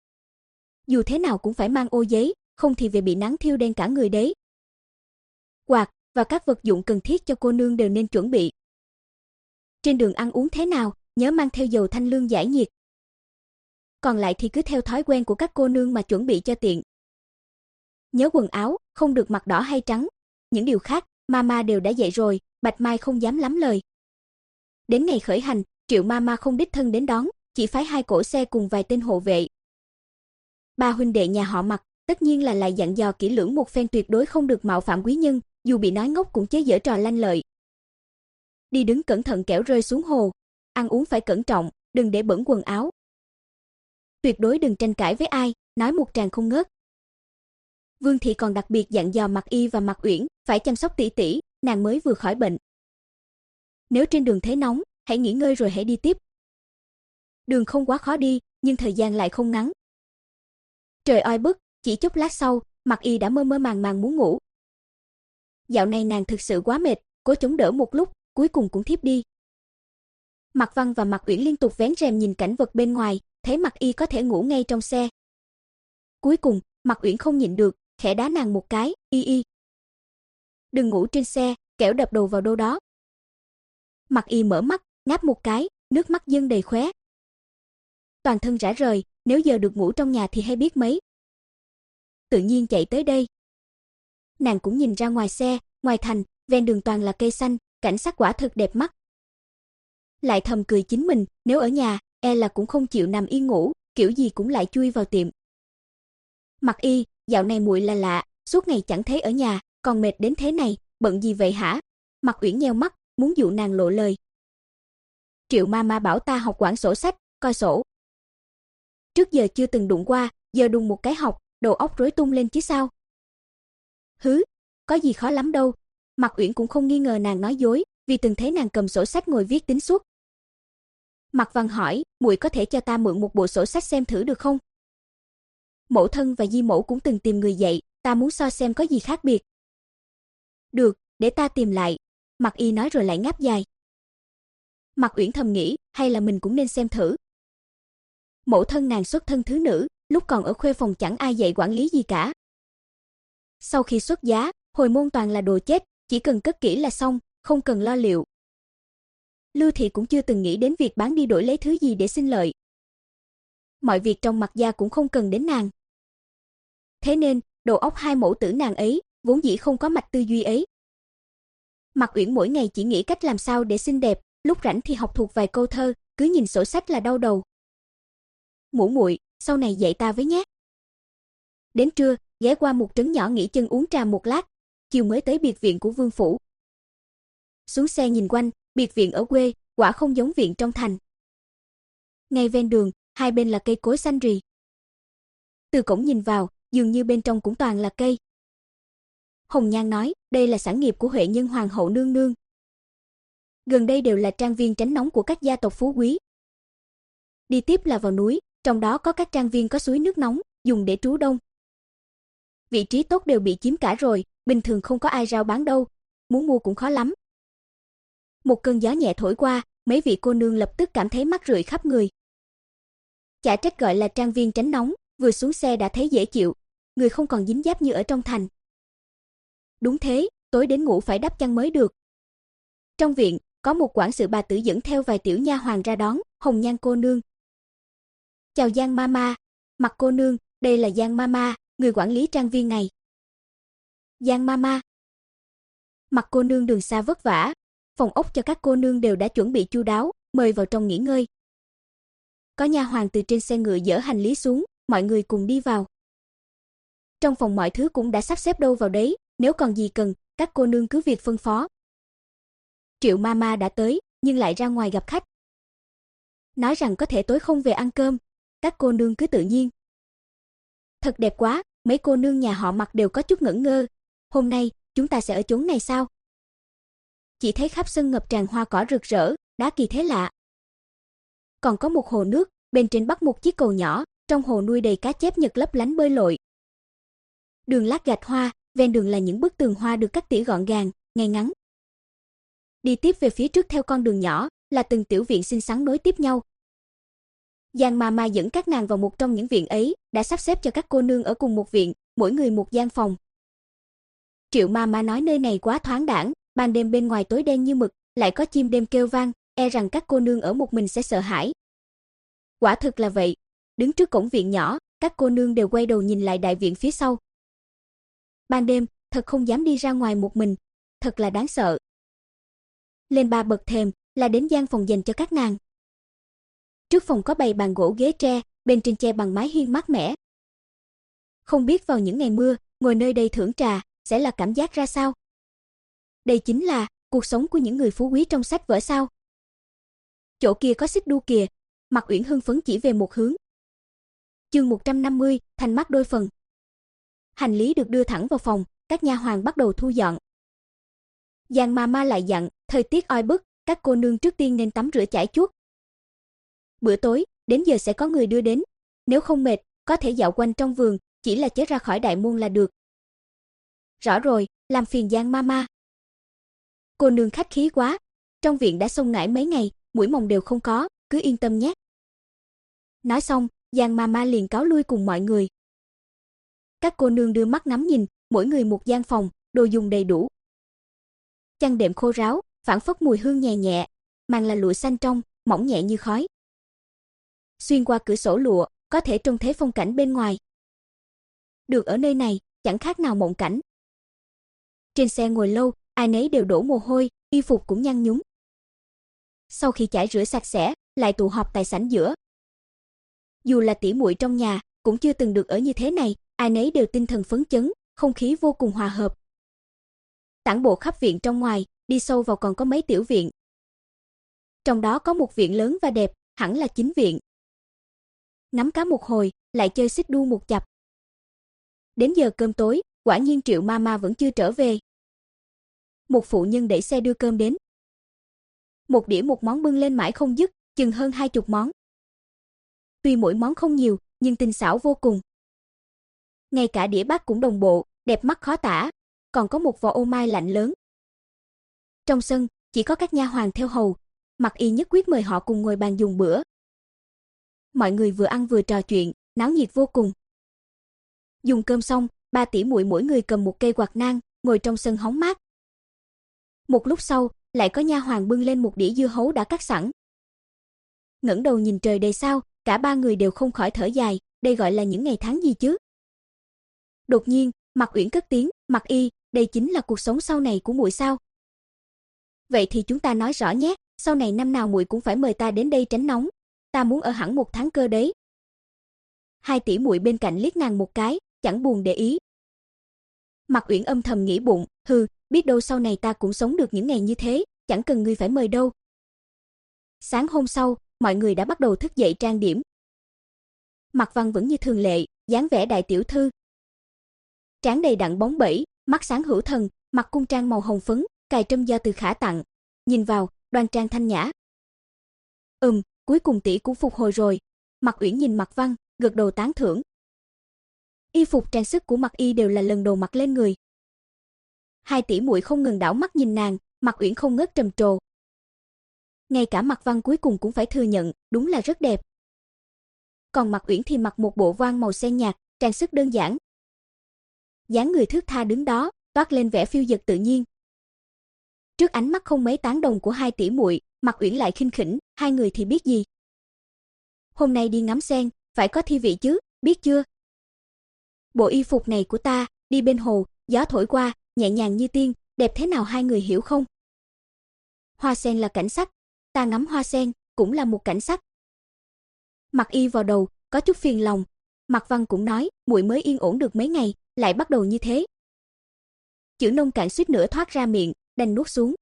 Dù thế nào cũng phải mang ô giấy, không thì về bị nắng thiêu đen cả người đấy. Quạt và các vật dụng cần thiết cho cô nương đều nên chuẩn bị. Trên đường ăn uống thế nào, nhớ mang theo dầu thanh lương giải nhiệt. Còn lại thì cứ theo thói quen của các cô nương mà chuẩn bị cho tiện. Nhớ quần áo, không được mặc đỏ hay trắng. Những điều khác, Mama đều đã dạy rồi, Bạch Mai không dám lắm lời. Đến ngày khởi hành, Triệu Mama không đích thân đến đón, chỉ phái hai cỗ xe cùng vài tên hộ vệ. Ba huynh đệ nhà họ Mạc, tất nhiên là lại dặn dò kỹ lưỡng một phen tuyệt đối không được mạo phạm quý nhân, dù bị nói ngốc cũng chớ giở trò lanh lợi. Đi đứng cẩn thận kẻo rơi xuống hồ, ăn uống phải cẩn trọng, đừng để bẩn quần áo. Tuyệt đối đừng tranh cãi với ai, nói một tràng không ngớt. Vương thị còn đặc biệt dặn dò Mạc Y và Mạc Uyển phải chăm sóc tỉ tỉ, nàng mới vừa khỏi bệnh. Nếu trên đường thấy nóng, hãy nghỉ ngơi rồi hãy đi tiếp. Đường không quá khó đi, nhưng thời gian lại không ngắn. Trời oi bức, chỉ chốc lát sau, Mạc Y đã mơ mơ màng màng muốn ngủ. Dạo này nàng thực sự quá mệt, cố chống đỡ một lúc, cuối cùng cũng thiếp đi. Mạc Văn và Mạc Uyển liên tục vén rèm nhìn cảnh vật bên ngoài, thấy Mạc Y có thể ngủ ngay trong xe. Cuối cùng, Mạc Uyển không nhịn được, khẽ đá nàng một cái, y y. Đừng ngủ trên xe, kẻo đập đầu vào đâu đó. Mạc Y mở mắt, ngáp một cái, nước mắt dâng đầy khóe. Toàn thân rã rời, nếu giờ được ngủ trong nhà thì hay biết mấy. Tự nhiên chạy tới đây. Nàng cũng nhìn ra ngoài xe, ngoài thành, ven đường toàn là cây xanh, cảnh sắc quả thực đẹp mắt. Lại thầm cười chính mình, nếu ở nhà, e là cũng không chịu nằm yên ngủ, kiểu gì cũng lại chui vào tiệm. Mạc Y, dạo này muội là lạ, suốt ngày chẳng thấy ở nhà, còn mệt đến thế này, bận gì vậy hả? Mạc Uyển nheo mắt, muốn dụ nàng lộ lời. Triệu Mama bảo ta học quản sổ sách, coi sổ. Trước giờ chưa từng đụng qua, giờ đùng một cái học, đầu óc rối tung lên chứ sao? Hứ, có gì khó lắm đâu. Mạc Uyển cũng không nghi ngờ nàng nói dối, vì từng thấy nàng cầm sổ sách ngồi viết tính suốt. Mạc Văn hỏi, muội có thể cho ta mượn một bộ sổ sách xem thử được không? Mẫu thân và Di mẫu cũng từng tìm người dạy, ta muốn so xem có gì khác biệt. Được, để ta tìm lại. Mạc Y nói rồi lại ngáp dài. Mạc Uyển thầm nghĩ, hay là mình cũng nên xem thử. Mẫu thân nàng xuất thân thứ nữ, lúc còn ở khuê phòng chẳng ai dạy quản lý gì cả. Sau khi xuất giá, hồi môn toàn là đồ chết, chỉ cần cất kỹ là xong, không cần lo liệu. Lưu Thị cũng chưa từng nghĩ đến việc bán đi đổi lấy thứ gì để sinh lợi. Mọi việc trong Mạc gia cũng không cần đến nàng. Thế nên, đầu óc hai mẫu tử nàng ấy, vốn dĩ không có mạch tư duy ấy. Mạc Uyển mỗi ngày chỉ nghĩ cách làm sao để xinh đẹp, lúc rảnh thì học thuộc vài câu thơ, cứ nhìn sổ sách là đau đầu. Mụ muội, sau này dạy ta với nhé. Đến trưa, ghé qua một trấn nhỏ nghỉ chân uống trà một lát, chiều mới tới biệt viện của vương phủ. Xuống xe nhìn quanh, biệt viện ở quê, quả không giống viện trong thành. Ngay ven đường, hai bên là cây cối xanh rì. Từ cổng nhìn vào, dường như bên trong cũng toàn là cây. Hồng Nhan nói, đây là sản nghiệp của Huệ Nhân Hoàng hậu nương nương. Gần đây đều là trang viên tránh nóng của các gia tộc phú quý. Đi tiếp là vào núi, trong đó có các trang viên có suối nước nóng, dùng để trú đông. Vị trí tốt đều bị chiếm cả rồi, bình thường không có ai rao bán đâu, muốn mua cũng khó lắm. Một cơn gió nhẹ thổi qua, mấy vị cô nương lập tức cảm thấy mát rượi khắp người. Chả trách gọi là trang viên tránh nóng, vừa xuống xe đã thấy dễ chịu, người không còn dính dáp như ở trong thành. Đúng thế, tối đến ngủ phải đắp chăn mới được. Trong viện, có một quản sự bà tử dẫn theo vài tiểu nha hoàn ra đón, Hồng Nhan cô nương. Chào Giang Mama, Mặt cô nương, đây là Giang Mama, người quản lý trang viên này. Giang Mama. Mặt cô nương đường xa vất vả, phòng ốc cho các cô nương đều đã chuẩn bị chu đáo, mời vào trong nghỉ ngơi. Có nha hoàn từ trên xe ngựa dỡ hành lý xuống, mọi người cùng đi vào. Trong phòng mọi thứ cũng đã sắp xếp đâu vào đấy, nếu còn gì cần, các cô nương cứ việc phân phó. Triệu Mama đã tới, nhưng lại ra ngoài gặp khách. Nói rằng có thể tối không về ăn cơm, các cô nương cứ tự nhiên. Thật đẹp quá, mấy cô nương nhà họ Mặt đều có chút ngẩn ngơ. Hôm nay, chúng ta sẽ ở chốn này sao? Chỉ thấy khắp sân ngập tràn hoa cỏ rực rỡ, đá kỳ thế lạ. Còn có một hồ nước, bên trên bắc một chiếc cầu nhỏ, trong hồ nuôi đầy cá chép nhật lấp lánh bơi lội. Đường lát gạch hoa, ven đường là những bức tường hoa được cắt tỉa gọn gàng, ngay ngắn. Đi tiếp về phía trước theo con đường nhỏ, là từng tiểu viện xinh xắn nối tiếp nhau. Giang Mama dẫn các nàng vào một trong những viện ấy, đã sắp xếp cho các cô nương ở cùng một viện, mỗi người một gian phòng. Triệu Mama nói nơi này quá thoáng đãng, ban đêm bên ngoài tối đen như mực, lại có chim đêm kêu vang, e rằng các cô nương ở một mình sẽ sợ hãi. Quả thực là vậy, đứng trước cổng viện nhỏ, các cô nương đều quay đầu nhìn lại đại viện phía sau. Ban đêm, thật không dám đi ra ngoài một mình, thật là đáng sợ. Lên ba bậc thềm, là đến gian phòng dành cho các nàng. Trước phòng có bày bàn gỗ ghế tre, bên trên che bằng mái hiên mát mẻ. Không biết vào những ngày mưa, ngồi nơi đây thưởng trà, sẽ là cảm giác ra sao? Đây chính là cuộc sống của những người phú quý trong sách vở sao? Chỗ kia có xích đu kìa, Mạc Uyển hưng phấn chỉ về một hướng. Chương một trăm năm mươi, thành mắt đôi phần. Hành lý được đưa thẳng vào phòng, các nha hoàn bắt đầu thu dọn. Giang Mama lại dặn, thời tiết oi bức, các cô nương trước tiên nên tắm rửa chải chuốt. Bữa tối, đến giờ sẽ có người đưa đến, nếu không mệt, có thể dạo quanh trong vườn, chỉ là chớ ra khỏi đại môn là được. Rõ rồi, làm phiền Giang Mama. Cô nương khách khí quá, trong viện đã xông ngải mấy ngày, muỗi mồng đều không có, cứ yên tâm nhé. Nói xong, Giang Mama liền cáo lui cùng mọi người. Các cô nương đưa mắt ngắm nhìn, mỗi người một gian phòng, đồ dùng đầy đủ. Chăn đệm khô ráo, phảng phất mùi hương nhẹ nhẹ, màn là lụa xanh trong, mỏng nhẹ như khói. Xuyên qua cửa sổ lụa, có thể trông thấy phong cảnh bên ngoài. Được ở nơi này, chẳng khác nào mộng cảnh. Trên xe ngồi lâu, ai nấy đều đổ mồ hôi, y phục cũng nhăn nhúm. Sau khi chải rửa sạch sẽ, lại tụ họp tại sảnh giữa. Dù là tỉ muội trong nhà, cũng chưa từng được ở như thế này, ai nấy đều tinh thần phấn chấn, không khí vô cùng hòa hợp. Tản bộ khắp viện trong ngoài, đi sâu vào còn có mấy tiểu viện. Trong đó có một viện lớn và đẹp, hẳn là chính viện. Ngắm cá một hồi, lại chơi xích đu một chập. Đến giờ cơm tối, quả nhiên Triệu Mama vẫn chưa trở về. Một phụ nhân đẩy xe đưa cơm đến. Một đĩa một món bưng lên mãi không dứt, chừng hơn hai chục món. Tuy mỗi món không nhiều, nhưng tinh xảo vô cùng. Ngay cả đĩa bát cũng đồng bộ, đẹp mắt khó tả, còn có một vò ô mai lạnh lớn. Trong sân, chỉ có các nha hoàn theo hầu, Mặc Y nhất quyết mời họ cùng ngồi bàn dùng bữa. Mọi người vừa ăn vừa trò chuyện, náo nhiệt vô cùng. Dùng cơm xong, ba tỷ muội mỗi người cầm một cây quạt nang, ngồi trong sân hóng mát. Một lúc sau, lại có nha hoàn bưng lên một đĩa dưa hấu đã cắt sẵn. Ngẩng đầu nhìn trời đầy sao, cả ba người đều không khỏi thở dài, đây gọi là những ngày tháng gì chứ? Đột nhiên, Mạc Uyển cất tiếng, "Mạc Y, đây chính là cuộc sống sau này của muội sao? Vậy thì chúng ta nói rõ nhé, sau này năm nào muội cũng phải mời ta đến đây tránh nóng, ta muốn ở hẳn một tháng cơ đấy." Hai tỷ muội bên cạnh liếc nàng một cái, chẳng buồn để ý. Mạc Uyển âm thầm nghĩ bụng, hừ, biết đâu sau này ta cũng sống được những ngày như thế, chẳng cần ngươi phải mời đâu. Sáng hôm sau, mọi người đã bắt đầu thức dậy trang điểm. Mạc Văn vẫn như thường lệ, dáng vẻ đại tiểu thư. Trán đầy đặn bóng bẩy, mắt sáng hữu thần, mặc cung trang màu hồng phấn, cài trâm do Từ Khả tặng, nhìn vào, đoan trang thanh nhã. Ừm, cuối cùng tỷ cũng phục hồi rồi. Mạc Uyển nhìn Mạc Văn, gật đầu tán thưởng. Y phục trang sức của Mạc Y đều là lần đầu mặc lên người. Hai tỷ muội không ngừng đảo mắt nhìn nàng, Mạc Uyển không ngớt trầm trồ. Ngay cả Mạc Văn cuối cùng cũng phải thừa nhận, đúng là rất đẹp. Còn Mạc Uyển thì mặc một bộ voan màu xanh nhạt, trang sức đơn giản. Dáng người thướt tha đứng đó, toát lên vẻ phiêu dật tự nhiên. Trước ánh mắt không mấy tán đồng của hai tỷ muội, Mạc Uyển lại khinh khỉnh, hai người thì biết gì. Hôm nay đi ngắm sen, phải có thi vị chứ, biết chưa? Bộ y phục này của ta, đi bên hồ, gió thổi qua, nhẹ nhàng như tiên, đẹp thế nào hai người hiểu không? Hoa sen là cảnh sắc, ta ngắm hoa sen, cũng là một cảnh sắc. Mạc Y vào đầu, có chút phiền lòng. Mạc Văn cũng nói, muội mới yên ổn được mấy ngày, lại bắt đầu như thế. Chữ nông cạn suýt nữa thoát ra miệng, đành nuốt xuống.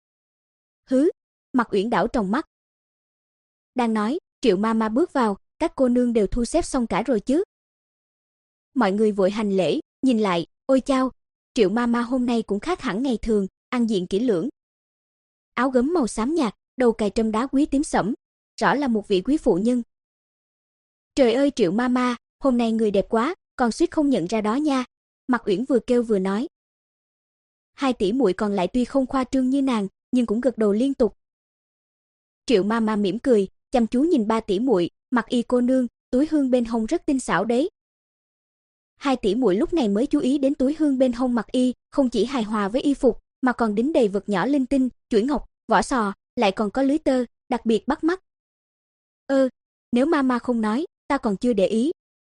Hứ, Mạc Uyển đảo tròng mắt. Đang nói, Triệu Mama bước vào, các cô nương đều thu xếp xong cả rồi chứ? Mọi người vội hành lễ, nhìn lại, ôi chao, Triệu Mama hôm nay cũng khác hẳn ngày thường, ăn diện kỹ lưỡng. Áo gấm màu xám nhạt, đầu cài trâm đá quý tím sẫm, rõ là một vị quý phụ nhân. Trời ơi Triệu Mama, hôm nay người đẹp quá, còn suýt không nhận ra đó nha. Mạc Uyển vừa kêu vừa nói. Hai tỷ muội còn lại tuy không khoa trương như nàng, nhưng cũng gật đầu liên tục. Triệu Mama mỉm cười, chăm chú nhìn ba tỷ muội, Mạc Y cô nương, túi hương bên hông rất tinh xảo đấy. Hai tỷ muội lúc này mới chú ý đến túi hương bên hông Mạc Y, không chỉ hài hòa với y phục, mà còn đính đầy vật nhỏ linh tinh, chuỗi ngọc, vỏ sò, lại còn có lưới tơ, đặc biệt bắt mắt. Ơ, nếu Mama không nói, ta còn chưa để ý.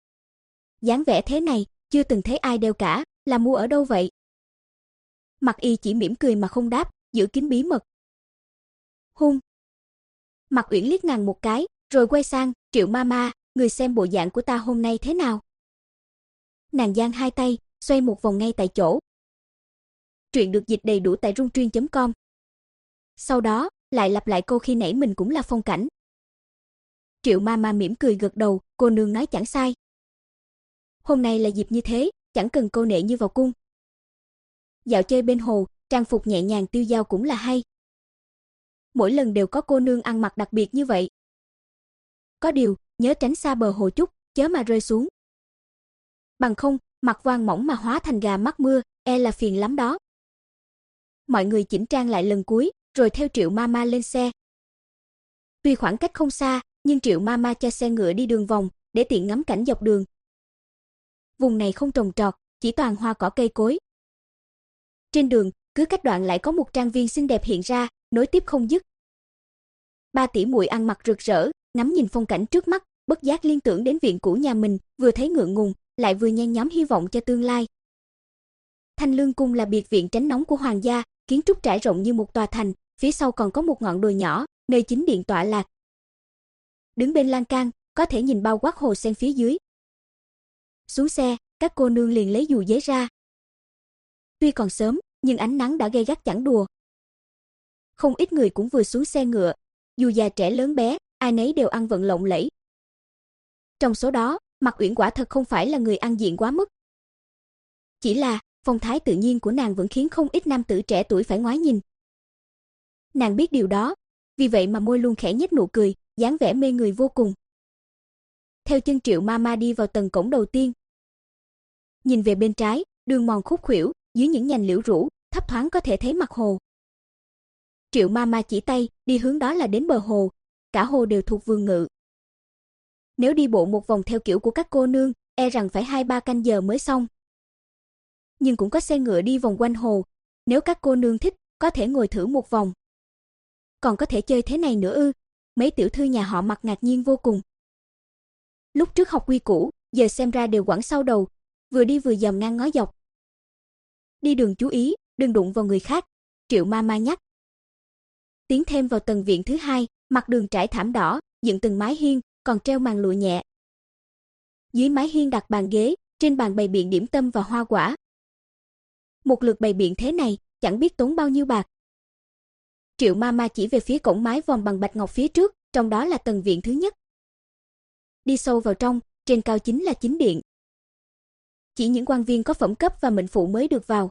Dáng vẻ thế này, chưa từng thấy ai đeo cả, là mua ở đâu vậy? Mạc Y chỉ mỉm cười mà không đáp, giữ kín bí mật. Hung. Mạc Uyển liếc nàng một cái, rồi quay sang, Triệu Mama, người xem bộ dạng của ta hôm nay thế nào? Nàng giang hai tay, xoay một vòng ngay tại chỗ. Truyện được dịch đầy đủ tại rung truyện chấm com. Sau đó, lại lặp lại câu khi nãy mình cũng là phong cảnh. Triệu Mama mỉm cười gật đầu, cô nương nói chẳng sai. Hôm nay là dịp như thế, chẳng cần câu nệ như vào cung. Dạo chơi bên hồ, trang phục nhẹ nhàng tiêu dao cũng là hay. Mỗi lần đều có cô nương ăn mặc đặc biệt như vậy. Có điều, nhớ tránh xa bờ hồ chút, chớ mà rơi xuống. Bằng không, mặc voan mỏng mà hóa thành gà mắc mưa, e là phiền lắm đó. Mọi người chỉnh trang lại lần cuối, rồi theo Triệu Mama lên xe. Tuy khoảng cách không xa, nhưng Triệu Mama cho xe ngựa đi đường vòng, để tiện ngắm cảnh dọc đường. Vùng này không trồng trọt, chỉ toàn hoa cỏ cây cối. Trên đường, cứ cách đoạn lại có một trang viên xinh đẹp hiện ra, nối tiếp không dứt. Ba tỷ muội ăn mặc rực rỡ, ngắm nhìn phong cảnh trước mắt, bất giác liên tưởng đến viện cũ nhà mình, vừa thấy ngượng ngùng, lại vừa nhen nhóm hy vọng cho tương lai. Thanh Lương cung là biệt viện tránh nóng của hoàng gia, kiến trúc trải rộng như một tòa thành, phía sau còn có một ngọn đồi nhỏ, nơi chính điện tọa lạc. Đứng bên lan can, có thể nhìn bao quát hồ sen phía dưới. Xuống xe, các cô nương liền lấy dù giấy ra. Tuy còn sớm, nhưng ánh nắng đã gay gắt chẳng đùa. Không ít người cũng vừa xuống xe ngựa, dù già trẻ lớn bé, ai nấy đều ăn vận lộng lẫy. Trong số đó, Mạc Uyển quả thật không phải là người ăn diện quá mức. Chỉ là, phong thái tự nhiên của nàng vẫn khiến không ít nam tử trẻ tuổi phải ngoái nhìn. Nàng biết điều đó, vì vậy mà môi luôn khẽ nhếch nụ cười, dáng vẻ mê người vô cùng. Theo chân Triệu Mama đi vào tầng cổng đầu tiên. Nhìn về bên trái, đường mòn khúc khuỷu, dưới những nhành liễu rủ, thấp thoáng có thể thấy mặt hồ. Triệu Mama chỉ tay, đi hướng đó là đến bờ hồ, cả hồ đều thuộc vườn ngự. Nếu đi bộ một vòng theo kiểu của các cô nương, e rằng phải hai ba canh giờ mới xong. Nhưng cũng có xe ngựa đi vòng quanh hồ, nếu các cô nương thích, có thể ngồi thử một vòng. Còn có thể chơi thế này nữa ư? Mấy tiểu thư nhà họ Mặc ngạc nhiên vô cùng. Lúc trước học quy củ, giờ xem ra đều quẳng sau đầu, vừa đi vừa dòm ngang ngó dọc. Đi đường chú ý, đừng đụng vào người khác, Triệu Mama nhắc. Tiến thêm vào tầng viện thứ hai, mặt đường trải thảm đỏ, dựng từng mái hiên, còn treo màn lụa nhẹ. Dưới mái hiên đặt bàn ghế, trên bàn bày biện điểm tâm và hoa quả. Một lượt bày biện thế này, chẳng biết tốn bao nhiêu bạc. Triệu Mama chỉ về phía cổng mái vòm bằng bạch ngọc phía trước, trong đó là tầng viện thứ nhất. Đi sâu vào trong, trên cao chính là chính điện. Chỉ những quan viên có phẩm cấp và mệnh phụ mới được vào.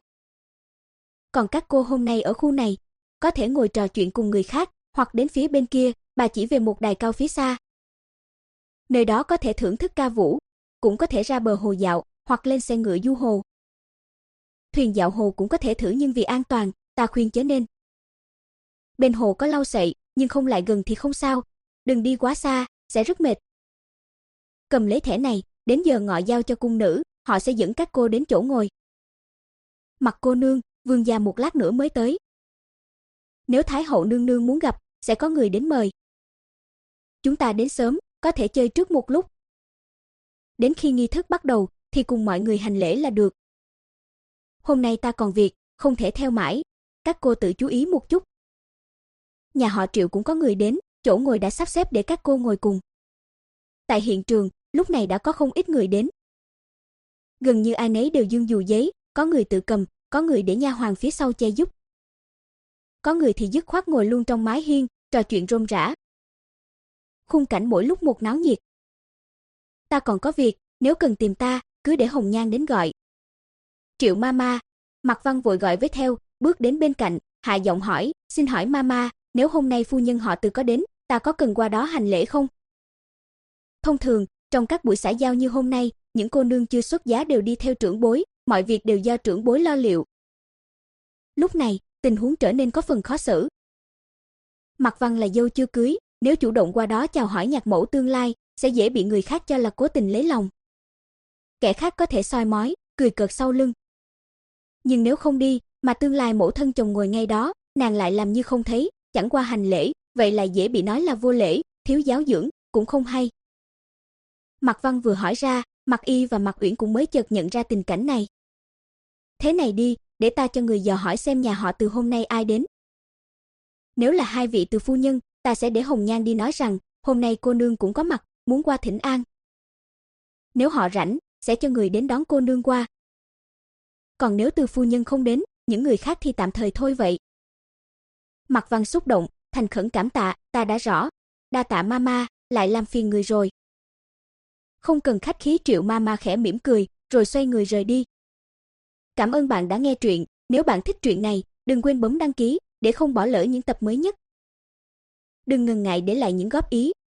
Còn các cô hôm nay ở khu này, có thể ngồi trò chuyện cùng người khác, hoặc đến phía bên kia, bà chỉ về một đài cao phía xa. Nơi đó có thể thưởng thức ca vũ, cũng có thể ra bờ hồ dạo, hoặc lên xe ngựa du hồ. Thuyền dạo hồ cũng có thể thử nhưng vì an toàn, ta khuyên chớ nên. Bên hồ có lau sậy, nhưng không lại gần thì không sao, đừng đi quá xa, sẽ rất mệt. Cầm lấy thẻ này, đến giờ ngọ giao cho cung nữ, họ sẽ dẫn các cô đến chỗ ngồi. Mặc cô nương, vương gia một lát nữa mới tới. Nếu Thái hậu nương nương muốn gặp, sẽ có người đến mời. Chúng ta đến sớm, có thể chơi trước một lúc. Đến khi nghi thức bắt đầu, thì cùng mọi người hành lễ là được. Hôm nay ta còn việc, không thể theo mãi, các cô tự chú ý một chút. Nhà họ Triệu cũng có người đến, chỗ ngồi đã sắp xếp để các cô ngồi cùng. Tại hiện trường, lúc này đã có không ít người đến. Gần như ai nấy đều giương dù giấy, có người tự cầm, có người để nha hoàn phía sau che giúp. Có người thì dứt khoát ngồi luôn trong mái hiên, trò chuyện rôm rả. Khung cảnh mỗi lúc một náo nhiệt. Ta còn có việc, nếu cần tìm ta, cứ để Hồng Nhan đến gọi. Triệu Mama, Mạc Văn vội gọi với theo, bước đến bên cạnh, hạ giọng hỏi, xin hỏi Mama, nếu hôm nay phu nhân họ Từ có đến, ta có cần qua đó hành lễ không? Thông thường, trong các buổi xã giao như hôm nay, những cô nương chưa xuất giá đều đi theo trưởng bối, mọi việc đều do trưởng bối lo liệu. Lúc này, tình huống trở nên có phần khó xử. Mạc Văn là dâu chưa cưới, nếu chủ động qua đó chào hỏi nhạc mẫu tương lai, sẽ dễ bị người khác cho là cố tình lấy lòng. Kẻ khác có thể soi mói, cười cợt sau lưng. Nhưng nếu không đi, mà tương lai mẫu thân chồng ngồi ngay đó, nàng lại làm như không thấy, chẳng qua hành lễ, vậy lại dễ bị nói là vô lễ, thiếu giáo dưỡng, cũng không hay. Mạc Văn vừa hỏi ra, Mạc Y và Mạc Uyển cũng mới chợt nhận ra tình cảnh này. Thế này đi, để ta cho người dò hỏi xem nhà họ Từ hôm nay ai đến. Nếu là hai vị Từ phu nhân, ta sẽ để Hồng Nhan đi nói rằng, hôm nay cô nương cũng có mặt, muốn qua thỉnh an. Nếu họ rảnh, sẽ cho người đến đón cô nương qua. Còn nếu Từ phu nhân không đến, những người khác thì tạm thời thôi vậy. Mạc Văn xúc động, thành khẩn cảm tạ, ta đã rõ. Đa tạ Mama, lại làm phiền người rồi. Không cần khách khí, Triệu Mama khẽ mỉm cười, rồi xoay người rời đi. Cảm ơn bạn đã nghe truyện, nếu bạn thích truyện này, đừng quên bấm đăng ký để không bỏ lỡ những tập mới nhất. Đừng ngần ngại để lại những góp ý